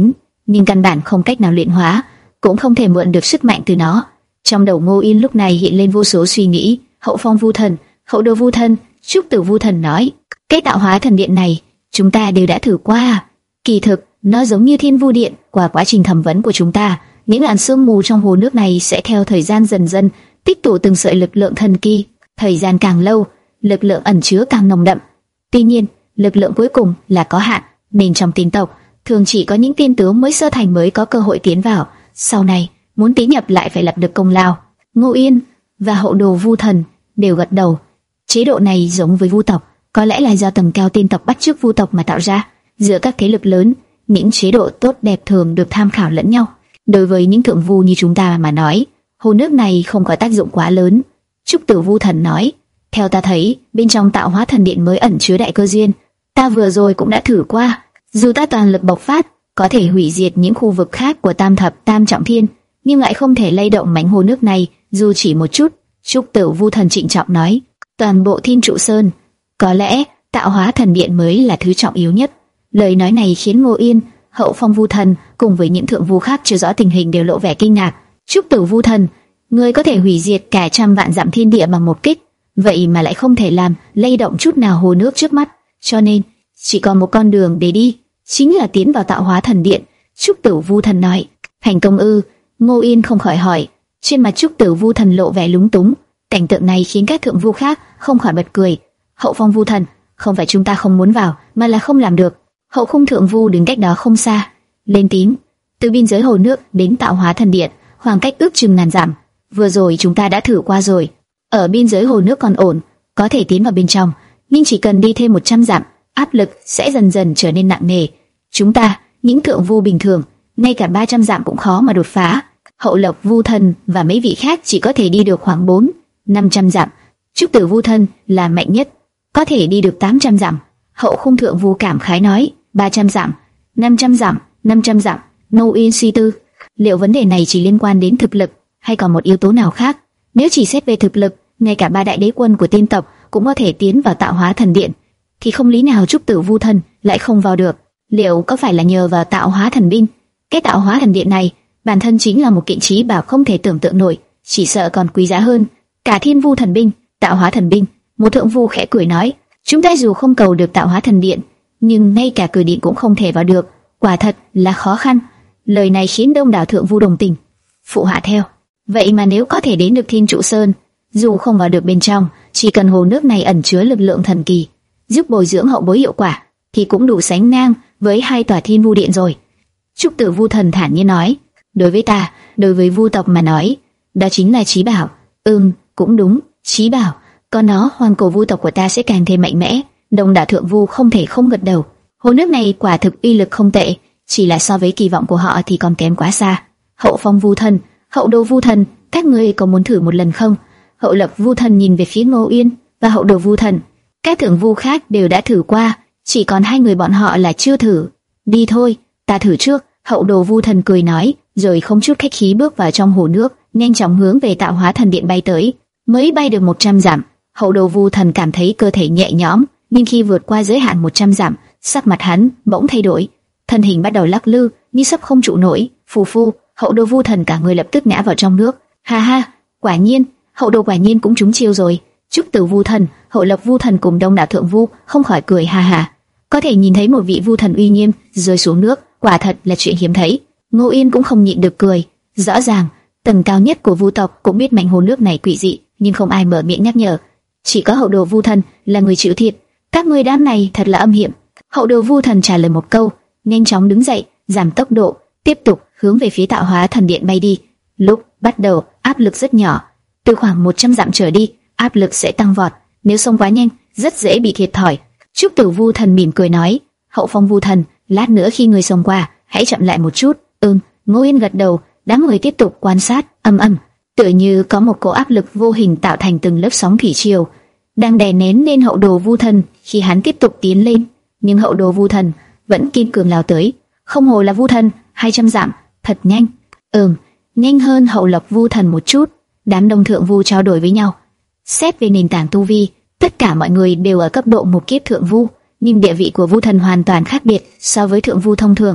nhưng căn bản không cách nào luyện hóa, cũng không thể mượn được sức mạnh từ nó. Trong đầu Ngô Yên lúc này hiện lên vô số suy nghĩ. Hậu Phong Vu Thần, Hậu Đồ Vu Thần, Trúc Tử Vu Thần nói, cái tạo hóa thần điện này chúng ta đều đã thử qua. Kỳ thực nó giống như Thiên Vu Điện. Qua quá trình thẩm vấn của chúng ta, những làn sương mù trong hồ nước này sẽ theo thời gian dần dần tích tụ từng sợi lực lượng thần kỳ. Thời gian càng lâu, lực lượng ẩn chứa càng nồng đậm. Tuy nhiên, lực lượng cuối cùng là có hạn, nên trong tiên tộc thường chỉ có những tiên tướng mới sơ thành mới có cơ hội tiến vào. Sau này muốn tiến nhập lại phải lập được công lao. Ngô Yên và Hậu Đồ Vu Thần đều gật đầu. Chế độ này giống với Vu tộc, có lẽ là do tầng cao tiên tộc bắt chước Vu tộc mà tạo ra. Giữa các thế lực lớn, những chế độ tốt đẹp thường được tham khảo lẫn nhau. Đối với những thượng vu như chúng ta mà nói, hồ nước này không có tác dụng quá lớn. Trúc Tử Vu Thần nói, theo ta thấy, bên trong tạo hóa thần điện mới ẩn chứa đại cơ duyên. Ta vừa rồi cũng đã thử qua, dù ta toàn lực bộc phát, có thể hủy diệt những khu vực khác của Tam Thập Tam Trọng Thiên, nhưng lại không thể lay động mảnh hồ nước này dù chỉ một chút. Trúc Tử Vu Thần trịnh trọng nói, toàn bộ Thiên Trụ Sơn, có lẽ tạo hóa thần điện mới là thứ trọng yếu nhất. Lời nói này khiến Ngô Yên, Hậu Phong Vu Thần cùng với những thượng vu khác chưa rõ tình hình đều lộ vẻ kinh ngạc. Trúc Tử Vu Thần, ngươi có thể hủy diệt cả trăm vạn dặm thiên địa bằng một kích, vậy mà lại không thể làm lay động chút nào hồ nước trước mắt, cho nên chỉ còn một con đường để đi, chính là tiến vào tạo hóa thần điện. Trúc Tử Vu Thần nói, thành công ư? Ngô Yên không khỏi hỏi. Trên mặt Trúc Tử Vu Thần lộ vẻ lúng túng. Cảnh tượng này khiến các thượng vu khác không khỏi bật cười. Hậu Phong Vu Thần, không phải chúng ta không muốn vào, mà là không làm được. Hậu Khung thượng vu đứng cách đó không xa, lên tiếng, từ biên giới hồ nước đến tạo hóa thần điện, khoảng cách ước chừng ngàn dặm. Vừa rồi chúng ta đã thử qua rồi. Ở biên giới hồ nước còn ổn, có thể tiến vào bên trong, nhưng chỉ cần đi thêm một trăm dặm, áp lực sẽ dần dần trở nên nặng nề. Chúng ta, những thượng vu bình thường, ngay cả ba trăm dặm cũng khó mà đột phá. Hậu Lộc Vu Thần và mấy vị khác chỉ có thể đi được khoảng bốn, năm trăm dặm. Trúc Tử Vu Thần là mạnh nhất, có thể đi được tám trăm dặm. Hậu Khung thượng vu cảm khái nói, ba trăm dặm, năm trăm dặm, năm trăm dặm. Ngô Yên suy tư, liệu vấn đề này chỉ liên quan đến thực lực hay còn một yếu tố nào khác? Nếu chỉ xét về thực lực, ngay cả ba đại đế quân của tiên tộc cũng có thể tiến vào tạo hóa thần điện, thì không lý nào Trúc Tử Vu Thần lại không vào được. Liệu có phải là nhờ vào tạo hóa thần binh? Cái tạo hóa thần điện này bản thân chính là một kiện trí bảo không thể tưởng tượng nổi, chỉ sợ còn quý giá hơn cả Thiên Vu thần binh, tạo hóa thần binh. Một thượng vu khẽ cười nói, chúng ta dù không cầu được tạo hóa thần điện, nhưng ngay cả cửa điện cũng không thể vào được, quả thật là khó khăn. Lời này khiến đông đảo thượng vu đồng tình, phụ họa theo. Vậy mà nếu có thể đến được Thiên Trụ Sơn, dù không vào được bên trong, chỉ cần hồ nước này ẩn chứa lực lượng thần kỳ, giúp bồi dưỡng hậu bối hiệu quả, thì cũng đủ sánh ngang với hai tòa Thiên Vu Điện rồi. Trúc Tử Vu Thần thản nhiên nói, đối với ta, đối với vu tộc mà nói, đó chính là trí bảo. Ừm, cũng đúng, trí bảo. Có nó, hoàng cổ vu tộc của ta sẽ càng thêm mạnh mẽ. Đông đảo thượng vu không thể không gật đầu. Hồ nước này quả thực uy lực không tệ, chỉ là so với kỳ vọng của họ thì còn kém quá xa. Hậu Phong Vu Thần, Hậu Đồ Vu Thần, các ngươi có muốn thử một lần không? Hậu Lập Vu Thần nhìn về phía Ngô Yên và Hậu Đồ Vu Thần. Các thượng vu khác đều đã thử qua, chỉ còn hai người bọn họ là chưa thử. Đi thôi, ta thử trước. Hậu Đồ Vu Thần cười nói, rồi không chút khách khí bước vào trong hồ nước, nhanh chóng hướng về tạo hóa thần điện bay tới. Mới bay được một trăm dặm, Hậu Đồ Vu Thần cảm thấy cơ thể nhẹ nhõm, nhưng khi vượt qua giới hạn một trăm dặm, sắc mặt hắn bỗng thay đổi, thân hình bắt đầu lắc lư, như sắp không trụ nổi. Phù phu, Hậu Đồ Vu Thần cả người lập tức ngã vào trong nước. Ha ha, quả nhiên, Hậu Đồ quả nhiên cũng trúng chiêu rồi. Trúc Tử Vu Thần, Hậu Lập Vu Thần cùng đông đảo thượng vu không khỏi cười ha ha. Có thể nhìn thấy một vị vu thần uy nghiêm rơi xuống nước, quả thật là chuyện hiếm thấy. Ngô Yên cũng không nhịn được cười. Rõ ràng, tầng cao nhất của vu tộc cũng biết mảnh hồ nước này quỷ dị, nhưng không ai mở miệng nhắc nhở. Chỉ có Hậu Đồ Vu Thần là người chịu thiệt. Các ngươi đám này thật là âm hiểm. Hậu Đồ Vu Thần trả lời một câu, nhanh chóng đứng dậy, giảm tốc độ, tiếp tục hướng về phía tạo hóa thần điện bay đi. Lúc bắt đầu, áp lực rất nhỏ, từ khoảng một trăm dặm trở đi, áp lực sẽ tăng vọt. Nếu xông quá nhanh, rất dễ bị thiệt thòi. Trúc Tử Vu Thần mỉm cười nói, Hậu Phong Vu Thần, lát nữa khi người xông qua, hãy chậm lại một chút. Ừm. Ngô Yên gật đầu. Đám người tiếp tục quan sát. Âm âm, tựa như có một cỗ áp lực vô hình tạo thành từng lớp sóng thủy triều đang đè nén lên Hậu Đồ Vu Thần khi hắn tiếp tục tiến lên. Nhưng Hậu Đồ Vu Thần vẫn kiên cường lao tới. Không hồ là Vu Thần, hai trăm dặm, thật nhanh. Ừm, nhanh hơn Hậu Lộc Vu Thần một chút. Đám đông thượng vu trao đổi với nhau. Xét về nền tảng tu vi, tất cả mọi người đều ở cấp độ một kiếp thượng vu, nhưng địa vị của Vu Thần hoàn toàn khác biệt so với thượng vu thông thường.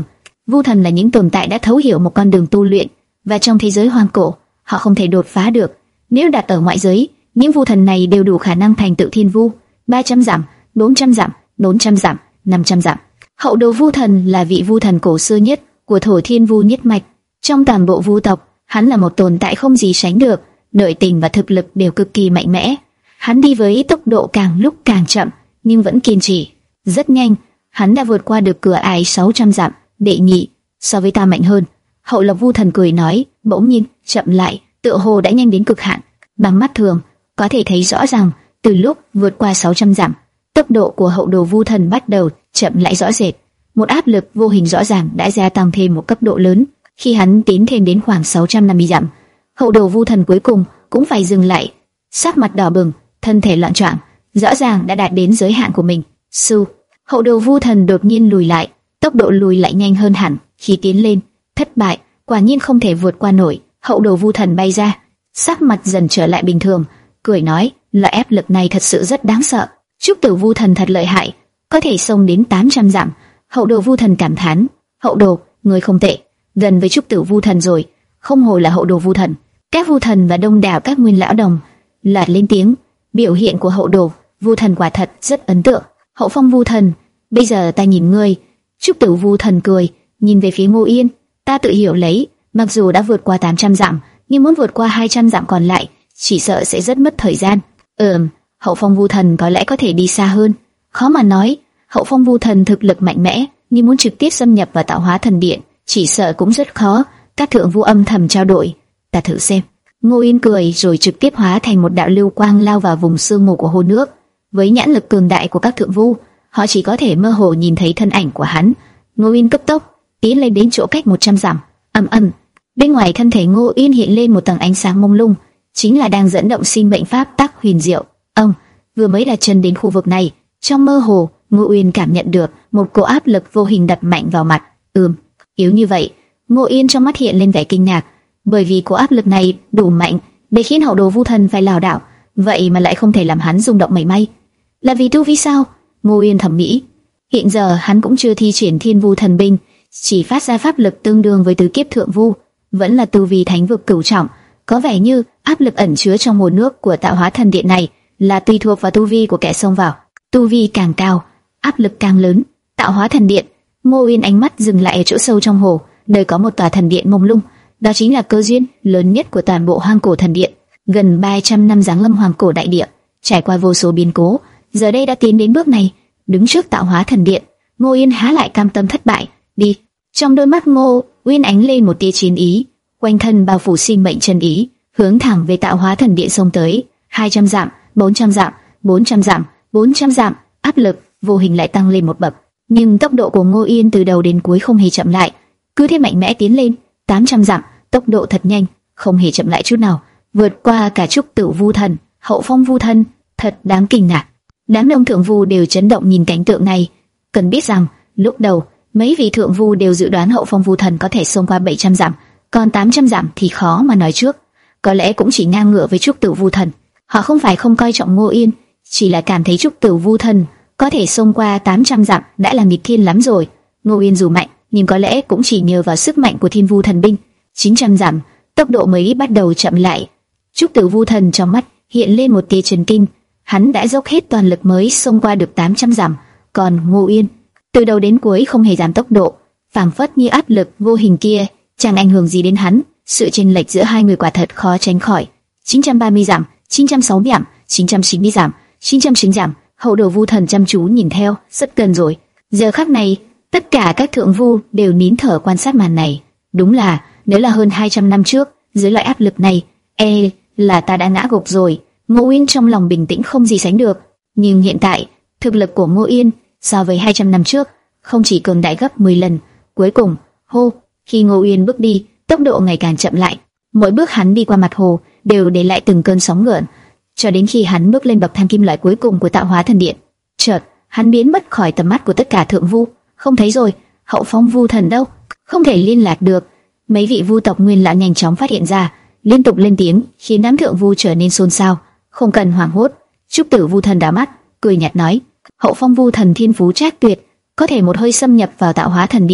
Vu thần là những tồn tại đã thấu hiểu một con đường tu luyện, và trong thế giới hoang cổ, họ không thể đột phá được. Nếu đặt ở ngoại giới, những vu thần này đều đủ khả năng thành tựu thiên vu, ba trăm dặm, bốn trăm dặm, bốn trăm dặm, năm trăm dặm. Hậu đồ vu thần là vị vu thần cổ xưa nhất của thổ thiên vu nhất mạch. Trong toàn bộ vu tộc, hắn là một tồn tại không gì sánh được, nội tình và thực lực đều cực kỳ mạnh mẽ. Hắn đi với tốc độ càng lúc càng chậm, nhưng vẫn kiên trì. Rất nhanh, hắn đã vượt qua được cửa ải sáu trăm dặm. Đệ nhị, so với ta mạnh hơn. Hậu Lộc vu thần cười nói, bỗng nhiên chậm lại, tựa hồ đã nhanh đến cực hạn. Bằng mắt thường, có thể thấy rõ ràng, từ lúc vượt qua sáu trăm dặm, tốc độ của hậu đồ vu thần bắt đầu chậm lại rõ rệt. Một áp lực vô hình rõ ràng đã gia tăng thêm một cấp độ lớn. Khi hắn tiến thêm đến khoảng sáu trăm năm mươi dặm, hậu đồ vu thần cuối cùng cũng phải dừng lại, sắc mặt đỏ bừng, thân thể loạn choạng, rõ ràng đã đạt đến giới hạn của mình. Su, hậu đồ vu thần đột nhiên lùi lại, tốc độ lùi lại nhanh hơn hẳn. Khi tiến lên, thất bại, quả nhiên không thể vượt qua nổi. Hậu đồ vu thần bay ra, sắc mặt dần trở lại bình thường, cười nói, loại áp lực này thật sự rất đáng sợ. Trúc tử vu thần thật lợi hại, có thể xông đến tám trăm dặm. Hậu đồ vu thần cảm thán, hậu đồ, người không tệ, gần với trúc tử vu thần rồi, không hổ là hậu đồ vu thần. Các vu thần và đông đảo các nguyên lão đồng loạt lên tiếng, biểu hiện của hậu đồ vu thần quả thật rất ấn tượng. Hậu phong vu thần, bây giờ ta nhìn ngươi. Trúc tử vu thần cười, nhìn về phía Ngô Yên, ta tự hiểu lấy, mặc dù đã vượt qua tám trăm dặm, nhưng muốn vượt qua hai trăm dặm còn lại, chỉ sợ sẽ rất mất thời gian. Ừm, hậu phong vu thần có lẽ có thể đi xa hơn. Khó mà nói, hậu phong vu thần thực lực mạnh mẽ, nhưng muốn trực tiếp xâm nhập vào tạo hóa thần điện, chỉ sợ cũng rất khó. Các thượng vu âm thầm trao đổi, ta thử xem. Ngô Yên cười rồi trực tiếp hóa thành một đạo lưu quang lao vào vùng sương mù của hồ nước. Với nhãn lực cường đại của các thượng vu, họ chỉ có thể mơ hồ nhìn thấy thân ảnh của hắn. Ngô Yên cấp tốc tiến lên đến chỗ cách một trăm dặm. Ầm ầm, bên ngoài thân thể Ngô Yên hiện lên một tầng ánh sáng mông lung, chính là đang dẫn động sinh mệnh pháp tắc huyền diệu. Ông vừa mới đặt chân đến khu vực này, trong mơ hồ, Ngô Yên cảm nhận được một cỗ áp lực vô hình đập mạnh vào mặt. Ừm, yếu như vậy. Ngô Yên trong mắt hiện lên vẻ kinh ngạc, bởi vì cỗ áp lực này đủ mạnh để khiến hậu đồ vu thần phải lảo đảo, vậy mà lại không thể làm hắn rung động mảy may. Là vì tu vi sao? Ngô Yên thầm nghĩ. Hiện giờ hắn cũng chưa thi triển Thiên Vu Thần Binh, chỉ phát ra pháp lực tương đương với tứ kiếp thượng vu, vẫn là tu vi thánh vực cửu trọng. Có vẻ như áp lực ẩn chứa trong hồ nước của tạo hóa thần điện này là tùy thuộc vào tu vi của kẻ xông vào. Tu vi càng cao, áp lực càng lớn. Tạo hóa thần điện. Ngô Yên ánh mắt dừng lại ở chỗ sâu trong hồ, nơi có một tòa thần điện mông lung. Đó chính là cơ duyên lớn nhất của toàn bộ hoang cổ thần điện. Gần ba trăm năm giáng lâm hoàng cổ đại địa, trải qua vô số biến cố, giờ đây đã tiến đến bước này. Đứng trước tạo hóa thần điện, Ngô Yên há lại cam tâm thất bại. Đi. Trong đôi mắt Ngô Uyên ánh lên một tia chiến ý, quanh thân bao phủ sinh mệnh chân ý, hướng thẳng về tạo hóa thần điện xông tới. hai trăm dặm, bốn trăm dặm, bốn trăm dặm, bốn trăm dặm, áp lực vô hình lại tăng lên một bậc. Nhưng tốc độ của Ngô Yên từ đầu đến cuối không hề chậm lại, cứ thế mạnh mẽ tiến lên. tám trăm dặm, tốc độ thật nhanh, không hề chậm lại chút nào, vượt qua cả trúc tử vu thần, hậu phong vu thần, thật đáng kinh ngạc. Đám đông thượng vu đều chấn động nhìn cảnh tượng này. Cần biết rằng, lúc đầu mấy vị thượng vu đều dự đoán hậu phong vu thần có thể xông qua bảy trăm dặm, còn tám trăm dặm thì khó mà nói trước. Có lẽ cũng chỉ ngang ngửa với trúc tử vu thần. Họ không phải không coi trọng Ngô Yên, chỉ là cảm thấy trúc tử vu thần có thể xông qua tám trăm dặm đã là nghịch thiên lắm rồi. Ngô Yên dù mạnh, nhưng có lẽ cũng chỉ nhờ vào sức mạnh của Thiên Vu Thần Binh. chín trăm dặm, tốc độ mới bắt đầu chậm lại. Trúc tử vu thần trong mắt hiện lên một tia chấn kinh. Hắn đã dốc hết toàn lực mới xông qua được tám trăm dặm, còn Ngô Yên từ đầu đến cuối không hề giảm tốc độ, phảng phất như áp lực vô hình kia chẳng ảnh hưởng gì đến hắn. Sự chênh lệch giữa hai người quả thật khó tránh khỏi. chín trăm ba mươi dặm, chín trăm sáu mươi dặm, chín trăm chín mươi dặm, chín trăm chín mươi dặm. Hậu đồ vu thần chăm chú nhìn theo, rất gần rồi. Giờ khắc này, tất cả các thượng vu đều nín thở quan sát màn này. Đúng là, nếu là hơn hai trăm năm trước, dưới loại áp lực này, e là ta đã ngã gục rồi. Ngô Yên trong lòng bình tĩnh không gì sánh được. Nhưng hiện tại, thực lực của Ngô Yên so với hai trăm năm trước, không chỉ cường đại gấp mười lần. Cuối cùng, hô, khi Ngô Yên bước đi, tốc độ ngày càng chậm lại. Mỗi bước hắn đi qua mặt hồ đều để lại từng cơn sóng gợn, cho đến khi hắn bước lên bậc thang kim loại cuối cùng của tạo hóa thần điện. Chợt, hắn biến mất khỏi tầm mắt của tất cả thượng vu. Không thấy rồi, hậu phong vu thần đâu? Không thể liên lạc được. Mấy vị vu tộc nguyên lão nhanh chóng phát hiện ra, liên tục lên tiếng, khiến đám thượng vu trở nên xôn xao. Không cần hoảng hốt. Trúc tử vu thần đảo mắt, cười nhạt nói: hậu phong vu thần thiên phú trác tuyệt, có thể một hơi xâm nhập vào tạo hóa thần điện,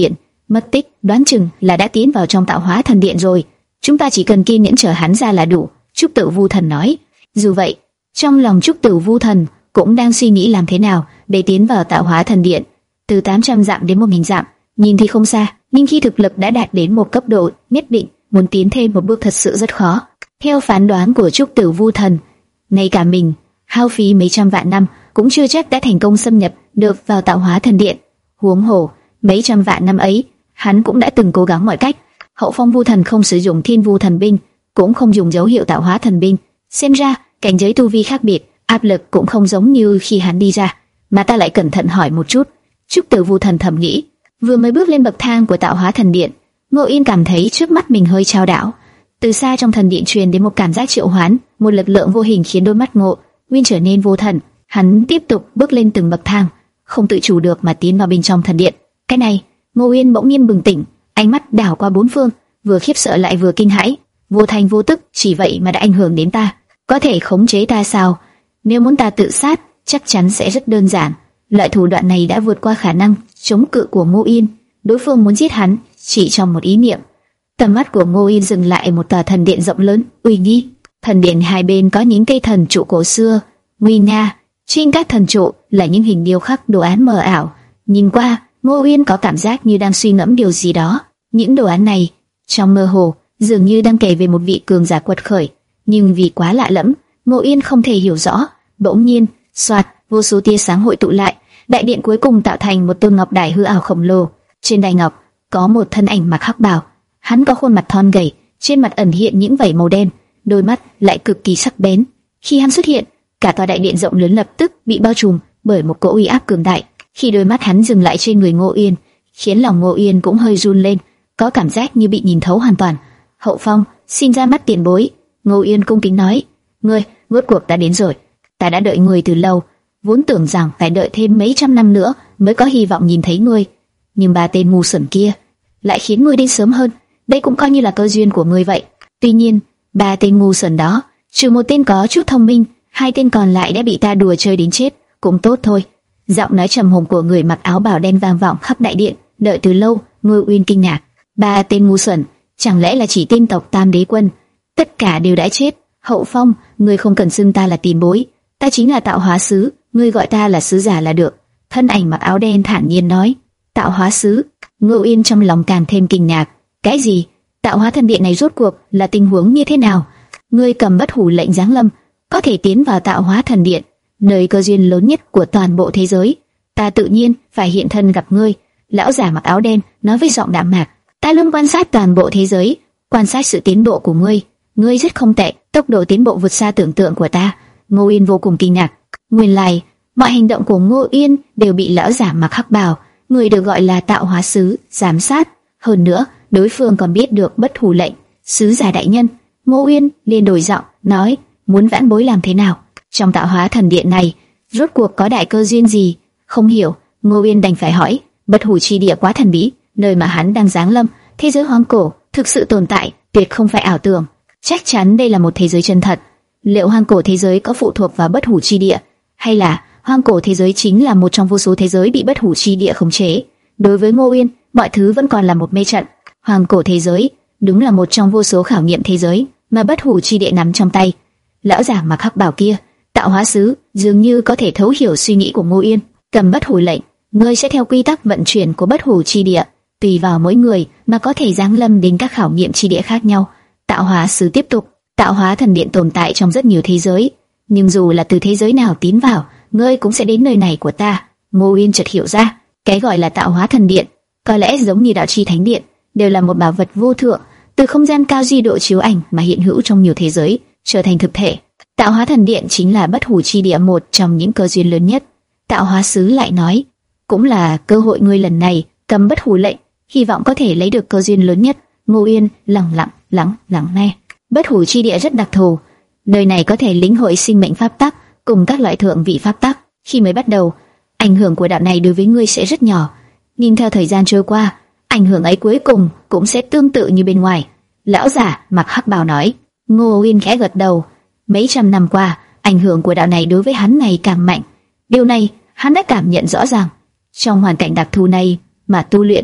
mất tích, đoán chừng là đã tiến vào trong tạo hóa thần điện rồi. Chúng ta chỉ cần kiên nhẫn chờ hắn ra là đủ." Trúc Tử Vu Thần nói. Dù vậy, trong lòng Trúc Tử Vu Thần cũng đang suy nghĩ làm thế nào để tiến vào tạo hóa thần điện. Từ tám trăm dặm đến một nghìn dặm, nhìn thì không xa, nhưng khi thực lực đã đạt đến một cấp độ nhất định, muốn tiến thêm một bước thật sự rất khó. Theo phán đoán của Trúc Tử Vu Thần, ngay cả mình hao phí mấy trăm vạn năm cũng chưa chắc đã thành công xâm nhập được vào tạo hóa thần điện. Huống hồ, mấy trăm vạn năm ấy, hắn cũng đã từng cố gắng mọi cách. Hậu Phong Vu Thần không sử dụng Thiên Vu Thần binh, cũng không dùng dấu hiệu tạo hóa thần binh. Xem ra cảnh giới tu vi khác biệt, áp lực cũng không giống như khi hắn đi ra. Mà ta lại cẩn thận hỏi một chút. Trúc Tử Vu Thần thầm nghĩ. Vừa mới bước lên bậc thang của tạo hóa thần điện, Ngô Yên cảm thấy trước mắt mình hơi chao đảo. Từ xa trong thần điện truyền đến một cảm giác triệu hoán, một lực lượng vô hình khiến đôi mắt Ngô Uyên trở nên vô thần. Hắn tiếp tục bước lên từng bậc thang, không tự chủ được mà tiến vào bên trong thần điện. Cái này, Ngô Uyên bỗng nhiên bừng tỉnh, ánh mắt đảo qua bốn phương, vừa khiếp sợ lại vừa kinh hãi. Vô thành vô tức, chỉ vậy mà đã ảnh hưởng đến ta, có thể khống chế ta sao? Nếu muốn ta tự sát, chắc chắn sẽ rất đơn giản. Loại thủ đoạn này đã vượt qua khả năng chống cự của Ngô Yên. Đối phương muốn giết hắn chỉ trong một ý niệm. Tầm mắt của Ngô Yên dừng lại một tòa thần điện rộng lớn, uy nghi. Thần điện hai bên có những cây thần trụ cổ xưa, nguy nga. Trên các thần trụ là những hình điêu khắc đồ án mờ ảo. Nhìn qua, Ngô Yên có cảm giác như đang suy ngẫm điều gì đó. Những đồ án này, trong mơ hồ, dường như đang kể về một vị cường giả quật khởi, nhưng vì quá lạ lẫm, Ngô Yên không thể hiểu rõ. Bỗng nhiên, xoạt, vô số tia sáng hội tụ lại, đại điện cuối cùng tạo thành một tôn ngọc đài hư ảo khổng lồ. Trên đài ngọc có một thân ảnh mặc hắc bào, hắn có khuôn mặt thon gầy, trên mặt ẩn hiện những vảy màu đen, đôi mắt lại cực kỳ sắc bén. Khi hắn xuất hiện, cả tòa đại điện rộng lớn lập tức bị bao trùm bởi một cỗ uy áp cường đại. Khi đôi mắt hắn dừng lại trên người Ngô Yên, khiến lòng Ngô Yên cũng hơi run lên, có cảm giác như bị nhìn thấu hoàn toàn. Hậu Phong, xin ra mắt tiền bối. Ngô Yên cung kính nói. Ngươi, rốt cuộc đã đến rồi. Ta đã đợi ngươi từ lâu, vốn tưởng rằng phải đợi thêm mấy trăm năm nữa mới có hy vọng nhìn thấy ngươi, nhưng ba tên ngu xuẩn kia lại khiến ngươi đến sớm hơn. Đây cũng coi như là cơ duyên của ngươi vậy. Tuy nhiên, ba tên ngu xuẩn đó, trừ một tên có chút thông minh, hai tên còn lại đã bị ta đùa chơi đến chết. Cũng tốt thôi. Giọng nói trầm hùng của người mặc áo bào đen vang vọng khắp đại điện. Đợi từ lâu, Ngô Uyên kinh ngạc. Ba tên ngu xuẩn, chẳng lẽ là chỉ tên tộc Tam Đế Quân? Tất cả đều đã chết. Hậu Phong, ngươi không cần xưng ta là tiền bối, ta chính là tạo hóa sứ, ngươi gọi ta là sứ giả là được. Thân ảnh mặc áo đen thản nhiên nói. Tạo hóa sứ? Ngô Uyên trong lòng càng thêm kinh ngạc. Cái gì? Tạo hóa thần điện này rốt cuộc là tình huống như thế nào? Ngươi cầm bất hủ lệnh giáng lâm, có thể tiến vào tạo hóa thần điện, nơi cơ duyên lớn nhất của toàn bộ thế giới. Ta tự nhiên phải hiện thân gặp ngươi. Lão giả mặc áo đen nói với giọng đạm mạc. Ta luôn quan sát toàn bộ thế giới, quan sát sự tiến bộ của ngươi. Ngươi rất không tệ, tốc độ tiến bộ vượt xa tưởng tượng của ta. Ngô Yên vô cùng kinh ngạc. Nguyên lai, mọi hành động của Ngô Yên đều bị lão giả mặc hắc bào, người được gọi là tạo hóa sứ, giám sát. Hơn nữa, đối phương còn biết được bất hủ lệnh. Sứ giả đại nhân. Ngô Uyên liền đổi giọng, nói, muốn vãn bối làm thế nào? Trong tạo hóa thần điện này, rốt cuộc có đại cơ duyên gì? Không hiểu, Ngô Uyên đành phải hỏi. Bất hủ chi địa quá thần bí, nơi mà hắn đang giáng lâm, thế giới hoang cổ, thực sự tồn tại, tuyệt không phải ảo tưởng. Chắc chắn đây là một thế giới chân thật. Liệu hoang cổ thế giới có phụ thuộc vào bất hủ chi địa, hay là hoang cổ thế giới chính là một trong vô số thế giới bị bất hủ chi địa khống chế? Đối với Ngô Uyên, mọi thứ vẫn còn là một mê trận. Hoang cổ thế giới đúng là một trong vô số khảo nghiệm thế giới mà bất hủ chi địa nắm trong tay. Lão giả mặc hắc bào kia, tạo hóa sứ, dường như có thể thấu hiểu suy nghĩ của Ngô Uyên. Cầm bất hủ lệnh, ngươi sẽ theo quy tắc vận chuyển của bất hủ chi địa, tùy vào mỗi người mà có thể giáng lâm đến các khảo nghiệm chi địa khác nhau. Tạo hóa sứ tiếp tục. Tạo hóa thần điện tồn tại trong rất nhiều thế giới, nhưng dù là từ thế giới nào tiến vào, ngươi cũng sẽ đến nơi này của ta. Ngô Uyên chợt hiểu ra, cái gọi là tạo hóa thần điện, có lẽ giống như đạo chi thánh điện, đều là một bảo vật vô thượng, từ không gian cao di độ chiếu ảnh mà hiện hữu trong nhiều thế giới, trở thành thực thể. Tạo hóa thần điện chính là bất hủ chi địa, một trong những cơ duyên lớn nhất. Tạo hóa sứ lại nói, cũng là cơ hội ngươi lần này cầm bất hủ lệnh, hy vọng có thể lấy được cơ duyên lớn nhất. Ngô Uyên lặng lặng lắng lắng nghe. Bất hủ chi địa rất đặc thù, nơi này có thể lĩnh hội sinh mệnh pháp tắc cùng các loại thượng vị pháp tắc. Khi mới bắt đầu, ảnh hưởng của đạo này đối với ngươi sẽ rất nhỏ, nhưng theo thời gian trôi qua, ảnh hưởng ấy cuối cùng cũng sẽ tương tự như bên ngoài. Lão giả mặc hắc bào nói. Ngô Uyên khẽ gật đầu. Mấy trăm năm qua, ảnh hưởng của đạo này đối với hắn ngày càng mạnh. Điều này hắn đã cảm nhận rõ ràng. Trong hoàn cảnh đặc thù này mà tu luyện,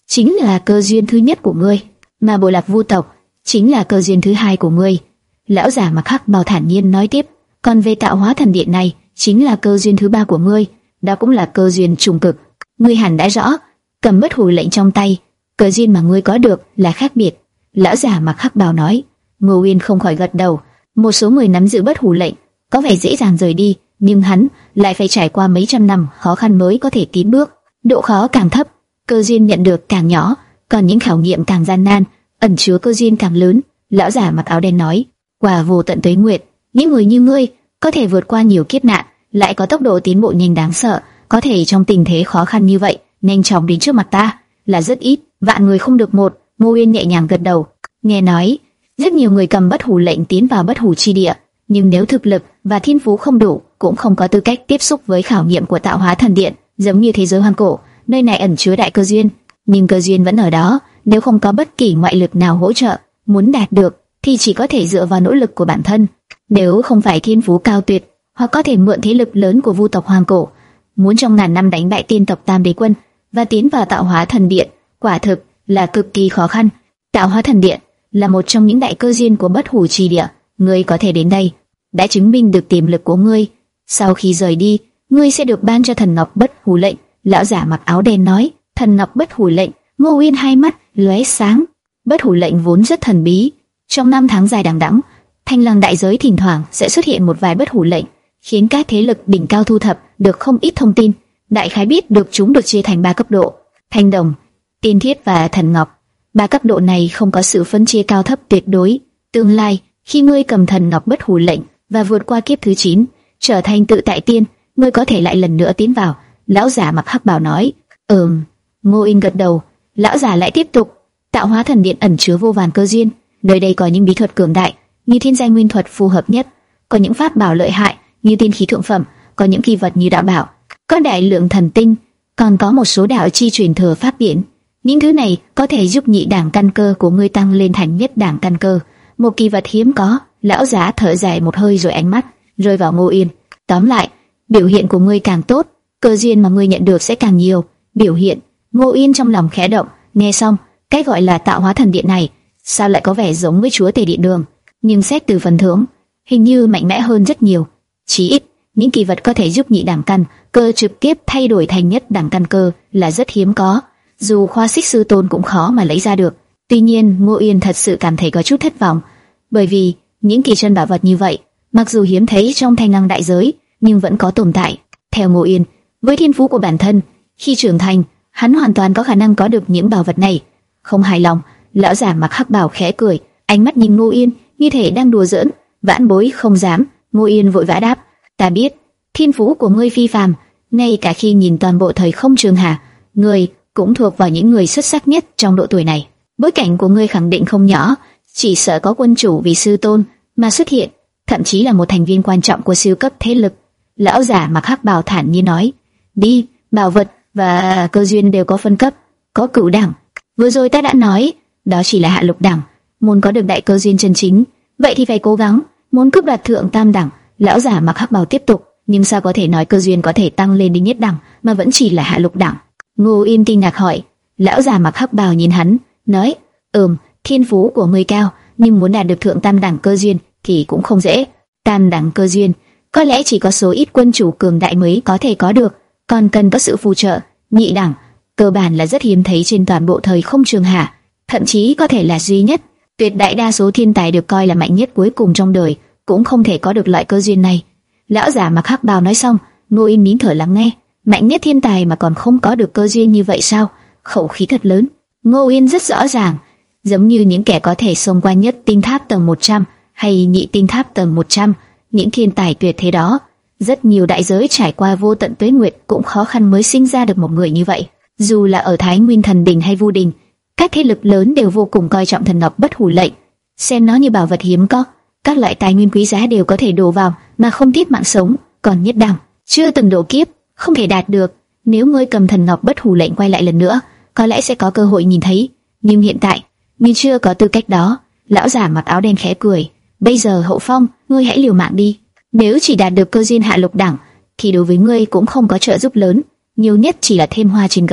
chính là cơ duyên thứ nhất của ngươi, mà bộ lạc Vu tộc chính là cơ duyên thứ hai của ngươi. Lão giả mặc hắc bào thản nhiên nói tiếp, còn về tạo hóa thần điện này, chính là cơ duyên thứ ba của ngươi, đó cũng là cơ duyên trùng cực. Ngươi hẳn đã rõ, cầm bất hủ lệnh trong tay, cơ duyên mà ngươi có được là khác biệt. Lão giả mặc hắc bào nói. Ngô Uyên không khỏi gật đầu. Một số người nắm giữ bất hủ lệnh có vẻ dễ dàng rời đi, nhưng hắn lại phải trải qua mấy trăm năm khó khăn mới có thể tiến bước. Độ khó càng thấp, cơ duyên nhận được càng nhỏ, còn những khảo nghiệm càng gian nan, ẩn chứa cơ duyên càng lớn. Lão giả mặc áo đen nói, quả vô tận tuế nguyệt, những người như ngươi có thể vượt qua nhiều kiếp nạn, lại có tốc độ tiến bộ nhanh đáng sợ, có thể trong tình thế khó khăn như vậy nhanh chóng đến trước mặt ta là rất ít, vạn người không được một. Ngô Uyên nhẹ nhàng gật đầu. Nghe nói rất nhiều người cầm bất hủ lệnh tiến vào bất hủ chi địa, nhưng nếu thực lực và thiên phú không đủ, cũng không có tư cách tiếp xúc với khảo nghiệm của tạo hóa thần điện. Giống như thế giới hoang cổ, nơi này ẩn chứa đại cơ duyên, nhưng cơ duyên vẫn ở đó, nếu không có bất kỳ ngoại lực nào hỗ trợ, muốn đạt được thì chỉ có thể dựa vào nỗ lực của bản thân. Nếu không phải thiên phú cao tuyệt, hoặc có thể mượn thế lực lớn của Vu tộc hoang cổ, muốn trong ngàn năm đánh bại tiên tộc Tam Đế Quân và tiến vào tạo hóa thần điện, quả thực là cực kỳ khó khăn. Tạo hóa thần điện là một trong những đại cơ duyên của bất hủ chi địa, ngươi có thể đến đây đã chứng minh được tiềm lực của ngươi. Sau khi rời đi, ngươi sẽ được ban cho thần ngọc bất hủ lệnh. Lão giả mặc áo đen nói. Thần ngọc bất hủ lệnh. Ngô Uyên hai mắt lóe sáng. Bất hủ lệnh vốn rất thần bí, trong năm tháng dài đằng đẵng, Thanh Lăng đại giới thỉnh thoảng sẽ xuất hiện một vài bất hủ lệnh, khiến các thế lực đỉnh cao thu thập được không ít thông tin. Đại khái biết được chúng được chia thành ba cấp độ: thanh đồng, tiên thiết và thần ngọc. Ba cấp độ này không có sự phân chia cao thấp tuyệt đối. Tương lai, khi ngươi cầm thần ngọc bất hủ lệnh và vượt qua kiếp thứ chín, trở thành tự tại tiên, ngươi có thể lại lần nữa tiến vào. Lão giả mặc hắc bào nói. Ừm. Ngô Uyên gật đầu. Lão giả lại tiếp tục. Tạo hóa thần điện ẩn chứa vô vàn cơ duyên, nơi đây có những bí thuật cường đại như thiên giai nguyên thuật phù hợp nhất, có những pháp bảo lợi hại như tiên khí thượng phẩm, có những kỳ vật như đạo bảo, có đại lượng thần tinh, còn có một số đạo chi truyền thừa pháp điển. Những thứ này có thể giúp nhị đẳng căn cơ của ngươi tăng lên thành nhất đẳng căn cơ. Một kỳ vật hiếm có. Lão giả thở dài một hơi rồi ánh mắt rơi vào Ngô Uyên. Tóm lại, biểu hiện của ngươi càng tốt, cơ duyên mà ngươi nhận được sẽ càng nhiều. Biểu hiện. Ngô Uyên trong lòng khẽ động. Nghe xong, cái gọi là tạo hóa thần điện này sao lại có vẻ giống với chúa tể điện đường, nhưng xét từ phần thưởng, hình như mạnh mẽ hơn rất nhiều. Chí ít, những kỳ vật có thể giúp nhị đẳng căn cơ trực tiếp thay đổi thành nhất đẳng căn cơ là rất hiếm có, dù khoa xích sư tôn cũng khó mà lấy ra được. Tuy nhiên, Ngô Uyên thật sự cảm thấy có chút thất vọng, bởi vì những kỳ chân bảo vật như vậy, mặc dù hiếm thấy trong Thanh Lăng đại giới, nhưng vẫn có tồn tại. Theo Ngô Uyên, với thiên phú của bản thân, khi trưởng thành, hắn hoàn toàn có khả năng có được những bảo vật này. Không hài lòng, lão giả mặc hắc bào khẽ cười, ánh mắt nhìn Ngô Uyên như thể đang đùa giỡn. Vãn bối không dám. Ngô Uyên vội vã đáp. Ta biết, thiên phú của ngươi phi phàm, ngay cả khi nhìn toàn bộ thời không trường hạ, ngươi cũng thuộc vào những người xuất sắc nhất trong độ tuổi này. Bối cảnh của ngươi khẳng định không nhỏ, chỉ sợ có quân chủ vì sư tôn mà xuất hiện, thậm chí là một thành viên quan trọng của siêu cấp thế lực. Lão giả mặc hắc bào thản nhiên nói. Đi, bảo vật và cơ duyên đều có phân cấp, có cửu đẳng. Vừa rồi ta đã nói, đó chỉ là hạ lục đẳng. Muốn có được đại cơ duyên chân chính, vậy thì phải cố gắng. Muốn cướp đoạt thượng tam đẳng. Lão giả mặc hắc bào tiếp tục. Nhưng sao có thể nói cơ duyên có thể tăng lên đến nhất đẳng mà vẫn chỉ là hạ lục đẳng? Ngô Uyên kinh ngạc hỏi. Lão giả mặc hắc bào nhìn hắn, nói: ừm, thiên phú của ngươi cao, nhưng muốn đạt được thượng tam đẳng cơ duyên thì cũng không dễ. Tam đẳng cơ duyên có lẽ chỉ có số ít quân chủ cường đại mới có thể có được, còn cần có sự phù trợ. Nhị đẳng cơ bản là rất hiếm thấy trên toàn bộ thời không trường hạ, thậm chí có thể là duy nhất. Tuyệt đại đa số thiên tài được coi là mạnh nhất cuối cùng trong đời cũng không thể có được loại cơ duyên này. Lão giả mặc hắc bào nói xong, Ngô Uyên nín thở lắng nghe. Mạnh nhất thiên tài mà còn không có được cơ duyên như vậy sao? Khẩu khí thật lớn. Ngô Uyên rất rõ ràng, giống như những kẻ có thể xông qua nhất tinh tháp tầng một trăm hay nhị tinh tháp tầng một trăm, những thiên tài tuyệt thế đó, rất nhiều đại giới trải qua vô tận tuế nguyệt cũng khó khăn mới sinh ra được một người như vậy. Dù là ở Thái Nguyên Thần Đình hay Vu Đình, các thế lực lớn đều vô cùng coi trọng thần ngọc bất hủ lệnh, xem nó như bảo vật hiếm có. Các loại tài nguyên quý giá đều có thể đổ vào mà không tiếc mạng sống. Còn nhất đẳng chưa từng độ kiếp, không thể đạt được. Nếu ngươi cầm thần ngọc bất hủ lệnh quay lại lần nữa, có lẽ sẽ có cơ hội nhìn thấy, nhưng hiện tại, ngươi chưa có tư cách đó. Lão giả mặc áo đen khẽ cười. Bây giờ Hậu Phong, ngươi hãy liều mạng đi. Nếu chỉ đạt được cơ duyên hạ lục đẳng, thì đối với ngươi cũng không có trợ giúp lớn, nhiều nhất chỉ là thêm hoa trên gấm.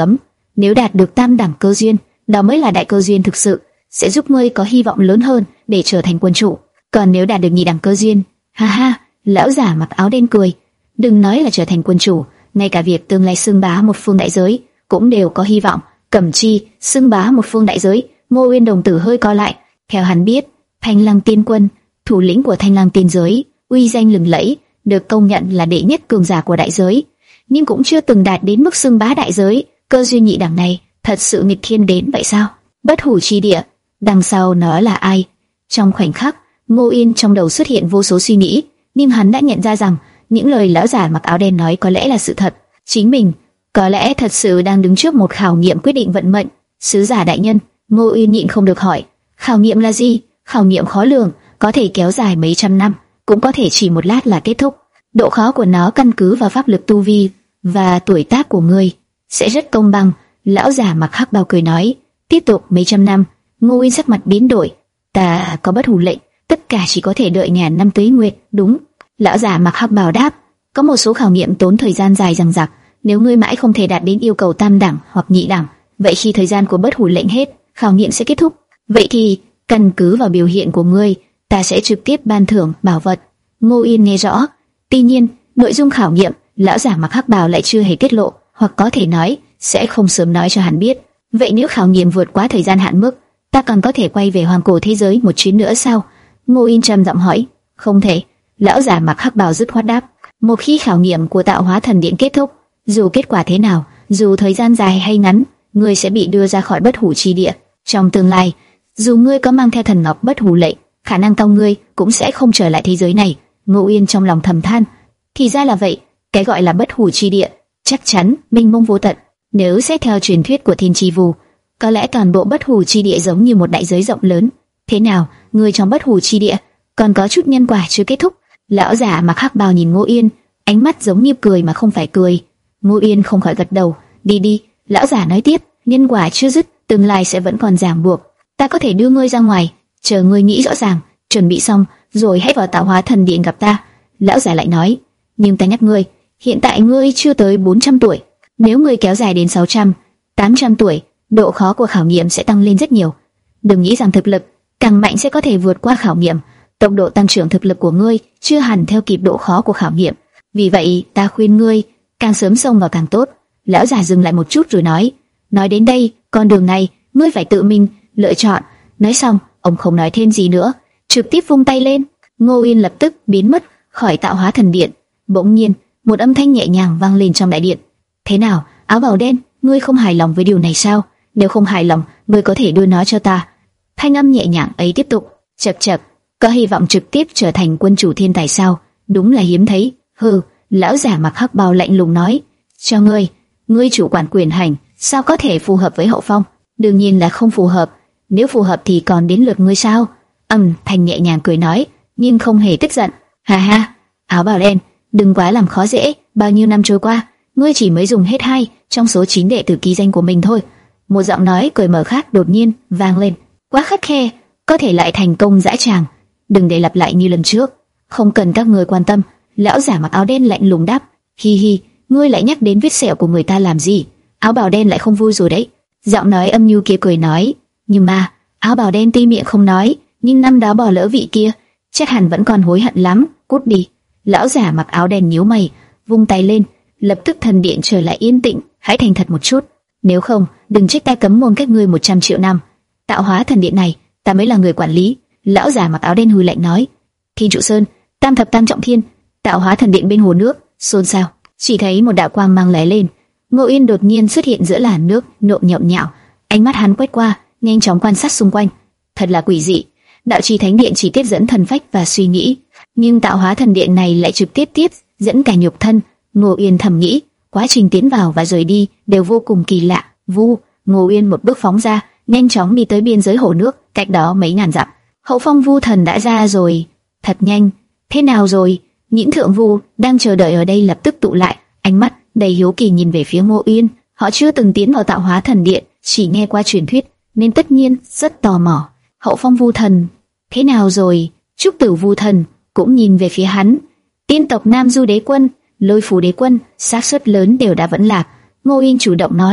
Nếu đạt được tam đẳng cơ duyên, đó mới là đại cơ duyên thực sự, sẽ giúp ngươi có hy vọng lớn hơn để trở thành quân chủ. Còn nếu đạt được nhị đẳng cơ duyên, ha ha, lão giả mặc áo đen cười, đừng nói là trở thành quân chủ, ngay cả việc tương lai xưng bá một phương đại giới cũng đều có hy vọng. Cẩm Chi xưng bá một phương đại giới, Ngô Uyên đồng tử hơi co lại. Theo hắn biết, Thanh Lăng Tiên Quân, thủ lĩnh của Thanh Lăng Tiên giới, uy danh lừng lẫy, được công nhận là đệ nhất cường giả của đại giới, nhưng cũng chưa từng đạt đến mức xưng bá đại giới. Cơ duyên nhị đẳng này thật sự nghịch thiên đến vậy sao? Bất hủ chi địa, đằng sau nó là ai? Trong khoảnh khắc, Ngô Uyên trong đầu xuất hiện vô số suy nghĩ, nhưng hắn đã nhận ra rằng những lời lão giả mặc áo đen nói có lẽ là sự thật. Chính mình có lẽ thật sự đang đứng trước một khảo nghiệm quyết định vận mệnh. Sứ giả đại nhân, Ngô Uyên nhịn không được hỏi, khảo nghiệm là gì? Khảo nghiệm khó lường, có thể kéo dài mấy trăm năm, cũng có thể chỉ một lát là kết thúc. Độ khó của nó căn cứ vào pháp lực tu vi và tuổi tác của ngươi, sẽ rất công bằng. Lão giả mặc hắc bào cười nói, tiếp tục mấy trăm năm. Ngô Uyên sắc mặt biến đổi, ta có bất hủ lệnh, tất cả chỉ có thể đợi ngàn năm tuế nguyệt. Đúng, lão giả mặc hắc bào đáp, có một số khảo nghiệm tốn thời gian dài dằng dặc, nếu ngươi mãi không thể đạt đến yêu cầu tam đẳng hoặc nhị đẳng, vậy khi thời gian của bất hủ lệnh hết, khảo nghiệm sẽ kết thúc. Vậy thì căn cứ vào biểu hiện của ngươi, ta sẽ trực tiếp ban thưởng bảo vật. Ngô Uyên nghe rõ, tuy nhiên nội dung khảo nghiệm lão giả mặc hắc bào lại chưa hề tiết lộ, hoặc có thể nói sẽ không sớm nói cho hắn biết. Vậy nếu khảo nghiệm vượt quá thời gian hạn mức, ta còn có thể quay về hoàng cổ thế giới một chuyến nữa sao? Ngô Uyên trầm giọng hỏi. Không thể. Lão giả mặc hắc bào dứt khoát đáp. Một khi khảo nghiệm của tạo hóa thần điện kết thúc, dù kết quả thế nào, dù thời gian dài hay ngắn, ngươi sẽ bị đưa ra khỏi bất hủ chi địa. Trong tương lai, dù ngươi có mang theo thần ngọc bất hủ lệnh, khả năng cao ngươi cũng sẽ không trở lại thế giới này. Ngô Uyên trong lòng thầm than. Thì ra là vậy, cái gọi là bất hủ chi địa chắc chắn mênh mông vô tận. Nếu xét theo truyền thuyết của Thiên Chi Vù, có lẽ toàn bộ bất hủ chi địa giống như một đại giới rộng lớn. Thế nào, người trong bất hủ chi địa còn có chút nhân quả chưa kết thúc? Lão giả mặc hắc bào nhìn Ngô Uyên, ánh mắt giống như cười mà không phải cười. Ngô Uyên không khỏi gật đầu. Đi đi, lão giả nói tiếp, nhân quả chưa dứt, tương lai sẽ vẫn còn ràng buộc. Ta có thể đưa ngươi ra ngoài, chờ ngươi nghĩ rõ ràng, chuẩn bị xong, rồi hãy vào tạo hóa thần điện gặp ta. Lão giả lại nói, nhưng ta nhắc ngươi, hiện tại ngươi chưa tới bốn trăm tuổi. Nếu ngươi kéo dài đến sáu trăm, tám trăm tuổi, độ khó của khảo nghiệm sẽ tăng lên rất nhiều. Đừng nghĩ rằng thực lực càng mạnh sẽ có thể vượt qua khảo nghiệm. Tốc độ tăng trưởng thực lực của ngươi chưa hẳn theo kịp độ khó của khảo nghiệm. Vì vậy, ta khuyên ngươi càng sớm xông vào càng tốt. Lão giả dừng lại một chút rồi nói, nói đến đây, con đường này ngươi phải tự mình lựa chọn. Nói xong, ông không nói thêm gì nữa, trực tiếp vung tay lên. Ngô Uyên lập tức biến mất khỏi tạo hóa thần điện. Bỗng nhiên, một âm thanh nhẹ nhàng vang lên trong đại điện. Thế nào, áo bào đen, ngươi không hài lòng với điều này sao? Nếu không hài lòng, ngươi có thể đưa nó cho ta. Thanh âm nhẹ nhàng ấy tiếp tục, chậc chậc, có hy vọng trực tiếp trở thành quân chủ thiên tài sao? Đúng là hiếm thấy. Hừ, lão giả mặc hắc bào lạnh lùng nói, cho ngươi, ngươi chủ quản quyền hành, sao có thể phù hợp với hậu phong? Đương nhiên là không phù hợp. Nếu phù hợp thì còn đến lượt ngươi sao? Âm thanh nhẹ nhàng cười nói, nhưng không hề tức giận. Ha ha, áo bào đen, đừng quá làm khó dễ. Bao nhiêu năm trôi qua, ngươi chỉ mới dùng hết hai trong số chín đệ tử ký danh của mình thôi. Một giọng nói cười mở khác đột nhiên vang lên. Quá khắt khe, có thể lại thành công dã tràng. Đừng để lặp lại như lần trước. Không cần các người quan tâm. Lão giả mặc áo đen lạnh lùng đáp. Hi hi, ngươi lại nhắc đến vết sẹo của người ta làm gì? Áo bào đen lại không vui rồi đấy. Giọng nói âm nhu kia cười nói. Nhưng mà, áo bào đen tuy miệng không nói, nhưng năm đó bỏ lỡ vị kia, chắc hẳn vẫn còn hối hận lắm. Cút đi. Lão giả mặc áo đen nhíu mày, vung tay lên, lập tức thần điện trở lại yên tĩnh. Hãy thành thật một chút, nếu không, đừng trách ta cấm môn các ngươi một trăm triệu năm. Tạo hóa thần điện này, ta mới là người quản lý. Lão giả mặc áo đen hừ lạnh nói. Thiên trụ sơn, tam thập tam trọng thiên, tạo hóa thần điện bên hồ nước, xôn xao. Chỉ thấy một đạo quang mang lóe lên, Ngô Uyên đột nhiên xuất hiện giữa làn nước, nộn nhộn nhạo. Ánh mắt hắn quét qua, nhanh chóng quan sát xung quanh. Thật là quỷ dị. Đạo trì thánh điện chỉ tiếp dẫn thần phách và suy nghĩ, nhưng tạo hóa thần điện này lại trực tiếp tiếp dẫn cả nhục thân. Ngô Uyên thầm nghĩ, quá trình tiến vào và rời đi đều vô cùng kỳ lạ. Vu, Ngô Uyên một bước phóng ra, nhanh chóng đi tới biên giới hồ nước, cách đó mấy ngàn dặm. Hậu phong vu thần đã ra rồi. Thật nhanh. Thế nào rồi? Những thượng vu đang chờ đợi ở đây lập tức tụ lại, ánh mắt đầy hiếu kỳ nhìn về phía Ngô Uyên. Họ chưa từng tiến vào tạo hóa thần điện, chỉ nghe qua truyền thuyết, nên tất nhiên rất tò mò. Hậu phong vu thần, thế nào rồi? Trúc tử vu thần cũng nhìn về phía hắn. Tiên tộc Nam Du đế quân, Lôi Phù đế quân, xác suất lớn đều đã vẫn lạc. Ngô Uyên chủ động nói,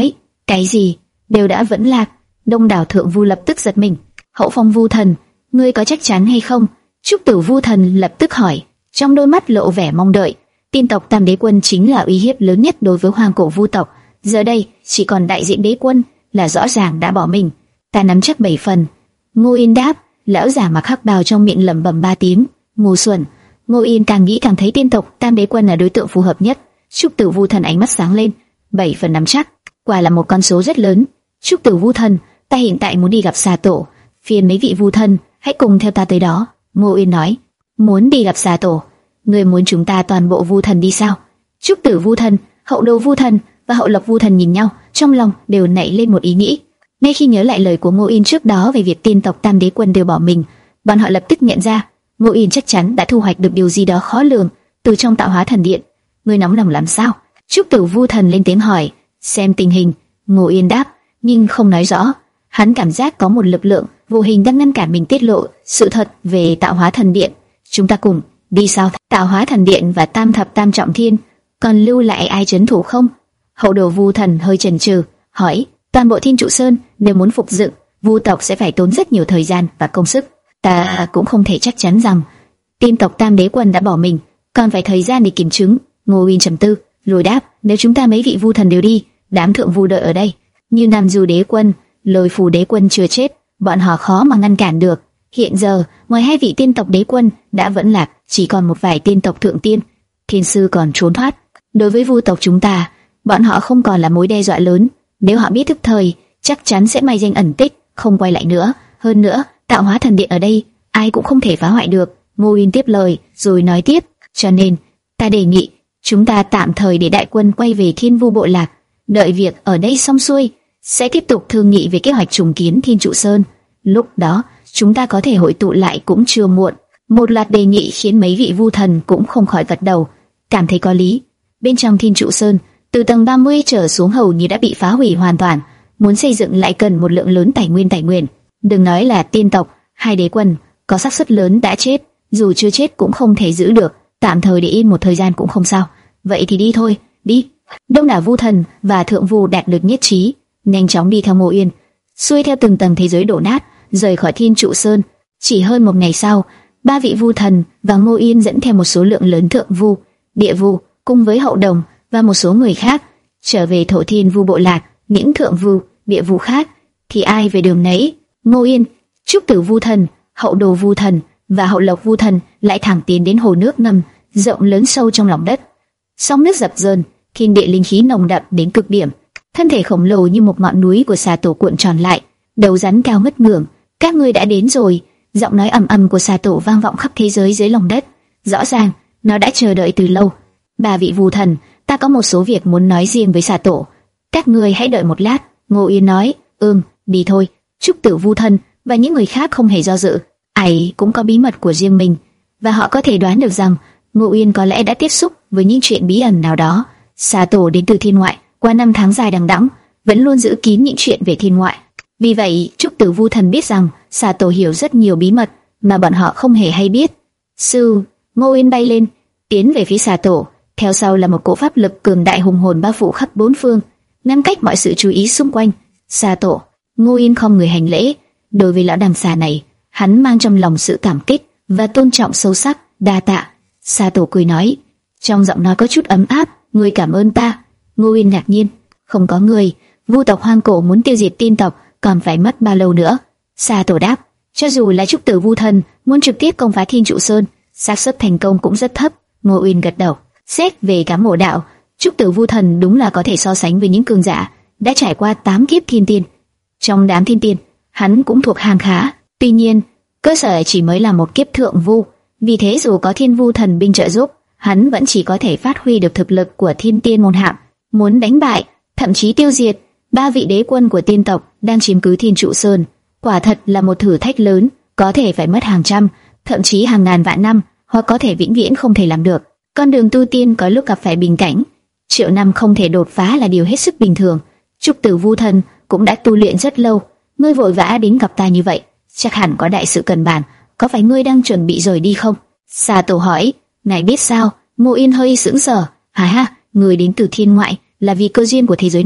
Cái gì? Đều đã vẫn lạc. Đông đảo thượng vu lập tức giật mình. Hậu Phong Vu Thần, ngươi có chắc chắn hay không? Trúc Tử Vu Thần lập tức hỏi, trong đôi mắt lộ vẻ mong đợi. Tiên tộc Tam Đế Quân chính là uy hiếp lớn nhất đối với Hoàng Cổ Vu tộc. Giờ đây chỉ còn đại diện đế quân là rõ ràng đã bỏ mình. Ta nắm chắc bảy phần. Ngô Yên đáp. Lão giả mặc hắc bào trong miệng lẩm bẩm ba tiếng. Ngu xuẩn. Ngô Yên càng nghĩ càng thấy tiên tộc Tam Đế Quân là đối tượng phù hợp nhất. Trúc Tử Vu Thần ánh mắt sáng lên. Bảy phần nắm chắc, quả là một con số rất lớn. Trúc Tử Vu Thần, ta hiện tại muốn đi gặp Xà Tổ, phiền mấy vị Vu Thần hãy cùng theo ta tới đó. Ngô Yên nói. Muốn đi gặp Xà Tổ? Ngươi muốn chúng ta toàn bộ Vu Thần đi sao? Trúc Tử Vu Thần, Hậu Đồ Vu Thần và Hậu Lộc Vu Thần nhìn nhau, trong lòng đều nảy lên một ý nghĩ. Ngay khi nhớ lại lời của Ngô Yên trước đó về việc tiên tộc Tam Đế Quân đều bỏ mình, bọn họ lập tức nhận ra Ngô Yên chắc chắn đã thu hoạch được điều gì đó khó lường từ trong tạo hóa thần điện. Ngươi nóng lòng làm sao? Trúc Tử Vu Thần lên tiếng hỏi. Xem tình hình. Ngô Yên đáp, nhưng không nói rõ. Hắn cảm giác có một lực lượng vô hình đang ngăn cản mình tiết lộ sự thật về tạo hóa thần điện. Chúng ta cùng đi sao? Tạo hóa thần điện và Tam Thập Tam Trọng Thiên còn lưu lại ai trấn thủ không? Hậu Đồ Vu Thần hơi chần chừ hỏi. Toàn bộ Thiên Trụ Sơn nếu muốn phục dựng, Vu tộc sẽ phải tốn rất nhiều thời gian và công sức. Ta cũng không thể chắc chắn rằng tiên tộc Tam Đế Quân đã bỏ mình, còn phải thời gian để kiểm chứng. Ngô Yên trầm tư rồi đáp, nếu chúng ta mấy vị Vu Thần đều đi, đám thượng vu đợi ở đây, như Nam Du Đế Quân, Lôi Phù Đế Quân chưa chết, bọn họ khó mà ngăn cản được. Hiện giờ ngoài hai vị tiên tộc đế quân đã vẫn lạc, chỉ còn một vài tiên tộc thượng tiên, thiên sư còn trốn thoát. Đối với Vu tộc chúng ta, bọn họ không còn là mối đe dọa lớn. Nếu họ biết thức thời, chắc chắn sẽ mai danh ẩn tích, không quay lại nữa. Hơn nữa, tạo hóa thần điện ở đây, ai cũng không thể phá hoại được. Ngô Yên tiếp lời, rồi nói tiếp, cho nên ta đề nghị chúng ta tạm thời để đại quân quay về Thiên Vu bộ lạc, đợi việc ở đây xong xuôi, sẽ tiếp tục thương nghị về kế hoạch trùng kiến Thiên Trụ Sơn. Lúc đó chúng ta có thể hội tụ lại cũng chưa muộn. Một loạt đề nghị khiến mấy vị Vu Thần cũng không khỏi gật đầu, cảm thấy có lý. Bên trong Thiên Trụ Sơn, từ tầng ba mươi trở xuống hầu như đã bị phá hủy hoàn toàn, muốn xây dựng lại cần một lượng lớn tài nguyên tài nguyên. Đừng nói là tiên tộc, hai đế quân có xác suất lớn đã chết, dù chưa chết cũng không thể giữ được, tạm thời để yên một thời gian cũng không sao. Vậy thì đi thôi, đi. Đông đảo Vu Thần và thượng vu đạt được nhất trí, nhanh chóng đi theo Ngô Yên, xuôi theo từng tầng thế giới đổ nát, rời khỏi Thiên Trụ Sơn. Chỉ hơn một ngày sau, ba vị Vu Thần và Ngô Yên dẫn theo một số lượng lớn thượng vu, địa vu cùng với hậu đồng và một số người khác trở về Thổ Thiên Vu bộ lạc. Những thượng vu, địa vu khác thì ai về đường nấy. Ngô Yên, Trúc Tử Vu Thần, Hậu Đồ Vu Thần và Hậu Lộc Vu Thần lại thẳng tiến đến hồ nước ngầm rộng lớn sâu trong lòng đất. Sóng nước dập dờn, thiên địa linh khí nồng đậm đến cực điểm. Thân thể khổng lồ như một ngọn núi của Xà Tổ cuộn tròn lại, đầu rắn cao ngất ngưởng. Các ngươi đã đến rồi. Giọng nói ầm ầm của Xà Tổ vang vọng khắp thế giới dưới lòng đất. Rõ ràng nó đã chờ đợi từ lâu. Ba vị Vu Thần, ta có một số việc muốn nói riêng với Xà Tổ. Các ngươi hãy đợi một lát. Ngô Yên nói. Ừm, đi thôi. Trúc Tử Vu Thần và những người khác không hề do dự. Ai cũng có bí mật của riêng mình, và họ có thể đoán được rằng Ngô Yên có lẽ đã tiếp xúc với những chuyện bí ẩn nào đó. Xà Tổ đến từ thiên ngoại, qua năm tháng dài đằng đẵng vẫn luôn giữ kín những chuyện về thiên ngoại. Vì vậy, Trúc Tử Vu Thần biết rằng Xà Tổ hiểu rất nhiều bí mật mà bọn họ không hề hay biết. Sư, Ngô Yên bay lên, tiến về phía Xà Tổ. Theo sau là một cỗ pháp lực cường đại hùng hồn bao phủ khắp bốn phương, ngăn cách mọi sự chú ý xung quanh. Xà Tổ. Ngô Yên không người hành lễ. Đối với lão đàm xà này, hắn mang trong lòng sự cảm kích và tôn trọng sâu sắc. Đa tạ. Xà Tổ cười nói, trong giọng nói có chút ấm áp. Ngươi cảm ơn ta. Ngô Yên ngạc nhiên. Không có người, Vu tộc Hoang Cổ muốn tiêu diệt tiên tộc còn phải mất bao lâu nữa? Xà Tổ đáp, cho dù là Trúc Tử Vu Thần muốn trực tiếp công phá Thiên Trụ Sơn, xác suất thành công cũng rất thấp. Ngô Yên gật đầu. Xét về cám ngộ đạo, Trúc Tử Vu Thần đúng là có thể so sánh với những cường giả đã trải qua tám kiếp thiên tiên. Trong đám thiên tiên, hắn cũng thuộc hàng khá. Tuy nhiên, cơ sở chỉ mới là một kiếp thượng vu, vì thế dù có Thiên Vu Thần binh trợ giúp, hắn vẫn chỉ có thể phát huy được thực lực của thiên tiên môn hạng. Muốn đánh bại, thậm chí tiêu diệt ba vị đế quân của tiên tộc đang chiếm cứ Thiên Trụ Sơn, quả thật là một thử thách lớn, có thể phải mất hàng trăm, thậm chí hàng ngàn vạn năm, hoặc có thể vĩnh viễn không thể làm được. Con đường tu tiên có lúc gặp phải bình cảnh, triệu năm không thể đột phá là điều hết sức bình thường. Trúc Tử Vu Thần cũng đã tu luyện rất lâu, ngươi vội vã đến gặp ta như vậy, chắc hẳn có đại sự cần bàn. Có phải ngươi đang chuẩn bị rời đi không? Xà Tổ hỏi. Ngài biết sao? Ngô Yên hơi sững sờ. Hà ha, người đến từ thiên ngoại là vì cơ duyên của thế giới này,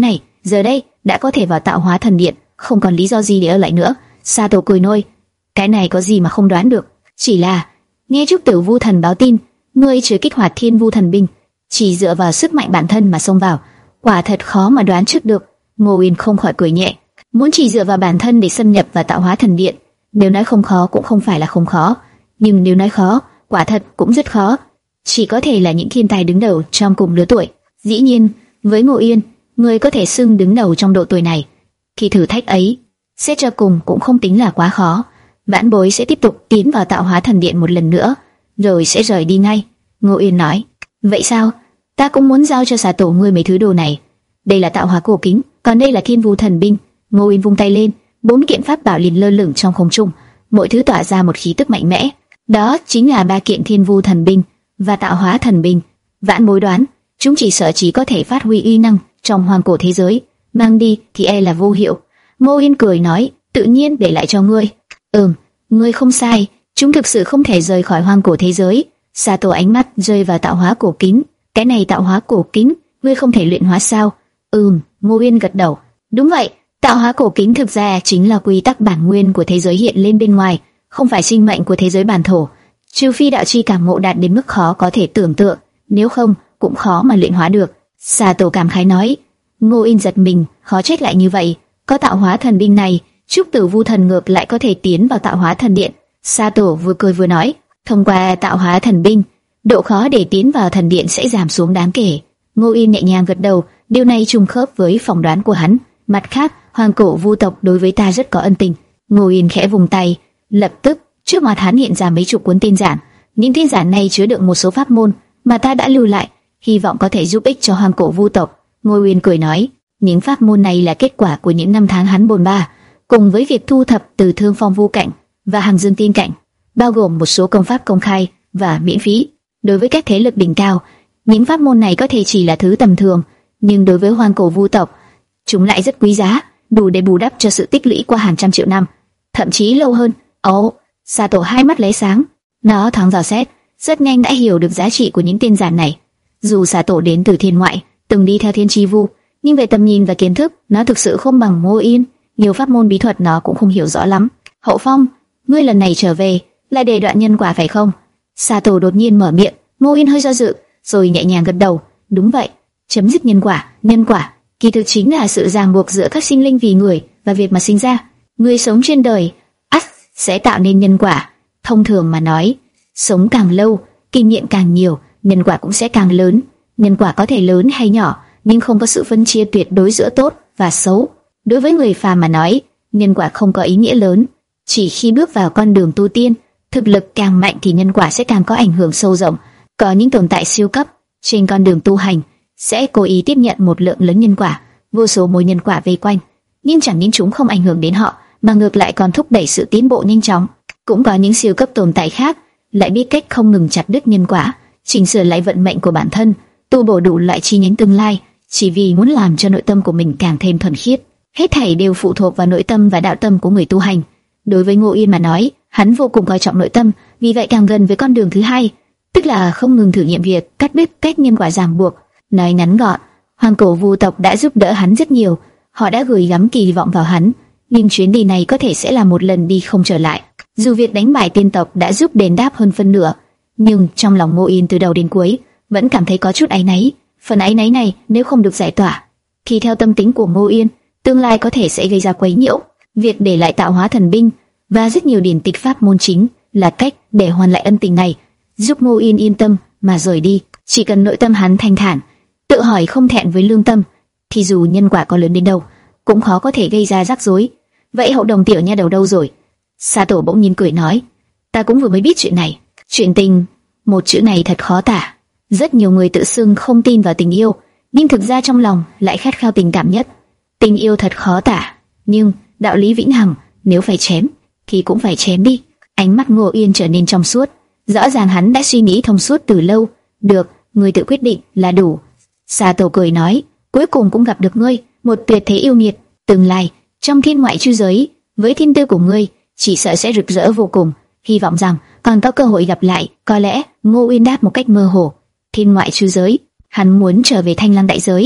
giờ đây đã có thể vào tạo hóa thần điện, không còn lý do gì để ở lại nữa. Sato cười nôi, cái này có gì mà không đoán được, chỉ là nghe Trúc Tử Vu Thần báo tin, ngươi chưa kích hoạt Thiên Vu Thần binh, chỉ dựa vào sức mạnh bản thân mà xông vào, quả thật khó mà đoán trước được. Ngô Uyên không khỏi cười nhẹ, muốn chỉ dựa vào bản thân để xâm nhập vào tạo hóa thần điện, nếu nói không khó cũng không phải là không khó, nhưng nếu nói khó, quả thật cũng rất khó, chỉ có thể là những thiên tài đứng đầu trong cùng lứa tuổi. Dĩ nhiên, với Ngô Uyên, người có thể xưng đứng đầu trong độ tuổi này, khi thử thách ấy, xét cho cùng cũng không tính là quá khó. Vãn bối sẽ tiếp tục tiến vào tạo hóa thần điện một lần nữa, rồi sẽ rời đi ngay. Ngô Uyên nói, vậy sao? Ta cũng muốn giao cho xà tổ ngươi mấy thứ đồ này. Đây là tạo hóa cổ kính, còn đây là Thiên Vu Thần binh. Ngô Uyên vung tay lên, bốn kiện pháp bảo liền lơ lửng trong không trung, mỗi thứ tỏa ra một khí tức mạnh mẽ. Đó chính là ba kiện Thiên Vu Thần binh và tạo hóa thần binh. Vãn bối đoán, chúng chỉ sợ chỉ có thể phát huy uy năng trong hoang cổ thế giới, mang đi thì e là vô hiệu. Ngô Uyên cười nói, tự nhiên để lại cho ngươi. Ừm, ngươi không sai, chúng thực sự không thể rời khỏi hoang cổ thế giới. Sato ánh mắt rơi vào tạo hóa cổ kính. Cái này tạo hóa cổ kính, ngươi không thể luyện hóa sao? Ừm, Ngô Uyên gật đầu. Đúng vậy, tạo hóa cổ kính thực ra chính là quy tắc bản nguyên của thế giới hiện lên bên ngoài, không phải sinh mệnh của thế giới bản thổ. Trừ phi đạo chi cảm ngộ đạt đến mức khó có thể tưởng tượng, nếu không cũng khó mà luyện hóa được. Sato cảm khái nói. Ngô Uyên giật mình, khó trách lại như vậy. Có tạo hóa thần binh này, Trúc Tử Vu Thần ngược lại có thể tiến vào tạo hóa thần điện. Sato vừa cười vừa nói, thông qua tạo hóa thần binh, độ khó để tiến vào thần điện sẽ giảm xuống đáng kể. Ngô Uyên nhẹ nhàng gật đầu, điều này trùng khớp với phỏng đoán của hắn. Mặt khác, hoàng cổ vu tộc đối với ta rất có ân tình. Ngô Uyên khẽ vùng tay, lập tức trước mặt hắn hiện ra mấy chục cuốn tin giản. Những tin giản này chứa đựng một số pháp môn mà ta đã lưu lại, hy vọng có thể giúp ích cho hoàng cổ vu tộc. Ngô Uyên cười nói, những pháp môn này là kết quả của những năm tháng hắn bôn ba, cùng với việc thu thập từ Thương Phong Vu Cảnh và Hằng Dương Tiên Cảnh, bao gồm một số công pháp công khai và miễn phí. Đối với các thế lực đỉnh cao, những pháp môn này có thể chỉ là thứ tầm thường, nhưng đối với hoang cổ vu tộc, chúng lại rất quý giá, đủ để bù đắp cho sự tích lũy qua hàng trăm triệu năm, thậm chí lâu hơn. Ồ, oh, Sato hai mắt lóe sáng, nó thoáng dò xét, rất nhanh đã hiểu được giá trị của những tên giản này. Dù Sato đến từ thiên ngoại, từng đi theo Thiên Chi Vu, nhưng về tầm nhìn và kiến thức, nó thực sự không bằng Ngô Uyên. Nhiều pháp môn bí thuật nó cũng không hiểu rõ lắm. Hậu Phong, ngươi lần này trở về là để đoạn nhân quả phải không? Sato đột nhiên mở miệng. Ngô Uyên hơi do dự, rồi nhẹ nhàng gật đầu. Đúng vậy, chấm dứt nhân quả. Nhân quả kỳ thực chính là sự ràng buộc giữa các sinh linh vì người và việc mà sinh ra. Người sống trên đời, ắt sẽ tạo nên nhân quả. Thông thường mà nói, sống càng lâu, kinh nghiệm càng nhiều, nhân quả cũng sẽ càng lớn. Nhân quả có thể lớn hay nhỏ, nhưng không có sự phân chia tuyệt đối giữa tốt và xấu. Đối với người phàm mà nói, nhân quả không có ý nghĩa lớn. Chỉ khi bước vào con đường tu tiên, thực lực càng mạnh thì nhân quả sẽ càng có ảnh hưởng sâu rộng. Có những tồn tại siêu cấp trên con đường tu hành sẽ cố ý tiếp nhận một lượng lớn nhân quả, vô số mối nhân quả vây quanh, nhưng chẳng những chúng không ảnh hưởng đến họ, mà ngược lại còn thúc đẩy sự tiến bộ nhanh chóng. Cũng có những siêu cấp tồn tại khác lại biết cách không ngừng chặt đứt nhân quả, chỉnh sửa lại vận mệnh của bản thân, tu bổ đủ loại chi nhánh tương lai, chỉ vì muốn làm cho nội tâm của mình càng thêm thuần khiết. Hết thảy đều phụ thuộc vào nội tâm và đạo tâm của người tu hành. Đối với Ngô Uyên mà nói, hắn vô cùng coi trọng nội tâm, vì vậy càng gần với con đường thứ hai, tức là không ngừng thử nghiệm việc cắt đứt cách nhân quả ràng buộc. Nói ngắn gọn, hoàng cổ vu tộc đã giúp đỡ hắn rất nhiều, họ đã gửi gắm kỳ vọng vào hắn, nhưng chuyến đi này có thể sẽ là một lần đi không trở lại. Dù việc đánh bại tiên tộc đã giúp đền đáp hơn phân nửa, nhưng trong lòng Ngô Uyên từ đầu đến cuối vẫn cảm thấy có chút áy náy. Phần áy náy này nếu không được giải tỏa, thì theo tâm tính của Ngô Uyên, tương lai có thể sẽ gây ra quấy nhiễu. Việc để lại tạo hóa thần binh và rất nhiều điển tịch pháp môn chính là cách để hoàn lại ân tình này, giúp Ngô Uyên yên tâm mà rời đi. Chỉ cần nội tâm hắn thanh thản, tự hỏi không thẹn với lương tâm, thì dù nhân quả có lớn đến đâu, cũng khó có thể gây ra rắc rối. Vậy Hậu Đồng tiểu nha đầu đâu rồi? Sato bỗng nhiên cười nói, ta cũng vừa mới biết chuyện này. Chuyện tình, một chữ này thật khó tả. Rất nhiều người tự xưng không tin vào tình yêu, nhưng thực ra trong lòng lại khát khao tình cảm nhất. Tình yêu thật khó tả, nhưng đạo lý vĩnh hằng, nếu phải chém thì cũng phải chém đi. Ánh mắt Ngô Uyên trở nên trong suốt, rõ ràng hắn đã suy nghĩ thông suốt từ lâu. Được, ngươi tự quyết định là đủ. Sato cười nói, cuối cùng cũng gặp được ngươi, một tuyệt thế yêu nghiệt. Tương lai trong thiên ngoại chư giới, với thiên tư của ngươi, chỉ sợ sẽ rực rỡ vô cùng. Hy vọng rằng còn có cơ hội gặp lại. Có lẽ Ngô Uyên đáp một cách mơ hồ. Thiên ngoại chư giới, hắn muốn trở về Thanh Lăng đại giới,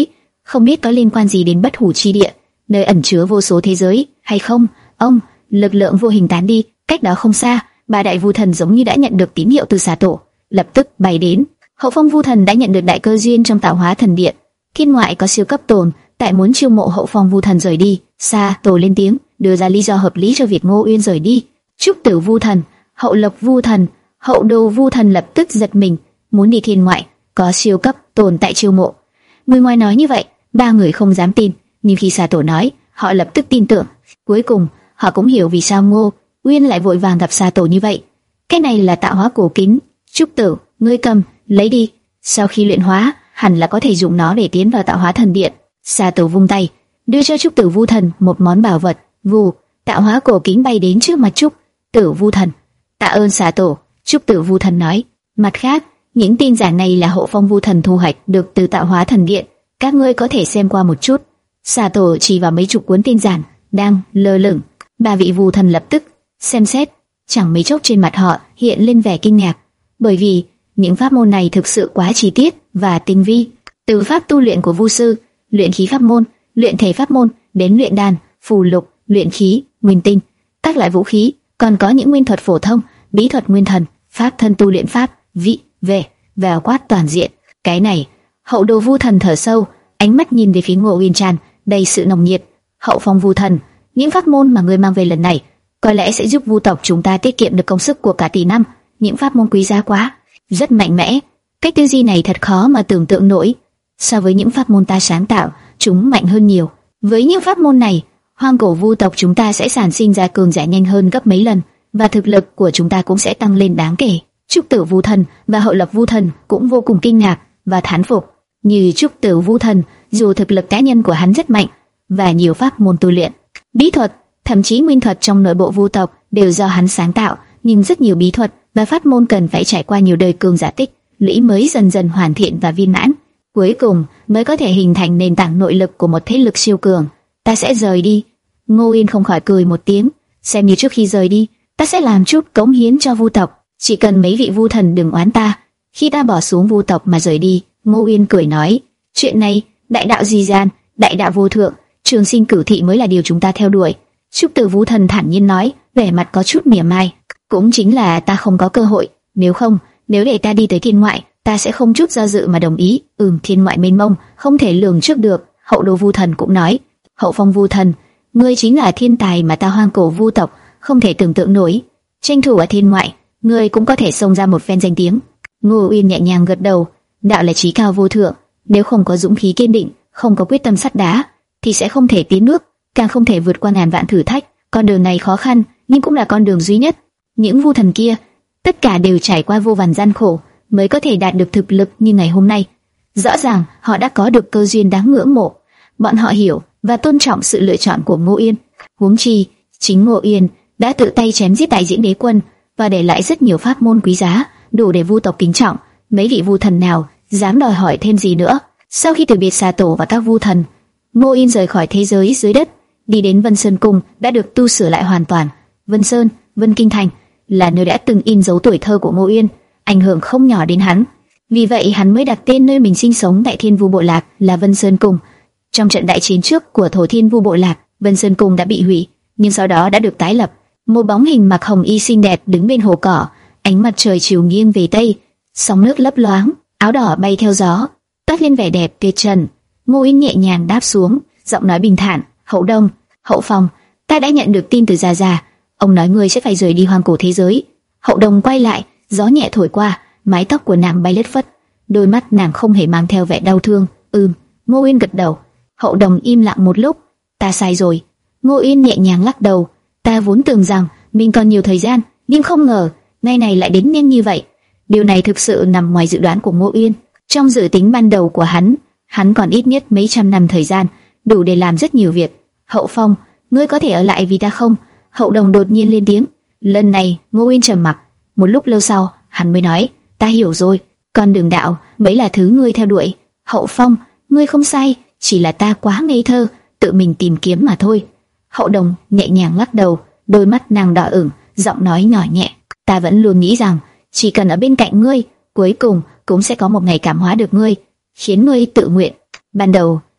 không biết có liên quan gì đến Bất Hủ Chi Địa, nơi ẩn chứa vô số thế giới hay không? Ông, lực lượng vô hình tán đi, cách đó không xa, ba đại vu thần giống như đã nhận được tín hiệu từ xà tổ, lập tức bay đến. Hậu Phong Vu Thần đã nhận được đại cơ duyên trong Tạo Hóa Thần Điện. Thiên ngoại có siêu cấp tồn tại muốn chiêu mộ Hậu Phong Vu Thần rời đi. Xà tổ lên tiếng, đưa ra lý do hợp lý cho việc Ngô Uyên rời đi. Trúc Tử Vu Thần, Hậu Lộc Vu Thần, Hậu Đồ Vu Thần lập tức giật mình, muốn đi thiên ngoại, có siêu cấp tồn tại chiêu mộ. Người ngoài nói như vậy, ba người không dám tin, nhưng khi xà tổ nói, họ lập tức tin tưởng. Cuối cùng, họ cũng hiểu vì sao Ngô Uyên lại vội vàng gặp xà tổ như vậy. Cái này là tạo hóa cổ kính, Trúc Tử, ngươi cầm, lấy đi. Sau khi luyện hóa, hẳn là có thể dùng nó để tiến vào Tạo Hóa Thần Điện. Xà tổ vung tay, đưa cho Trúc Tử Vu Thần một món bảo vật. Vù, tạo hóa cổ kính bay đến trước mặt Trúc Tử Vu Thần. Tạ ơn xà tổ, Trúc Tử Vu Thần nói. Mặt khác, những tin giả này là Hậu Phong Vu Thần thu hoạch được từ Tạo Hóa Thần Điện, các ngươi có thể xem qua một chút. Xà tổ chỉ vào mấy chục cuốn tin giản đang lơ lửng. Ba vị Vu Thần lập tức xem xét, chẳng mấy chốc trên mặt họ hiện lên vẻ kinh ngạc, bởi vì những pháp môn này thực sự quá chi tiết và tinh vi. Từ pháp tu luyện của Vu sư, luyện khí pháp môn, luyện thể pháp môn đến luyện đan, phù lục, luyện khí, nguyên tinh, các loại vũ khí, còn có những nguyên thuật phổ thông, bí thuật nguyên thần, pháp thân tu luyện pháp, vị, về, vào quát toàn diện. Cái này, Hậu Đồ Vu Thần thở sâu, ánh mắt nhìn về phía Ngô Uyên tràn đầy sự nồng nhiệt. Hậu Phong Vu Thần, những pháp môn mà ngươi mang về lần này có lẽ sẽ giúp vu tộc chúng ta tiết kiệm được công sức của cả tỷ năm. Những pháp môn quý giá quá, rất mạnh mẽ. Cách tư duy này thật khó mà tưởng tượng nổi. So với những pháp môn ta sáng tạo, chúng mạnh hơn nhiều. Với những pháp môn này, hoang cổ vu tộc chúng ta sẽ sản sinh ra cường giả nhanh hơn gấp mấy lần, và thực lực của chúng ta cũng sẽ tăng lên đáng kể. Trúc Tử Vu Thần và Hậu Lập Vu Thần cũng vô cùng kinh ngạc và thán phục. Như Trúc Tử Vu Thần, dù thực lực cá nhân của hắn rất mạnh và nhiều pháp môn tu luyện, bí thuật, thậm chí nguyên thuật trong nội bộ vu tộc đều do hắn sáng tạo, nhưng rất nhiều bí thuật và pháp môn cần phải trải qua nhiều đời cường giả tích lũy mới dần dần hoàn thiện và viên mãn, cuối cùng mới có thể hình thành nền tảng nội lực của một thế lực siêu cường. Ta sẽ rời đi. Ngô Uyên không khỏi cười một tiếng, xem như trước khi rời đi, ta sẽ làm chút cống hiến cho vu tộc, chỉ cần mấy vị vu thần đừng oán ta khi ta bỏ xuống vu tộc mà rời đi. Ngô Uyên cười nói, chuyện này, đại đạo di gian, đại đạo vô thượng, trường sinh cửu thị mới là điều chúng ta theo đuổi. Trúc Tử Vu Thần thản nhiên nói, vẻ mặt có chút mỉa mai. Cũng chính là ta không có cơ hội, nếu không, nếu để ta đi tới thiên ngoại, ta sẽ không chút do dự mà đồng ý. Ừm, thiên ngoại mênh mông, không thể lường trước được. Hậu Đồ Vu Thần cũng nói, Hậu Phong Vu Thần, ngươi chính là thiên tài mà ta hoang cổ vu tộc không thể tưởng tượng nổi. Tranh thủ ở thiên ngoại, ngươi cũng có thể xông ra một phen danh tiếng. Ngô Uyên nhẹ nhàng gật đầu, đạo là chí cao vô thượng, nếu không có dũng khí kiên định, không có quyết tâm sắt đá, thì sẽ không thể tiến bước, càng không thể vượt qua ngàn vạn thử thách. Con đường này khó khăn, nhưng cũng là con đường duy nhất. Những vu thần kia, tất cả đều trải qua vô vàn gian khổ mới có thể đạt được thực lực như ngày hôm nay. Rõ ràng họ đã có được cơ duyên đáng ngưỡng mộ. Bọn họ hiểu và tôn trọng sự lựa chọn của Ngô Uyên. Huống chi, chính Ngô Uyên đã tự tay chém giết đại diễn đế quân và để lại rất nhiều pháp môn quý giá, đủ để vu tộc kính trọng. Mấy vị vu thần nào dám đòi hỏi thêm gì nữa? Sau khi từ biệt xà tổ và các vu thần, Ngô Uyên rời khỏi thế giới dưới đất, đi đến Vân Sơn Cung đã được tu sửa lại hoàn toàn. Vân Sơn, Vân Kinh Thành là nơi đã từng in dấu tuổi thơ của Ngô Uyên, ảnh hưởng không nhỏ đến hắn. Vì vậy hắn mới đặt tên nơi mình sinh sống tại Thiên Vu Bộ Lạc là Vân Sơn Cung. Trong trận đại chiến trước của Thổ Thiên Vu Bộ Lạc, Vân Sơn Cung đã bị hủy, nhưng sau đó đã được tái lập. Một bóng hình mặc hồng y xinh đẹp đứng bên hồ cỏ, ánh mặt trời chiều nghiêng về tây, sóng nước lấp loáng, áo đỏ bay theo gió, toát lên vẻ đẹp tuyệt trần. Ngô Uyên nhẹ nhàng đáp xuống, giọng nói bình thản, "Hậu Đông, Hậu Phong, ta đã nhận được tin từ Già Già, ông nói ngươi sẽ phải rời đi hoang cổ thế giới." Hậu Đông quay lại, gió nhẹ thổi qua, mái tóc của nàng bay lất phất, đôi mắt nàng không hề mang theo vẻ đau thương. "Ừm." Ngô Uyên gật đầu. Hậu Đông im lặng một lúc. "Ta sai rồi." Ngô Uyên nhẹ nhàng lắc đầu. "Ta vốn tưởng rằng mình còn nhiều thời gian, nhưng không ngờ nay này lại đến nhanh như vậy." Điều này thực sự nằm ngoài dự đoán của Ngô Uyên. Trong dự tính ban đầu của hắn, hắn còn ít nhất mấy trăm năm thời gian, đủ để làm rất nhiều việc. "Hậu Phong, ngươi có thể ở lại vì ta không?" Hậu Đồng đột nhiên lên tiếng. Lần này Ngô Uyên trầm mặc. Một lúc lâu sau, hắn mới nói, "Ta hiểu rồi, con đường đạo mới là thứ ngươi theo đuổi. Hậu Phong, ngươi không sai, chỉ là ta quá ngây thơ, tự mình tìm kiếm mà thôi." Hậu Đồng nhẹ nhàng lắc đầu, đôi mắt nàng đỏ ửng, giọng nói nhỏ nhẹ, "Ta vẫn luôn nghĩ rằng chỉ cần ở bên cạnh ngươi, cuối cùng cũng sẽ có một ngày cảm hóa được ngươi, khiến ngươi tự nguyện. Ban đầu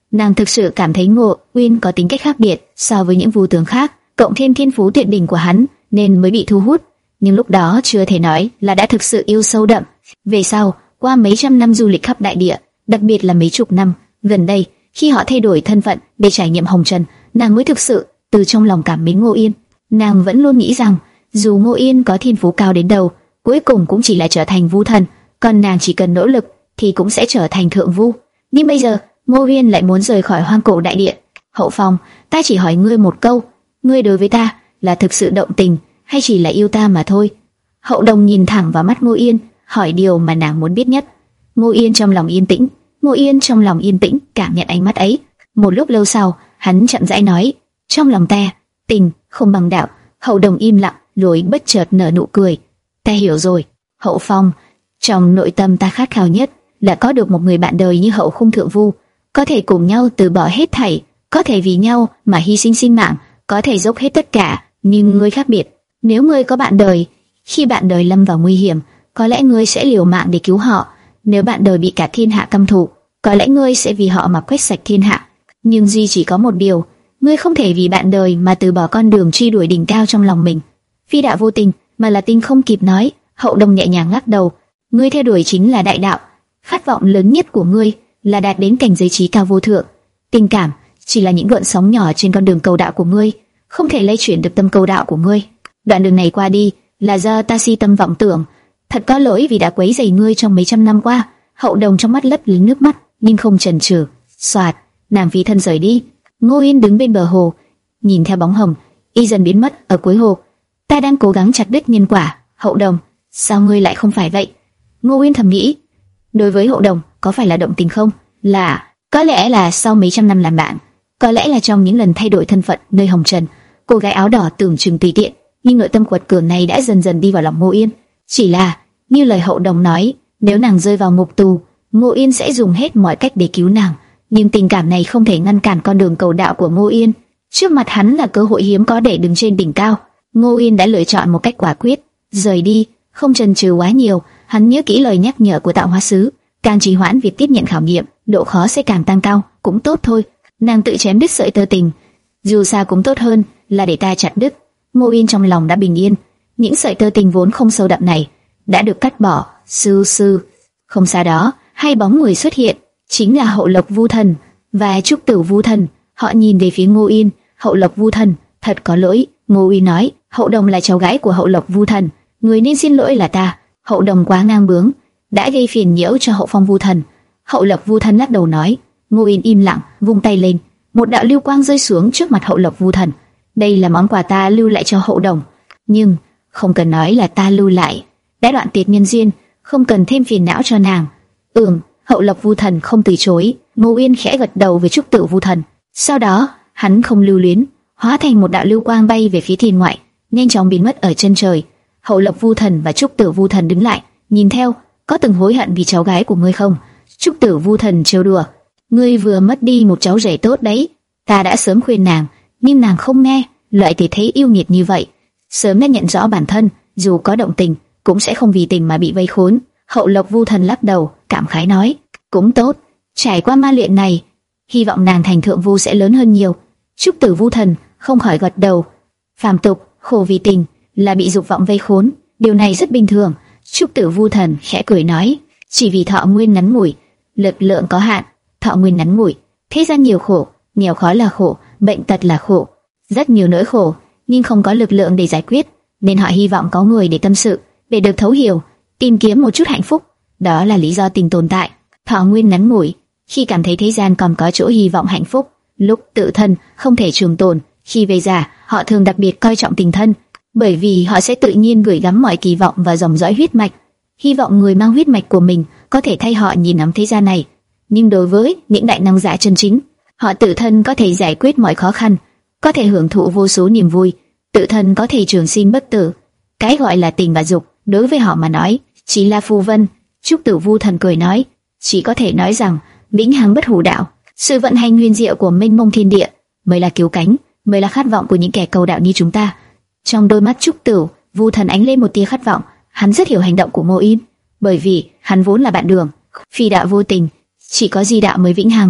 Nàng thực sự cảm thấy Ngô Uyên có tính cách khác biệt so với những vu tướng khác, cộng thêm thiên phú tuyệt đỉnh của hắn nên mới bị thu hút. Nhưng lúc đó chưa thể nói là đã thực sự yêu sâu đậm. Về sau, qua mấy trăm năm du lịch khắp đại địa, đặc biệt là mấy chục năm gần đây, khi họ thay đổi thân phận để trải nghiệm hồng trần, nàng mới thực sự từ trong lòng cảm mến Ngô Yên. Nàng vẫn luôn nghĩ rằng dù Ngô Yên có thiên phú cao đến đâu, cuối cùng cũng chỉ là trở thành vu thần, còn nàng chỉ cần nỗ lực thì cũng sẽ trở thành thượng vu. Nhưng bây giờ Ngô Yên lại muốn rời khỏi hoang cổ đại địa. Hậu Phong, ta chỉ hỏi ngươi một câu, ngươi đối với ta là thực sự động tình hay chỉ là yêu ta mà thôi? Hậu Đồng nhìn thẳng vào mắt Ngô Yên, hỏi điều mà nàng muốn biết nhất. Ngô Yên trong lòng yên tĩnh, Ngô Yên trong lòng yên tĩnh cảm nhận ánh mắt ấy. Một lúc lâu sau, hắn chậm rãi nói, trong lòng ta, tình không bằng đạo. Hậu Đồng im lặng, rồi bất chợt nở nụ cười. Ta hiểu rồi, Hậu Phong, trong nội tâm ta khát khao nhất là có được một người bạn đời như Hậu Khung thượng vu, có thể cùng nhau từ bỏ hết thảy, có thể vì nhau mà hy sinh sinh mạng, có thể dốc hết tất cả. Nhưng ngươi khác biệt, nếu ngươi có bạn đời, khi bạn đời lâm vào nguy hiểm, có lẽ ngươi sẽ liều mạng để cứu họ. Nếu bạn đời bị cả thiên hạ căm thù, có lẽ ngươi sẽ vì họ mà quét sạch thiên hạ. Nhưng duy chỉ có một điều, ngươi không thể vì bạn đời mà từ bỏ con đường truy đuổi đỉnh cao trong lòng mình. Phi đạo vô tình, mà là tình không kịp nói. Hậu Đồng nhẹ nhàng lắc đầu. Ngươi theo đuổi chính là đại đạo, khát vọng lớn nhất của ngươi là đạt đến cảnh giới trí cao vô thượng. Tình cảm chỉ là những gợn sóng nhỏ trên con đường cầu đạo của ngươi, không thể lay chuyển được tâm cầu đạo của ngươi. Đoạn đường này qua đi là do ta si tâm vọng tưởng, thật có lỗi vì đã quấy rầy ngươi trong mấy trăm năm qua. Hậu Đồng trong mắt lấp lánh nước mắt, nhưng không chần chừ, xoạt, nàng phi thân rời đi. Ngô Yên đứng bên bờ hồ, nhìn theo bóng hồng y dần biến mất ở cuối hồ. Ta đang cố gắng chặt đứt nhân quả. Hậu Đồng, sao ngươi lại không phải vậy? Ngô Yên thầm nghĩ, đối với Hậu Đồng có phải là động tình không? Là, có lẽ là sau mấy trăm năm làm bạn, có lẽ là trong những lần thay đổi thân phận nơi hồng trần, cô gái áo đỏ tưởng chừng tùy tiện, nhưng nội tâm quật cường này đã dần dần đi vào lòng Ngô Yên. Chỉ là, như lời Hậu Đồng nói, nếu nàng rơi vào ngục tù, Ngô Yên sẽ dùng hết mọi cách để cứu nàng. Nhưng tình cảm này không thể ngăn cản con đường cầu đạo của Ngô Yên. Trước mặt hắn là cơ hội hiếm có để đứng trên đỉnh cao. Ngô Yên đã lựa chọn một cách quả quyết, rời đi, không chần chừ quá nhiều. Hắn nhớ kỹ lời nhắc nhở của Tạo Hóa Sứ, càng trì hoãn việc tiếp nhận khảo nghiệm, độ khó sẽ càng tăng cao. Cũng tốt thôi, nàng tự chém đứt sợi tơ tình, dù sao cũng tốt hơn là để ta chặt đứt. Ngô Yên trong lòng đã bình yên, những sợi tơ tình vốn không sâu đậm này đã được cắt bỏ. Sư sư, không xa đó, hai bóng người xuất hiện, chính là Hậu Lộc Vu Thần và Trúc Tử Vu Thần. Họ nhìn về phía Ngô Yên. Hậu Lộc Vu Thần, thật có lỗi. Ngô Yên nói, Hậu Đồng là cháu gái của Hậu Lộc Vu Thần, người nên xin lỗi là ta. Hậu Đồng quá ngang bướng, đã gây phiền nhiễu cho Hậu Phong Vu Thần. Hậu Lộc Vu Thần lắc đầu nói. Ngô Yên im lặng, vung tay lên, một đạo lưu quang rơi xuống trước mặt Hậu Lộc Vu Thần. Đây là món quà ta lưu lại cho Hậu Đồng, nhưng không cần nói là ta lưu lại, đã đoạn tuyệt nhân duyên, không cần thêm phiền não cho nàng. Ừm, Hậu Lộc Vu Thần không từ chối. Ngô Yên khẽ gật đầu với Trúc Tử Vu Thần. Sau đó, hắn không lưu luyến, hóa thành một đạo lưu quang bay về phía thiên ngoại, nhanh chóng biến mất ở chân trời. Hậu Lộc Vu Thần và Trúc Tử Vu Thần đứng lại, nhìn theo. Có từng hối hận vì cháu gái của ngươi không? Trúc Tử Vu Thần trêu đùa. Ngươi vừa mất đi một cháu rể tốt đấy. Ta đã sớm khuyên nàng, nhưng nàng không nghe. Loại thể thấy yêu nghiệt như vậy, sớm đã nhận rõ bản thân, dù có động tình, cũng sẽ không vì tình mà bị vây khốn. Hậu Lộc Vu Thần lắc đầu, cảm khái nói, cũng tốt. Trải qua ma luyện này, hy vọng nàng thành thượng vu sẽ lớn hơn nhiều. Trúc Tử Vu Thần không khỏi gật đầu. Phàm tục khổ vì tình là bị dục vọng vây khốn, điều này rất bình thường. Trúc Tử Vu Thần khẽ cười nói, chỉ vì thọ nguyên ngắn ngủi, lực lượng có hạn. Thọ nguyên ngắn ngủi, thế gian nhiều khổ, nghèo khó là khổ, bệnh tật là khổ, rất nhiều nỗi khổ, nhưng không có lực lượng để giải quyết, nên họ hy vọng có người để tâm sự, để được thấu hiểu, tìm kiếm một chút hạnh phúc. Đó là lý do tình tồn tại. Thọ nguyên ngắn ngủi, khi cảm thấy thế gian còn có chỗ hy vọng hạnh phúc, lúc tự thân không thể trường tồn, khi về già, họ thường đặc biệt coi trọng tình thân, bởi vì họ sẽ tự nhiên gửi gắm mọi kỳ vọng vào dòng dõi huyết mạch, hy vọng người mang huyết mạch của mình có thể thay họ nhìn ngắm thế gian này. Nhưng đối với những đại năng giả chân chính, họ tự thân có thể giải quyết mọi khó khăn, có thể hưởng thụ vô số niềm vui, tự thân có thể trường sinh bất tử. Cái gọi là tình và dục, đối với họ mà nói, chỉ là phù vân. Trúc Tử Vu Thần cười nói, chỉ có thể nói rằng vĩnh hằng bất hủ đạo, sự vận hành huyền diệu của mênh mông thiên địa mới là cứu cánh, mới là khát vọng của những kẻ cầu đạo như chúng ta. Trong đôi mắt Trúc Tử Vu Thần ánh lên một tia khát vọng. Hắn rất hiểu hành động của Ngô Yên, bởi vì hắn vốn là bạn đường. Phi đạo vô tình, chỉ có di đạo mới vĩnh hằng.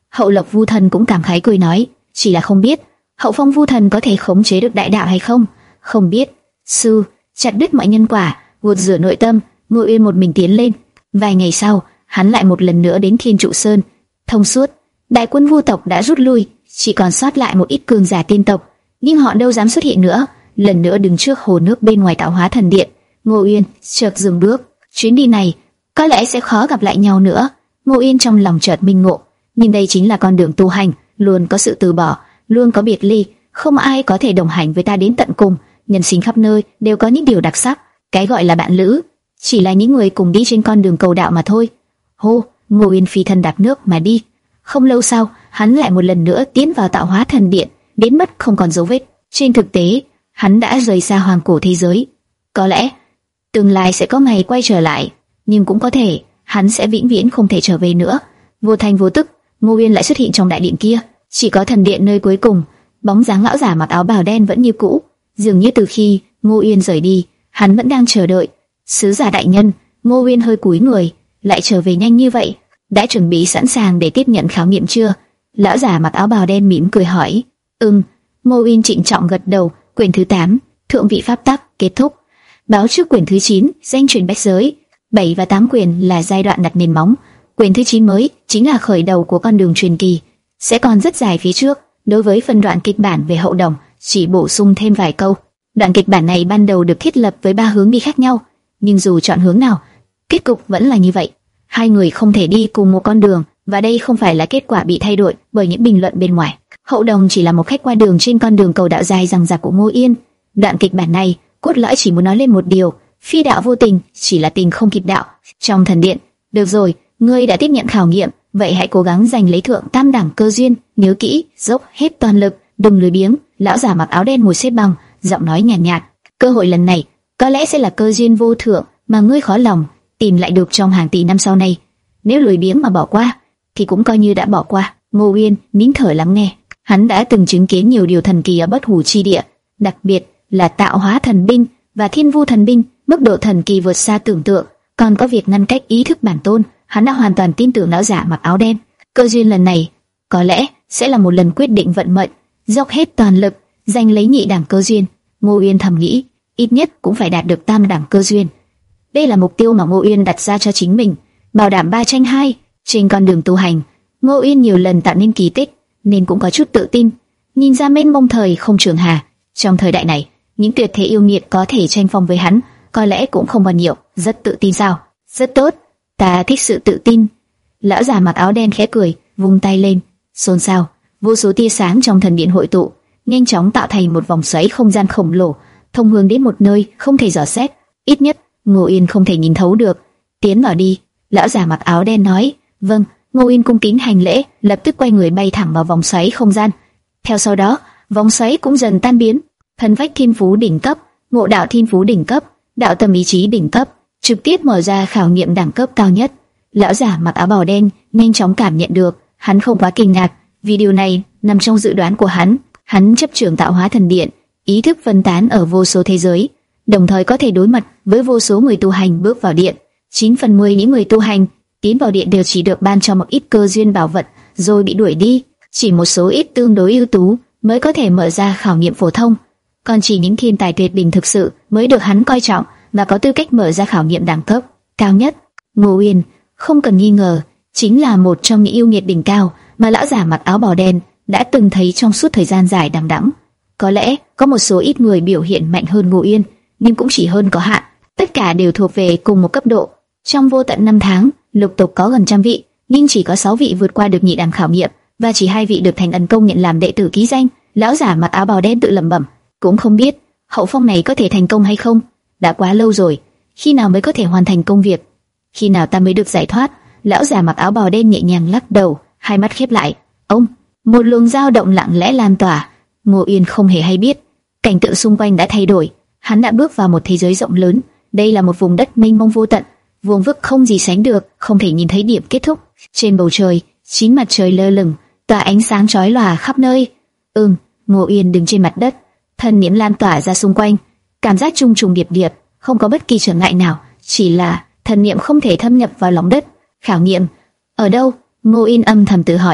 Hậu Lộc Vu Thần cũng cảm khái cười nói, chỉ là không biết Hậu Phong Vu Thần có thể khống chế được đại đạo hay không? Không biết. Sư, chặt đứt mọi nhân quả, gột rửa nội tâm, Ngô Uyên một mình tiến lên. Vài ngày sau, hắn lại một lần nữa đến Thiên Trụ Sơn. Thông suốt, đại quân Vu tộc đã rút lui, chỉ còn sót lại một ít cường giả tiên tộc, nhưng họ đâu dám xuất hiện nữa. Lần nữa đứng trước hồ nước bên ngoài Tạo Hóa Thần Điện, Ngô Uyên chợt dừng bước. Chuyến đi này có lẽ sẽ khó gặp lại nhau nữa. Ngô Uyên trong lòng chợt minh ngộ, nhưng đây chính là con đường tu hành, luôn có sự từ bỏ, luôn có biệt ly, không ai có thể đồng hành với ta đến tận cùng. Nhân sinh khắp nơi đều có những điều đặc sắc, cái gọi là bạn lữ chỉ là những người cùng đi trên con đường cầu đạo mà thôi. Hô, Ngô Uyên phi thân đạp nước mà đi. Không lâu sau, hắn lại một lần nữa tiến vào Tạo Hóa Thần Điện, biến mất không còn dấu vết. Trên thực tế, hắn đã rời xa hoàng cổ thế giới. Có lẽ tương lai sẽ có ngày quay trở lại, nhưng cũng có thể hắn sẽ vĩnh viễn không thể trở về nữa. Vô thành vô tức, Ngô Uyên lại xuất hiện trong đại điện kia. Chỉ có thần điện nơi cuối cùng, bóng dáng lão giả mặc áo bào đen vẫn như cũ, dường như từ khi Ngô Uyên rời đi, hắn vẫn đang chờ đợi. Sứ giả đại nhân. Ngô Uyên hơi cúi người, lại trở về nhanh như vậy, đã chuẩn bị sẵn sàng để tiếp nhận khảo nghiệm chưa? Lão giả mặc áo bào đen mỉm cười hỏi. Ừm. Ngô Uyên trịnh trọng gật đầu. Quyển thứ tám, Thượng vị pháp tắc kết thúc. Báo trước quyển thứ chín, danh truyền bách giới. bảy và tám quyển là giai đoạn đặt nền móng, quyển thứ chín mới chính là khởi đầu của con đường truyền kỳ, sẽ còn rất dài phía trước. Đối với phân đoạn kịch bản về hậu đồng, chỉ bổ sung thêm vài câu. Đoạn kịch bản này ban đầu được thiết lập với ba hướng đi khác nhau, nhưng dù chọn hướng nào, kết cục vẫn là như vậy. Hai người không thể đi cùng một con đường, và đây không phải là kết quả bị thay đổi bởi những bình luận bên ngoài. Hậu đồng chỉ là một khách qua đường trên con đường cầu đạo dài dằng dặc của Ngô Yên. Đoạn kịch bản này, cốt lõi chỉ muốn nói lên một điều: phi đạo vô tình, chỉ là tình không kịp đạo. Trong thần điện, được rồi, ngươi đã tiếp nhận khảo nghiệm, vậy hãy cố gắng giành lấy thượng tam đẳng cơ duyên, nhớ kỹ, dốc hết toàn lực, đừng lười biếng. Lão giả mặc áo đen ngồi xếp bằng, giọng nói nhàn nhạt, nhạt. Cơ hội lần này có lẽ sẽ là cơ duyên vô thượng mà ngươi khó lòng tìm lại được trong hàng tỷ năm sau này. Nếu lười biếng mà bỏ qua, thì cũng coi như đã bỏ qua. Ngô Uyên nín thở lắng nghe. Hắn đã từng chứng kiến nhiều điều thần kỳ ở Bất Hủ chi địa, đặc biệt là Tạo Hóa thần binh và Thiên Vu thần binh, mức độ thần kỳ vượt xa tưởng tượng. Còn có việc ngăn cách ý thức bản tôn, hắn đã hoàn toàn tin tưởng lão giả mặc áo đen. Cơ duyên lần này có lẽ sẽ là một lần quyết định vận mệnh, dốc hết toàn lực giành lấy nhị đẳng cơ duyên. Ngô Uyên thầm nghĩ, ít nhất cũng phải đạt được tam đẳng cơ duyên. Đây là mục tiêu mà Ngô Uyên đặt ra cho chính mình, bảo đảm ba tranh hai. Trên con đường tu hành, Ngô Uyên nhiều lần tạo nên kỳ tích, nên cũng có chút tự tin. Nhìn ra mênh mông thời không trường hà, trong thời đại này, những tuyệt thế yêu nghiệt có thể tranh phong với hắn, có lẽ cũng không còn nhiều. Rất tự tin sao? Rất tốt, ta thích sự tự tin. Lão già mặc áo đen khẽ cười, vung tay lên, xôn xao, vô số tia sáng trong thần điện hội tụ, nhanh chóng tạo thành một vòng xoáy không gian khổng lồ, thông hướng đến một nơi không thể dò xét, ít nhất Ngô Uyên không thể nhìn thấu được. Tiến vào đi, lão già mặc áo đen nói. Vâng. Ngô Uyên cung kính hành lễ, lập tức quay người bay thẳng vào vòng xoáy không gian. Theo sau đó, vòng xoáy cũng dần tan biến. Thần phách thiên phú đỉnh cấp, ngộ đạo thiên phú đỉnh cấp, đạo tâm ý chí đỉnh cấp, trực tiếp mở ra khảo nghiệm đẳng cấp cao nhất. Lão giả mặc áo bào đen nhanh chóng cảm nhận được, hắn không quá kinh ngạc, vì điều này nằm trong dự đoán của hắn. Hắn chấp trưởng Tạo Hóa thần điện, ý thức phân tán ở vô số thế giới, đồng thời có thể đối mặt với vô số người tu hành bước vào điện. Chín phần mười những người tu hành tiến vào điện đều chỉ được ban cho một ít cơ duyên bảo vật, rồi bị đuổi đi. Chỉ một số ít tương đối ưu tú mới có thể mở ra khảo nghiệm phổ thông, còn chỉ những thiên tài tuyệt đỉnh thực sự mới được hắn coi trọng và có tư cách mở ra khảo nghiệm đẳng cấp cao nhất. Ngô Uyên không cần nghi ngờ chính là một trong những yêu nghiệt đỉnh cao mà lão giả mặc áo bào đen đã từng thấy trong suốt thời gian dài đằng đẵng. Có lẽ có một số ít người biểu hiện mạnh hơn Ngô Uyên, nhưng cũng chỉ hơn có hạn. Tất cả đều thuộc về cùng một cấp độ. Trong vô tận năm tháng, lục tục có gần trăm vị, nhưng chỉ có sáu vị vượt qua được nhị đẳng khảo nghiệm, và chỉ hai vị được Thành Ân công nhận làm đệ tử ký danh. Lão giả mặc áo bào đen tự lẩm bẩm, cũng không biết hậu phong này có thể thành công hay không. Đã quá lâu rồi, khi nào mới có thể hoàn thành công việc? Khi nào ta mới được giải thoát? Lão giả mặc áo bào đen nhẹ nhàng lắc đầu, hai mắt khép lại. Ông, một luồng dao động lặng lẽ lan tỏa. Ngô Uyên không hề hay biết, cảnh tượng xung quanh đã thay đổi. Hắn đã bước vào một thế giới rộng lớn. Đây là một vùng đất mênh mông vô tận, vuông vức không gì sánh được, không thể nhìn thấy điểm kết thúc. Trên bầu trời, chín mặt trời lơ lửng, tỏa ánh sáng chói lòa khắp nơi. Ừm, Ngô Uyên đứng trên mặt đất, thân niệm lan tỏa ra xung quanh, cảm giác trùng trùng điệp điệp, không có bất kỳ trở ngại nào, chỉ là thần niệm không thể thâm nhập vào lòng đất. Khảo nghiệm ở đâu? Ngô Uyên âm thầm tự hỏi.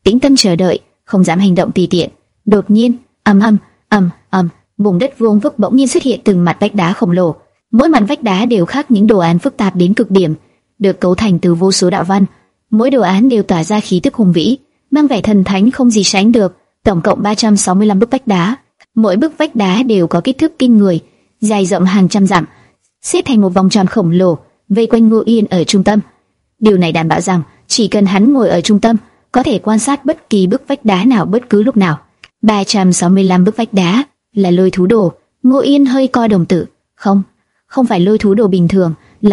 tĩnh tâm chờ đợi, không dám hành động tùy tiện. Đột nhiên, ầm ầm, ầm ầm, vùng đất vuông vức bỗng nhiên xuất hiện từng mặt vách đá khổng lồ. Mỗi mặt vách đá đều khắc những đồ án phức tạp đến cực điểm, được cấu thành từ vô số đạo văn. Mỗi đồ án đều tỏa ra khí tức hùng vĩ, mang vẻ thần thánh không gì sánh được. Tổng cộng ba trăm sáu mươi lăm bức vách đá, mỗi bức vách đá đều có kích thước kinh người, dài rộng hàng trăm dặm, xếp thành một vòng tròn khổng lồ, vây quanh Ngô Yên ở trung tâm. Điều này đảm bảo rằng chỉ cần hắn ngồi ở trung tâm, có thể quan sát bất kỳ bức vách đá nào bất cứ lúc nào. ba trăm sáu mươi lăm bức vách đá là lôi thú đồ. Ngô Yên hơi co đồng tử. Không, không phải lôi thú đồ bình thường,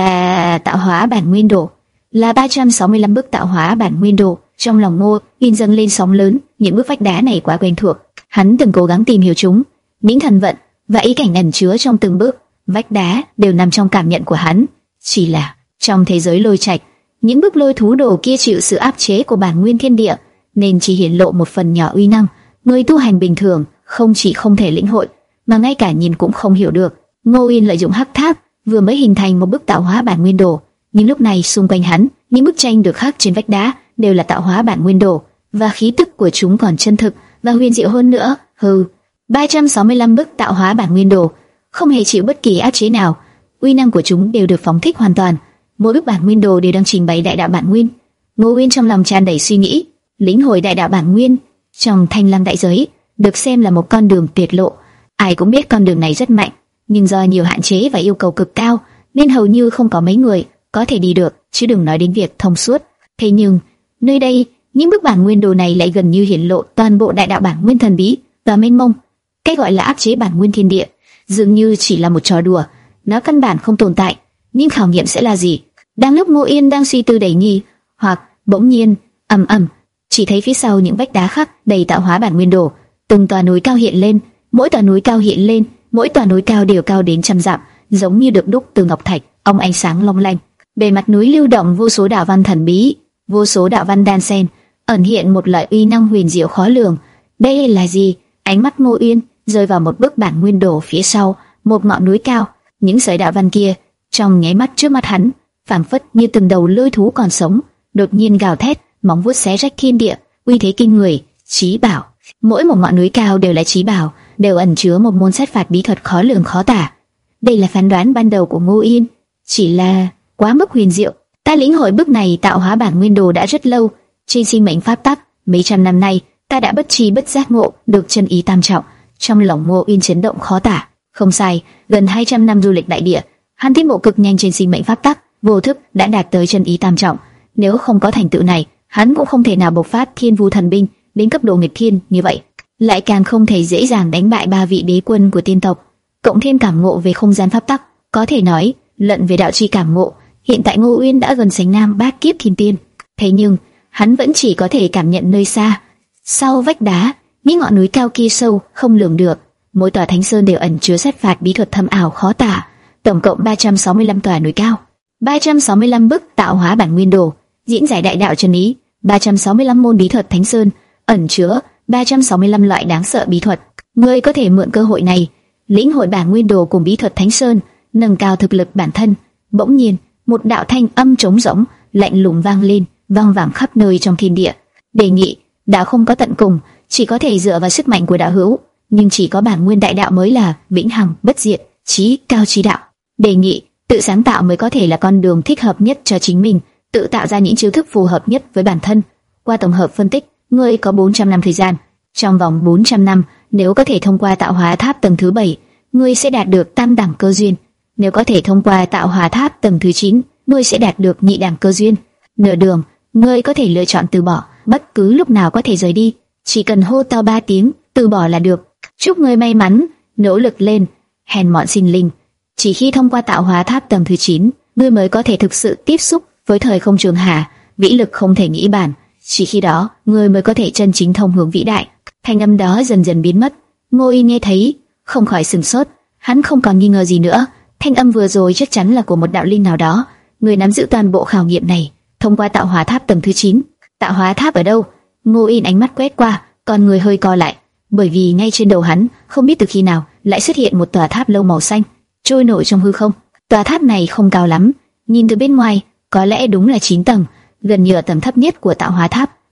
là tạo hóa bản nguyên đồ. Là ba trăm sáu mươi lăm bức tạo hóa bản nguyên đồ. Trong lòng Ngô Yên dâng lên sóng lớn, những bức vách đá này quá quen thuộc. Hắn từng cố gắng tìm hiểu chúng, những thần vận và ý cảnh ẩn chứa trong từng bức vách đá đều nằm trong cảm nhận của hắn. Chỉ là trong thế giới lôi trạch, những bức lôi thú đồ kia chịu sự áp chế của bản nguyên thiên địa, nên chỉ hiển lộ một phần nhỏ uy năng. Người tu hành bình thường không chỉ không thể lĩnh hội, mà ngay cả nhìn cũng không hiểu được. Ngô Yên lợi dụng hắc tháp vừa mới hình thành một bức tạo hóa bản nguyên đồ, nhưng lúc này xung quanh hắn, những bức tranh được khắc trên vách đá đều là tạo hóa bản nguyên đồ, và khí tức của chúng còn chân thực và huyền diệu hơn nữa. Hừ, ba trăm sáu mươi lăm bức tạo hóa bản nguyên đồ không hề chịu bất kỳ áp chế nào, uy năng của chúng đều được phóng thích hoàn toàn. Mỗi bức bản nguyên đồ đều đang trình bày đại đạo bản nguyên. Ngô Uyên trong lòng tràn đầy suy nghĩ, lĩnh hội đại đạo bản nguyên trong Thanh Lăng đại giới được xem là một con đường tuyệt lộ. Ai cũng biết con đường này rất mạnh, nhưng do nhiều hạn chế và yêu cầu cực cao, nên hầu như không có mấy người có thể đi được, chứ đừng nói đến việc thông suốt. Thế nhưng nơi đây, những bức bản nguyên đồ này lại gần như hiển lộ toàn bộ đại đạo bản nguyên thần bí và mênh mông. Cái gọi là áp chế bản nguyên thiên địa dường như chỉ là một trò đùa, nó căn bản không tồn tại. Nhưng khảo nghiệm sẽ là gì? Đang lúc Ngô Yên đang suy tư đầy nghi hoặc, bỗng nhiên ầm ầm, chỉ thấy phía sau những vách đá khắc đầy tạo hóa bản nguyên đồ, từng tòa núi cao hiện lên. Mỗi tòa núi cao hiện lên, mỗi tòa núi cao đều cao đến trăm dặm, giống như được đúc từ ngọc thạch, óng ánh sáng long lanh. Bề mặt núi lưu động vô số đạo văn thần bí, vô số đạo văn đan xen, ẩn hiện một loại uy năng huyền diệu khó lường. Đây là gì? Ánh mắt Ngô Uyên rơi vào một bức bản nguyên đồ phía sau một ngọn núi cao. Những sợi đạo văn kia trong nháy mắt trước mắt hắn, phảng phất như từng đầu lôi thú còn sống, đột nhiên gào thét, móng vuốt xé rách thiên địa, uy thế kinh người. Chí bảo, mỗi một ngọn núi cao đều là chí bảo, đều ẩn chứa một môn sát phạt bí thuật khó lường khó tả. Đây là phán đoán ban đầu của Ngô Yên, chỉ là quá mức huyền diệu. Ta lĩnh hội bức này tạo hóa bản nguyên đồ đã rất lâu, trên sinh mệnh pháp tắc, mấy trăm năm nay, ta đã bất tri bất giác ngộ được chân ý tam trọng. Trong lòng Ngô Yên chấn động khó tả. Không sai, gần hai trăm năm du lịch đại địa, hắn tiến bộ cực nhanh trên sinh mệnh pháp tắc, vô thức đã đạt tới chân ý tam trọng. Nếu không có thành tựu này, hắn cũng không thể nào bộc phát Thiên Vu thần binh đến cấp độ nghịch thiên như vậy, lại càng không thể dễ dàng đánh bại ba vị đế quân của tiên tộc. Cộng thêm cảm ngộ về không gian pháp tắc, có thể nói lẫn về đạo chi cảm ngộ, hiện tại Ngô Uyên đã gần sánh nam bát kiếp thiên tiên. Thế nhưng hắn vẫn chỉ có thể cảm nhận nơi xa, sau vách đá, những ngọn núi cao kia sâu không lường được. Mỗi tòa thánh sơn đều ẩn chứa sát phạt bí thuật thâm ảo khó tả. Tổng cộng ba trăm sáu mươi lăm tòa núi cao, ba trăm sáu mươi lăm bức tạo hóa bản nguyên đồ, diễn giải đại đạo chân ý, ba trăm sáu mươi lăm môn bí thuật thánh sơn, ẩn chứa ba trăm sáu mươi lăm loại đáng sợ bí thuật. Ngươi có thể mượn cơ hội này, lĩnh hội bản nguyên đồ cùng bí thuật thánh sơn, nâng cao thực lực bản thân. Bỗng nhiên, một đạo thanh âm trống rỗng, lạnh lùng vang lên, vang vẳng khắp nơi trong thiên địa. Đề nghị, đạo không có tận cùng, chỉ có thể dựa vào sức mạnh của đạo hữu, nhưng chỉ có bản nguyên đại đạo mới là vĩnh hằng bất diệt, chí cao chí đạo. Đề nghị, tự sáng tạo mới có thể là con đường thích hợp nhất cho chính mình, tự tạo ra những chiêu thức phù hợp nhất với bản thân. Qua tổng hợp phân tích, ngươi có bốn trăm năm thời gian. Trong vòng bốn trăm năm, nếu có thể thông qua tạo hóa tháp tầng thứ bảy, ngươi sẽ đạt được tam đẳng cơ duyên. Nếu có thể thông qua tạo hóa tháp tầng thứ chín, ngươi sẽ đạt được nhị đẳng cơ duyên. Nửa đường, ngươi có thể lựa chọn từ bỏ, bất cứ lúc nào có thể rời đi, chỉ cần hô to ba tiếng từ bỏ là được. Chúc ngươi may mắn, nỗ lực lên, hèn mọn sinh linh. Chỉ khi thông qua tạo hóa tháp tầng thứ chín, ngươi mới có thể thực sự tiếp xúc với thời không trường hà, vĩ lực không thể nghĩ bàn. Chỉ khi đó, ngươi mới có thể chân chính thông hướng vĩ đại. Thanh âm đó dần dần biến mất. Ngô Y nghe thấy, không khỏi sừng sốt. Hắn không còn nghi ngờ gì nữa. Thanh âm vừa rồi chắc chắn là của một đạo linh nào đó, người nắm giữ toàn bộ khảo nghiệm này. Thông qua tạo hóa tháp tầng thứ chín. Tạo hóa tháp ở đâu? Ngô Y ánh mắt quét qua, con người hơi co lại, bởi vì ngay trên đầu hắn, không biết từ khi nào lại xuất hiện một tòa tháp lâu màu xanh, trôi nổi trong hư không. Tòa tháp này không cao lắm, nhìn từ bên ngoài có lẽ đúng là chín tầng, gần như ở tầng thấp nhất của tạo hóa tháp.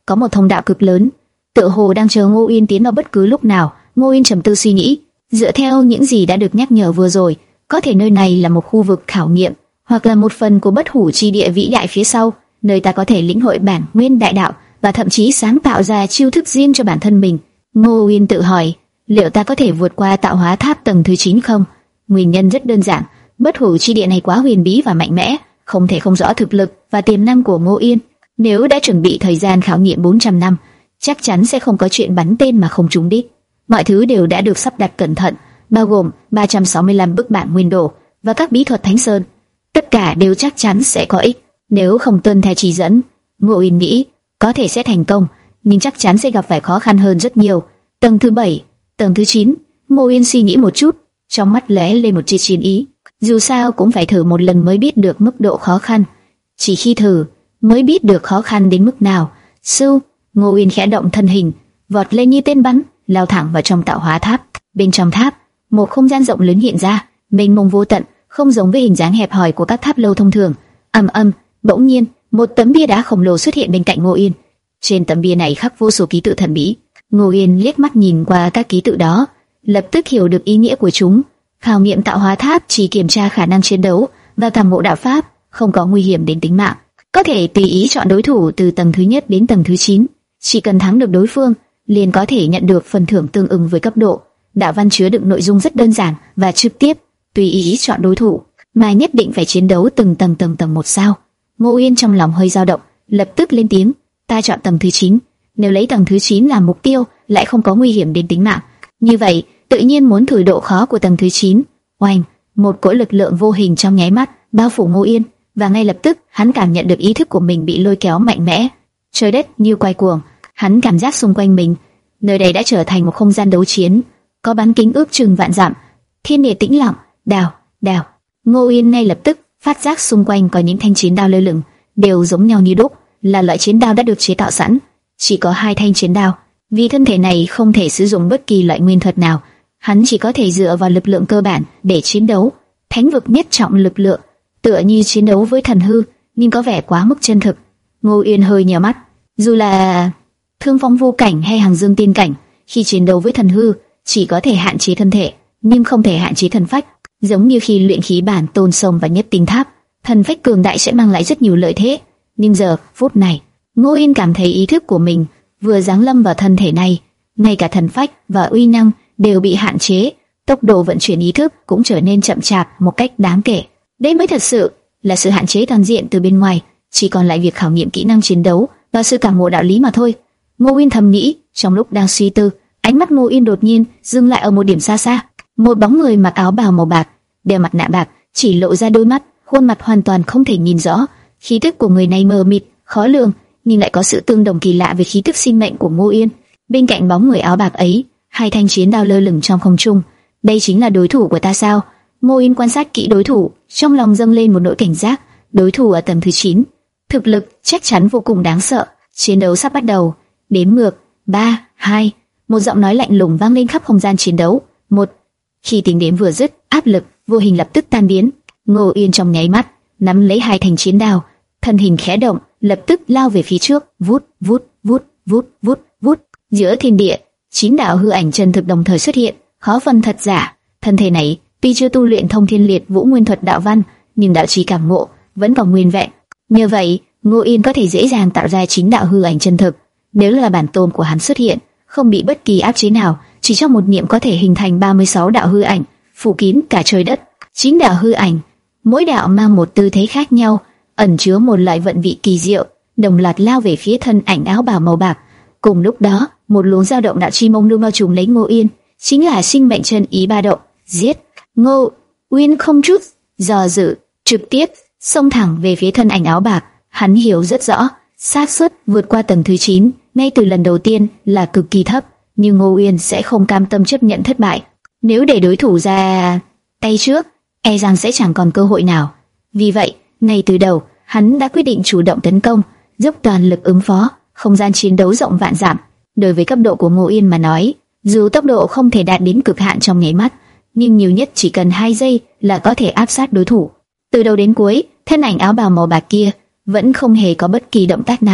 có một thông đạo cực lớn, tựa hồ đang chờ Ngô Uyên tiến vào bất cứ lúc nào. Ngô Uyên trầm tư suy nghĩ, dựa theo những gì đã được nhắc nhở vừa rồi, có thể nơi này là một khu vực khảo nghiệm, hoặc là một phần của bất hủ chi địa vĩ đại phía sau, nơi ta có thể lĩnh hội bản nguyên đại đạo và thậm chí sáng tạo ra chiêu thức riêng cho bản thân mình. Ngô Uyên tự hỏi, liệu ta có thể vượt qua tạo hóa tháp tầng thứ chín không? Nguyên nhân rất đơn giản, bất hủ chi địa này quá huyền bí và mạnh mẽ, không thể không rõ thực lực và tiềm năng của Ngô Uyên. Nếu đã chuẩn bị thời gian khảo nghiệm bốn trăm năm, chắc chắn sẽ không có chuyện bắn tên mà không trúng đích. Mọi thứ đều đã được sắp đặt cẩn thận, bao gồm ba trăm sáu mươi lăm bức bản nguyên đồ và các bí thuật Thánh Sơn. Tất cả đều chắc chắn sẽ có ích. Nếu không tuân theo chỉ dẫn, Ngô Uyên nghĩ có thể sẽ thành công, nhưng chắc chắn sẽ gặp phải khó khăn hơn rất nhiều. Tầng thứ bảy, tầng thứ chín. Ngô Uyên suy nghĩ một chút, trong mắt lóe lên một tia chiến ý. Dù sao cũng phải thử một lần mới biết được mức độ khó khăn. Chỉ khi thử mới biết được khó khăn đến mức nào. Sưu, Ngô Uyên khẽ động thân hình, vọt lên như tên bắn, lao thẳng vào trong tạo hóa tháp. Bên trong tháp, một không gian rộng lớn hiện ra, mênh mông vô tận, không giống với hình dáng hẹp hòi của các tháp lâu thông thường. Ầm ầm, bỗng nhiên, một tấm bia đá khổng lồ xuất hiện bên cạnh Ngô Uyên. Trên tấm bia này khắc vô số ký tự thần bí. Ngô Uyên liếc mắt nhìn qua các ký tự đó, lập tức hiểu được ý nghĩa của chúng. Khảo nghiệm tạo hóa tháp chỉ kiểm tra khả năng chiến đấu và cảm ngộ đạo pháp, không có nguy hiểm đến tính mạng. Có thể tùy ý chọn đối thủ từ tầng thứ nhất đến tầng thứ chín, chỉ cần thắng được đối phương, liền có thể nhận được phần thưởng tương ứng với cấp độ. Đạo văn chứa đựng nội dung rất đơn giản và trực tiếp, tùy ý chọn đối thủ, mà nhất định phải chiến đấu từng tầng từng tầng một sao. Ngô Uyên trong lòng hơi dao động, lập tức lên tiếng, ta chọn tầng thứ chín. Nếu lấy tầng thứ chín làm mục tiêu, lại không có nguy hiểm đến tính mạng, như vậy tự nhiên muốn thử độ khó của tầng thứ chín. Oanh, một cỗ lực lượng vô hình trong nháy mắt bao phủ Ngô Uyên, và ngay lập tức hắn cảm nhận được ý thức của mình bị lôi kéo mạnh mẽ. Trời đất như quay cuồng, hắn cảm giác xung quanh mình, nơi đây đã trở thành một không gian đấu chiến, có bán kính ước chừng vạn dặm, thiên địa tĩnh lặng. Đào, đào. Ngô Uyên ngay lập tức phát giác xung quanh có những thanh chiến đao lơ lửng, đều giống nhau như đúc, là loại chiến đao đã được chế tạo sẵn. Chỉ có hai thanh chiến đao, vì thân thể này không thể sử dụng bất kỳ loại nguyên thuật nào, hắn chỉ có thể dựa vào lực lượng cơ bản để chiến đấu. Thánh vực nhất trọng lực lượng, tựa như chiến đấu với thần hư, nhưng có vẻ quá mức chân thực. Ngô Uyên hơi nhíu mắt, dù là Thương Phong vô cảnh hay Hằng Dương tiên cảnh, khi chiến đấu với thần hư chỉ có thể hạn chế thân thể, nhưng không thể hạn chế thần phách. Giống như khi luyện khí bản tôn sông và nhất tinh tháp, thần phách cường đại sẽ mang lại rất nhiều lợi thế. Nhưng giờ phút này, Ngô Uyên cảm thấy ý thức của mình vừa giáng lâm vào thân thể này, ngay cả thần phách và uy năng đều bị hạn chế, tốc độ vận chuyển ý thức cũng trở nên chậm chạp một cách đáng kể. Đây mới thật sự là sự hạn chế toàn diện từ bên ngoài, chỉ còn lại việc khảo nghiệm kỹ năng chiến đấu và sự cảm ngộ đạo lý mà thôi. Ngô Uyên thầm nghĩ, trong lúc đang suy tư, ánh mắt Ngô Uyên đột nhiên dừng lại ở một điểm xa xa. Một bóng người mặc áo bào màu bạc, đeo mặt nạ bạc, chỉ lộ ra đôi mắt, khuôn mặt hoàn toàn không thể nhìn rõ. Khí tức của người này mờ mịt, khó lường, nhưng lại có sự tương đồng kỳ lạ với khí tức sinh mệnh của Ngô Uyên. Bên cạnh bóng người áo bạc ấy, hai thanh chiến đao lơ lửng trong không trung. Đây chính là đối thủ của ta sao? Ngô Uyên quan sát kỹ đối thủ, trong lòng dâng lên một nỗi cảnh giác. Đối thủ ở tầng thứ chín, thực lực chắc chắn vô cùng đáng sợ. Chiến đấu sắp bắt đầu. Đếm ngược, ba, hai, một giọng nói lạnh lùng vang lên khắp không gian chiến đấu. Một. Khi tiếng đếm vừa dứt, áp lực vô hình lập tức tan biến. Ngô Uyên trong nháy mắt nắm lấy hai thanh chiến đao, thân hình khẽ động, lập tức lao về phía trước. Vút, vút, vút, vút, vút, vút. Giữa thiên địa, chín đạo hư ảnh chân thực đồng thời xuất hiện, khó phân thật giả. Thân thể này tuy chưa tu luyện thông thiên liệt vũ nguyên thuật đạo văn, nhưng đạo trí cảm ngộ vẫn còn nguyên vẹn. Như vậy, Ngô Uyên có thể dễ dàng tạo ra chín đạo hư ảnh chân thực. Nếu là bản tôn của hắn xuất hiện, không bị bất kỳ áp chế nào, chỉ trong một niệm có thể hình thành ba mươi sáu đạo hư ảnh, phủ kín cả trời đất. Chín đạo hư ảnh, mỗi đạo mang một tư thế khác nhau, ẩn chứa một loại vận vị kỳ diệu, đồng loạt lao về phía thân ảnh áo bào màu bạc. Cùng lúc đó, một luồng dao động đạo chi mông lung bao trùm lấy Ngô Uyên, chính là sinh mệnh chân ý ba động. Giết! Ngô Uyên không chút do dự, trực tiếp xông thẳng về phía thân ảnh áo bạc. Hắn hiểu rất rõ, xác suất vượt qua tầng thứ chín ngay từ lần đầu tiên là cực kỳ thấp, nhưng Ngô Uyên sẽ không cam tâm chấp nhận thất bại. Nếu để đối thủ ra tay trước, e rằng sẽ chẳng còn cơ hội nào. Vì vậy, ngay từ đầu, hắn đã quyết định chủ động tấn công, dốc toàn lực ứng phó. Không gian chiến đấu rộng vạn dặm, đối với cấp độ của Ngô Uyên mà nói, dù tốc độ không thể đạt đến cực hạn trong nháy mắt, nhưng nhiều nhất chỉ cần hai giây là có thể áp sát đối thủ. Từ đầu đến cuối, thân ảnh áo bào màu bạc kia vẫn không hề có bất kỳ động tác nào,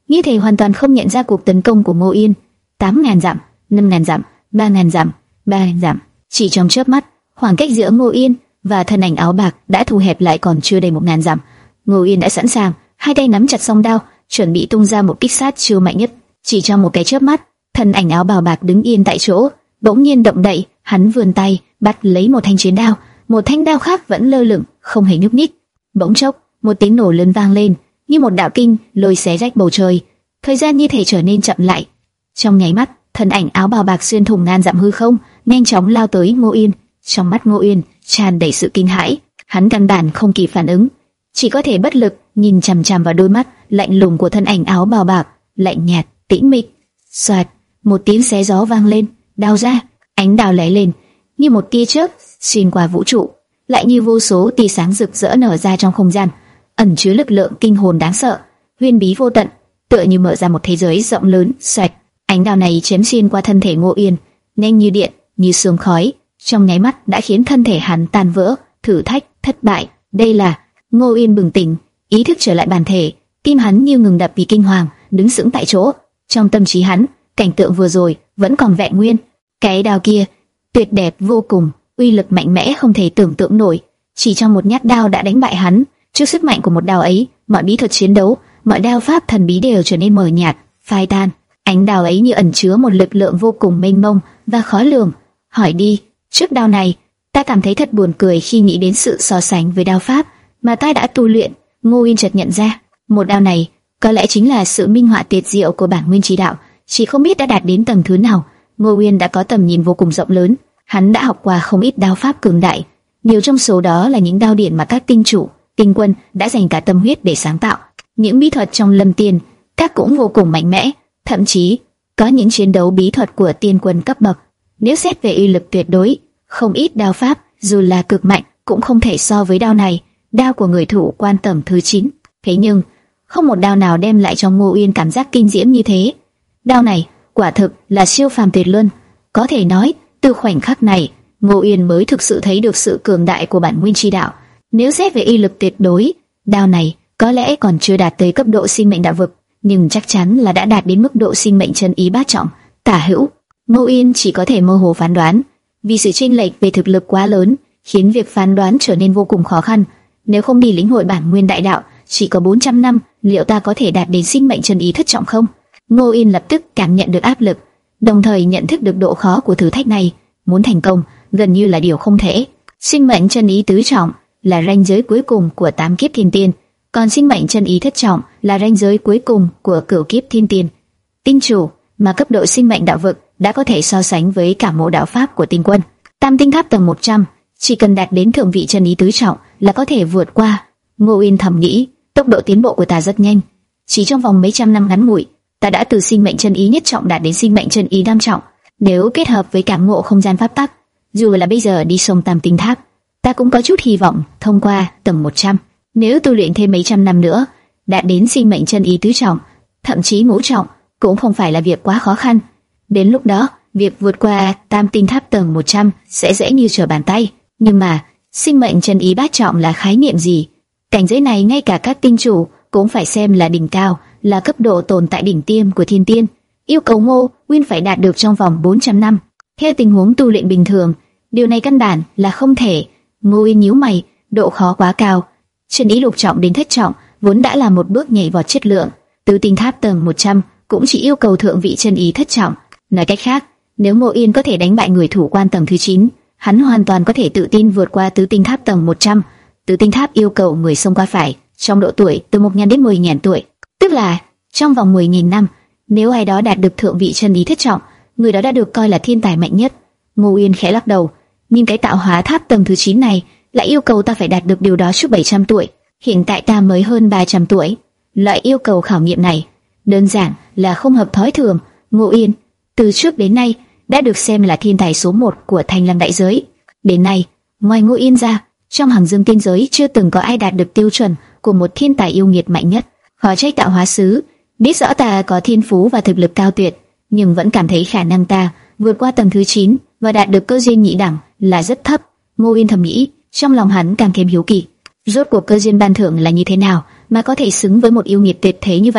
Như thể hoàn toàn không nhận ra cuộc tấn công của Ngô Yên. Tám ngàn dặm, năm ngàn dặm, ba ngàn dặm, ba ngàn dặm. Chỉ trong chớp mắt, khoảng cách giữa Ngô Yên và thân ảnh áo bạc đã thu hẹp lại còn chưa đầy một ngàn dặm. Ngô Yên đã sẵn sàng, hai tay nắm chặt song đao, chuẩn bị tung ra một kích sát chiêu mạnh nhất. Chỉ trong một cái chớp mắt, thân ảnh áo bào bạc đứng yên tại chỗ, bỗng nhiên động đậy, hắn vươn tay, bắt lấy một thanh chiến đao, một thanh đao khác vẫn lơ lửng, không hề nhúc nhích. Bỗng chốc, một tiếng nổ lớn vang lên, như một đạo kinh lôi xé rách bầu trời. Thời gian như thể trở nên chậm lại. Trong nháy mắt, thân ảnh áo bào bạc xuyên thủng ngàn dặm hư không, nhanh chóng lao tới Ngô Yên. Trong mắt Ngô Yên tràn đầy sự kinh hãi, hắn căn bản không kịp phản ứng, chỉ có thể bất lực nhìn chằm chằm vào đôi mắt lạnh lùng của thân ảnh áo bào bạc, lạnh nhạt, tĩnh mịch. Soạt, một tiếng xé gió vang lên, đao ra, ánh đao lóe lên, như một tia chớp xuyên qua vũ trụ, lại như vô số tia sáng rực rỡ nở ra trong không gian, ẩn chứa lực lượng kinh hồn đáng sợ, huyền bí vô tận, tựa như mở ra một thế giới rộng lớn. Xoẹt, ánh đao này chém xuyên qua thân thể Ngô Yên, nhanh như điện, như sương khói, trong nháy mắt đã khiến thân thể hắn tan vỡ. Thử thách thất bại. Đây là Ngô Yên bừng tỉnh, ý thức trở lại bản thể, tim hắn như ngừng đập vì kinh hoàng, đứng sững tại chỗ. Trong tâm trí hắn, cảnh tượng vừa rồi vẫn còn vẹn nguyên. Cái đao kia tuyệt đẹp vô cùng, uy lực mạnh mẽ không thể tưởng tượng nổi. Chỉ trong một nhát đao đã đánh bại hắn. Trước sức mạnh của một đao ấy, mọi bí thuật chiến đấu, mọi đao pháp thần bí đều trở nên mờ nhạt, phai tan. Ánh đao ấy như ẩn chứa một lực lượng vô cùng mênh mông và khó lường. Hỏi đi, trước đao này, ta cảm thấy thật buồn cười khi nghĩ đến sự so sánh với đao pháp mà ta đã tu luyện. Ngô Yên chợt nhận ra, một đao này có lẽ chính là sự minh họa tuyệt diệu của bản nguyên chi đạo, chỉ không biết đã đạt đến tầng thứ nào. Ngô Yên đã có tầm nhìn vô cùng rộng lớn, hắn đã học qua không ít đao pháp cường đại, nhiều trong số đó là những đao điện mà các tinh chủ, tinh quân đã dành cả tâm huyết để sáng tạo. Những bí thuật trong Lâm Tiên các cũng vô cùng mạnh mẽ, thậm chí có những chiến đấu bí thuật của tiên quân cấp bậc. Nếu xét về uy lực tuyệt đối, không ít đao pháp dù là cực mạnh cũng không thể so với đao này, đao của người thủ quan tầm thứ chín. Thế nhưng không một đao nào đem lại cho Ngô Yên cảm giác kinh diễm như thế. Đao này quả thực là siêu phàm tuyệt luân. Có thể nói, từ khoảnh khắc này, Ngô Yên mới thực sự thấy được sự cường đại của bản nguyên chi đạo. Nếu xét về uy lực tuyệt đối, đao này có lẽ còn chưa đạt tới cấp độ sinh mệnh đạo vực, nhưng chắc chắn là đã đạt đến mức độ sinh mệnh chân ý bát trọng, tả hữu. Ngô Yên chỉ có thể mơ hồ phán đoán, vì sự chênh lệch về thực lực quá lớn, khiến việc phán đoán trở nên vô cùng khó khăn. Nếu không đi lĩnh hội bản nguyên đại đạo, chỉ có bốn trăm năm, liệu ta có thể đạt đến sinh mệnh chân ý thất trọng không? Ngô Yên lập tức cảm nhận được áp lực, đồng thời nhận thức được độ khó của thử thách này. Muốn thành công, gần như là điều không thể. Sinh mệnh chân ý tứ trọng là ranh giới cuối cùng của tám kiếp thiên tiên, còn sinh mệnh chân ý thất trọng là ranh giới cuối cùng của cửu kiếp thiên tiên. Tinh chủ mà cấp độ sinh mệnh đạo vực đã có thể so sánh với cả mộ đạo pháp của tinh quân. Tam tinh tháp tầng một trăm, chỉ cần đạt đến thượng vị chân ý tứ trọng là có thể vượt qua. Ngô Yên thầm nghĩ, tốc độ tiến bộ của ta rất nhanh, chỉ trong vòng mấy trăm năm ngắn ngủi, ta đã từ sinh mệnh chân ý nhất trọng đạt đến sinh mệnh chân ý tam trọng. Nếu kết hợp với cảm ngộ không gian pháp tắc, dù là bây giờ đi sông Tam tinh tháp, ta cũng có chút hy vọng thông qua tầng một trăm. Nếu tu luyện thêm mấy trăm năm nữa, đạt đến sinh mệnh chân ý tứ trọng, thậm chí ngũ trọng, cũng không phải là việc quá khó khăn. Đến lúc đó, việc vượt qua Tam tinh tháp tầng một trăm sẽ dễ như trở bàn tay. Nhưng mà, sinh mệnh chân ý bát trọng là khái niệm gì? Cảnh giới này ngay cả các tinh chủ cũng phải xem là đỉnh cao, là cấp độ tồn tại đỉnh tiêm của thiên tiên. Yêu cầu Ngô Uyên phải đạt được trong vòng bốn trăm năm. Theo tình huống tu luyện bình thường, điều này căn bản là không thể. Ngô Uyên nhíu mày, độ khó quá cao. Chân ý lục trọng đến thất trọng vốn đã là một bước nhảy vọt chất lượng, tứ tinh tháp tầng một trăm cũng chỉ yêu cầu thượng vị chân ý thất trọng. Nói cách khác, nếu Ngô Uyên có thể đánh bại người thủ quan tầng thứ chín, hắn hoàn toàn có thể tự tin vượt qua tứ tinh tháp tầng một trăm. Tứ tinh tháp yêu cầu người xông qua phải trong độ tuổi từ một nghìn đến mười nghìn tuổi, tức là trong vòng mười nghìn năm. Nếu ai đó đạt được thượng vị chân ý thất trọng, người đó đã được coi là thiên tài mạnh nhất. Ngô Uyên khẽ lắc đầu, nhưng cái tạo hóa tháp tầng thứ chín này lại yêu cầu ta phải đạt được điều đó trước bảy trăm tuổi. Hiện tại ta mới hơn ba trăm tuổi. Loại yêu cầu khảo nghiệm này đơn giản là không hợp thói thường. Ngô Uyên từ trước đến nay đã được xem là thiên tài số một của Thanh Lăng đại giới. Đến nay, ngoài Ngô Uyên ra, trong hàng dương tiên giới chưa từng có ai đạt được tiêu chuẩn của một thiên tài yêu nghiệt mạnh nhất. Khó trách tạo hóa sứ biết rõ ta có thiên phú và thực lực cao tuyệt, nhưng vẫn cảm thấy khả năng ta vượt qua tầng thứ chín và đạt được cơ duyên nhị đẳng là rất thấp. Ngô Uyên thầm nghĩ, trong lòng hắn càng thêm hiếu kỳ, rốt cuộc cơ duyên ban thưởng là như thế nào mà có thể xứng với một yêu nghiệt tuyệt thế như vậy.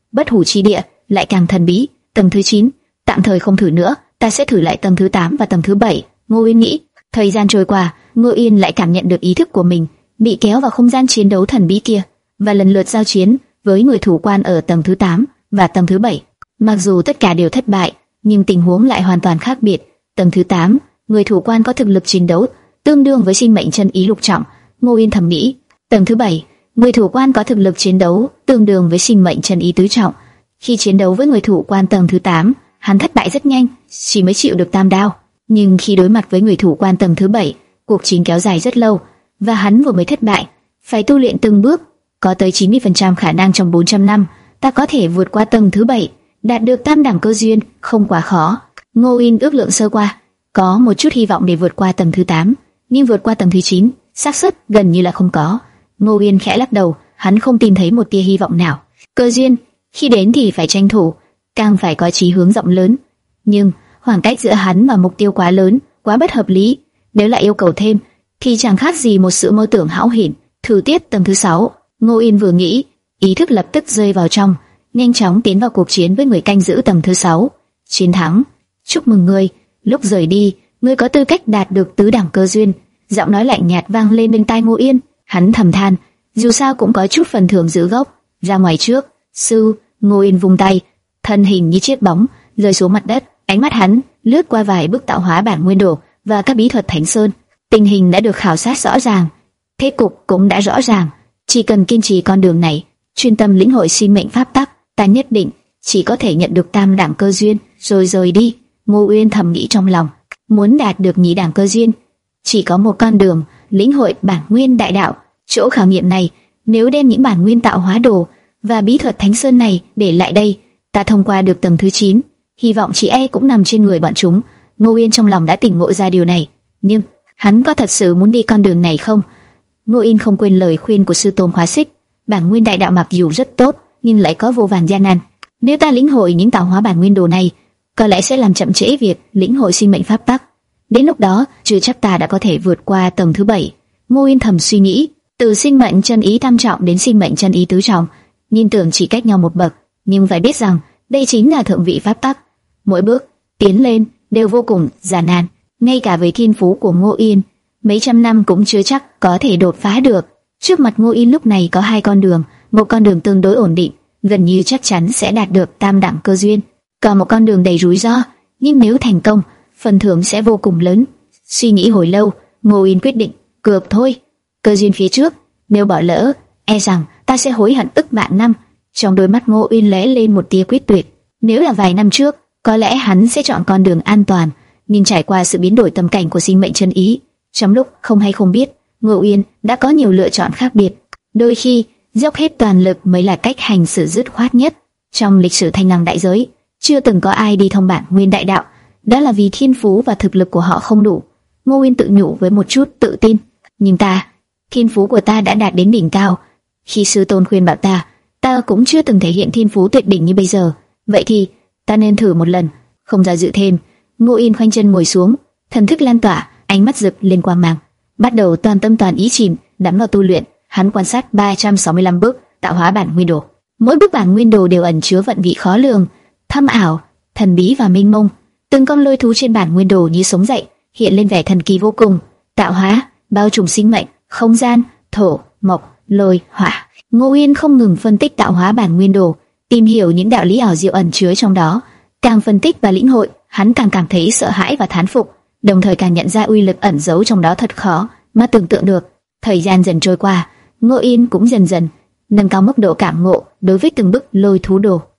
bất hủ chi địa lại càng thần bí. Tầng thứ chín, tạm thời không thử nữa, ta sẽ thử lại tầng thứ tám và tầng thứ bảy. Ngô Uyên nghĩ. Thời gian trôi qua, Ngô Uyên lại cảm nhận được ý thức của mình bị kéo vào không gian chiến đấu thần bí kia và lần lượt giao chiến với người thủ quan ở tầng thứ tám và tầng thứ bảy. Mặc dù tất cả đều thất bại, nhưng tình huống lại hoàn toàn khác biệt. Tầng thứ tám, người thủ quan có thực lực chiến đấu tương đương với sinh mệnh chân ý lục trọng. Ngô Uyên thầm nghĩ. Tầng thứ bảy, người thủ quan có thực lực chiến đấu tương đương với sinh mệnh chân ý tứ trọng. Khi chiến đấu với người thủ quan tầng thứ tám, hắn thất bại rất nhanh, chỉ mới chịu được tam đao. Nhưng khi đối mặt với người thủ quan tầng thứ bảy, cuộc chiến kéo dài rất lâu và hắn vừa mới thất bại, phải tu luyện từng bước. Có tới chín mươi phần trăm khả năng trong bốn trăm năm ta có thể vượt qua tầng thứ bảy, đạt được tam đẳng cơ duyên, không quá khó. Ngô Uyên ước lượng sơ qua, có một chút hy vọng để vượt qua tầng thứ tám, nhưng vượt qua tầng thứ chín, xác suất gần như là không có. Ngô Uyên khẽ lắc đầu, hắn không tìm thấy một tia hy vọng nào. Cơ duyên, khi đến thì phải tranh thủ, càng phải có chí hướng rộng lớn. Nhưng khoảng cách giữa hắn và mục tiêu quá lớn, quá bất hợp lý. Nếu lại yêu cầu thêm, thì chẳng khác gì một sự mơ tưởng hão huyền. Thử tiếp tầng thứ sáu. Ngô Uyên vừa nghĩ, ý thức lập tức rơi vào trong, nhanh chóng tiến vào cuộc chiến với người canh giữ tầng thứ sáu. Chiến thắng, chúc mừng ngươi. Lúc rời đi, ngươi có tư cách đạt được tứ đẳng cơ duyên. Giọng nói lạnh nhạt vang lên bên tai Ngô Uyên. Hắn thầm than, dù sao cũng có chút phần thưởng giữ gốc. Ra ngoài trước. Sư. Ngô Uyên vung tay, thân hình như chiếc bóng rơi xuống mặt đất. Ánh mắt hắn lướt qua vài bức tạo hóa bản nguyên đồ và các bí thuật Thánh Sơn. Tình hình đã được khảo sát rõ ràng, thế cục cũng đã rõ ràng. Chỉ cần kiên trì con đường này, chuyên tâm lĩnh hội sinh mệnh pháp tắc, ta nhất định chỉ có thể nhận được tam đẳng cơ duyên rồi rời đi. Ngô Uyên thầm nghĩ trong lòng, muốn đạt được nhị đẳng cơ duyên, chỉ có một con đường, lĩnh hội bản nguyên đại đạo. Chỗ khảo nghiệm này, nếu đem những bản nguyên tạo hóa đồ và bí thuật Thánh Sơn này để lại đây, ta thông qua được tầng thứ chín, hy vọng chỉ e cũng nằm trên người bọn chúng. Ngô Uyên trong lòng đã tỉnh ngộ ra điều này, nhưng hắn có thật sự muốn đi con đường này không? Ngô Uyên không quên lời khuyên của sư tôn Hóa Xích, bản nguyên đại đạo mặc dù rất tốt, nhưng lại có vô vàn gian nan. Nếu ta lĩnh hội những tạo hóa bản nguyên đồ này, có lẽ sẽ làm chậm trễ việc lĩnh hội sinh mệnh pháp tắc. Đến lúc đó, chưa chắc ta đã có thể vượt qua tầng thứ bảy. Ngô Uyên thầm suy nghĩ, từ sinh mệnh chân ý tam trọng đến sinh mệnh chân ý tứ trọng, nhìn tưởng chỉ cách nhau một bậc, nhưng phải biết rằng đây chính là thượng vị pháp tắc. Mỗi bước tiến lên đều vô cùng gian nan, ngay cả với thiên phú của Ngô Uyên, mấy trăm năm cũng chưa chắc có thể đột phá được. Trước mặt Ngô Uyên lúc này có hai con đường, một con đường tương đối ổn định, gần như chắc chắn sẽ đạt được tam đẳng cơ duyên, còn một con đường đầy rủi ro, nhưng nếu thành công, phần thưởng sẽ vô cùng lớn. Suy nghĩ hồi lâu, Ngô Uyên quyết định, cược thôi. Cơ duyên phía trước, nếu bỏ lỡ, e rằng ta sẽ hối hận ức vạn năm. Trong đôi mắt Ngô Uyên lóe lên một tia quyết tuyệt. Nếu là vài năm trước, có lẽ hắn sẽ chọn con đường an toàn, nhưng trải qua sự biến đổi tâm cảnh của sinh mệnh chân ý, trong lúc không hay không biết, Ngô Uyên đã có nhiều lựa chọn khác biệt. Đôi khi, dốc hết toàn lực mới là cách hành xử dứt khoát nhất. Trong lịch sử thanh năng đại giới, chưa từng có ai đi thông bản nguyên đại đạo, đó là vì thiên phú và thực lực của họ không đủ. Ngô Uyên tự nhủ với một chút tự tin. Nhưng ta, thiên phú của ta đã đạt đến đỉnh cao. Khi sư tôn khuyên bảo ta, ta cũng chưa từng thể hiện thiên phú tuyệt đỉnh như bây giờ. Vậy thì, ta nên thử một lần. Không do dự thêm, Ngô Uyên khoanh chân ngồi xuống, thần thức lan tỏa, ánh mắt rực lên quang mang, bắt đầu toàn tâm toàn ý chìm đắm vào tu luyện. Hắn quan sát ba trăm sáu mươi lăm bước tạo hóa bản nguyên đồ. Mỗi bức bản nguyên đồ đều ẩn chứa vận vị khó lường, thâm ảo, thần bí và mênh mông. Từng con lôi thú trên bản nguyên đồ như sống dậy, hiện lên vẻ thần kỳ vô cùng. Tạo hóa bao trùm sinh mệnh, không gian, thổ, mộc, lôi, hỏa. Ngô Uyên không ngừng phân tích tạo hóa bản nguyên đồ, tìm hiểu những đạo lý ảo diệu ẩn chứa trong đó. Càng phân tích và lĩnh hội, hắn càng cảm thấy sợ hãi và thán phục, đồng thời càng nhận ra uy lực ẩn giấu trong đó thật khó mà tưởng tượng được. Thời gian dần trôi qua, Ngô Uyên cũng dần dần nâng cao mức độ cảm ngộ đối với từng bức lôi thú đồ.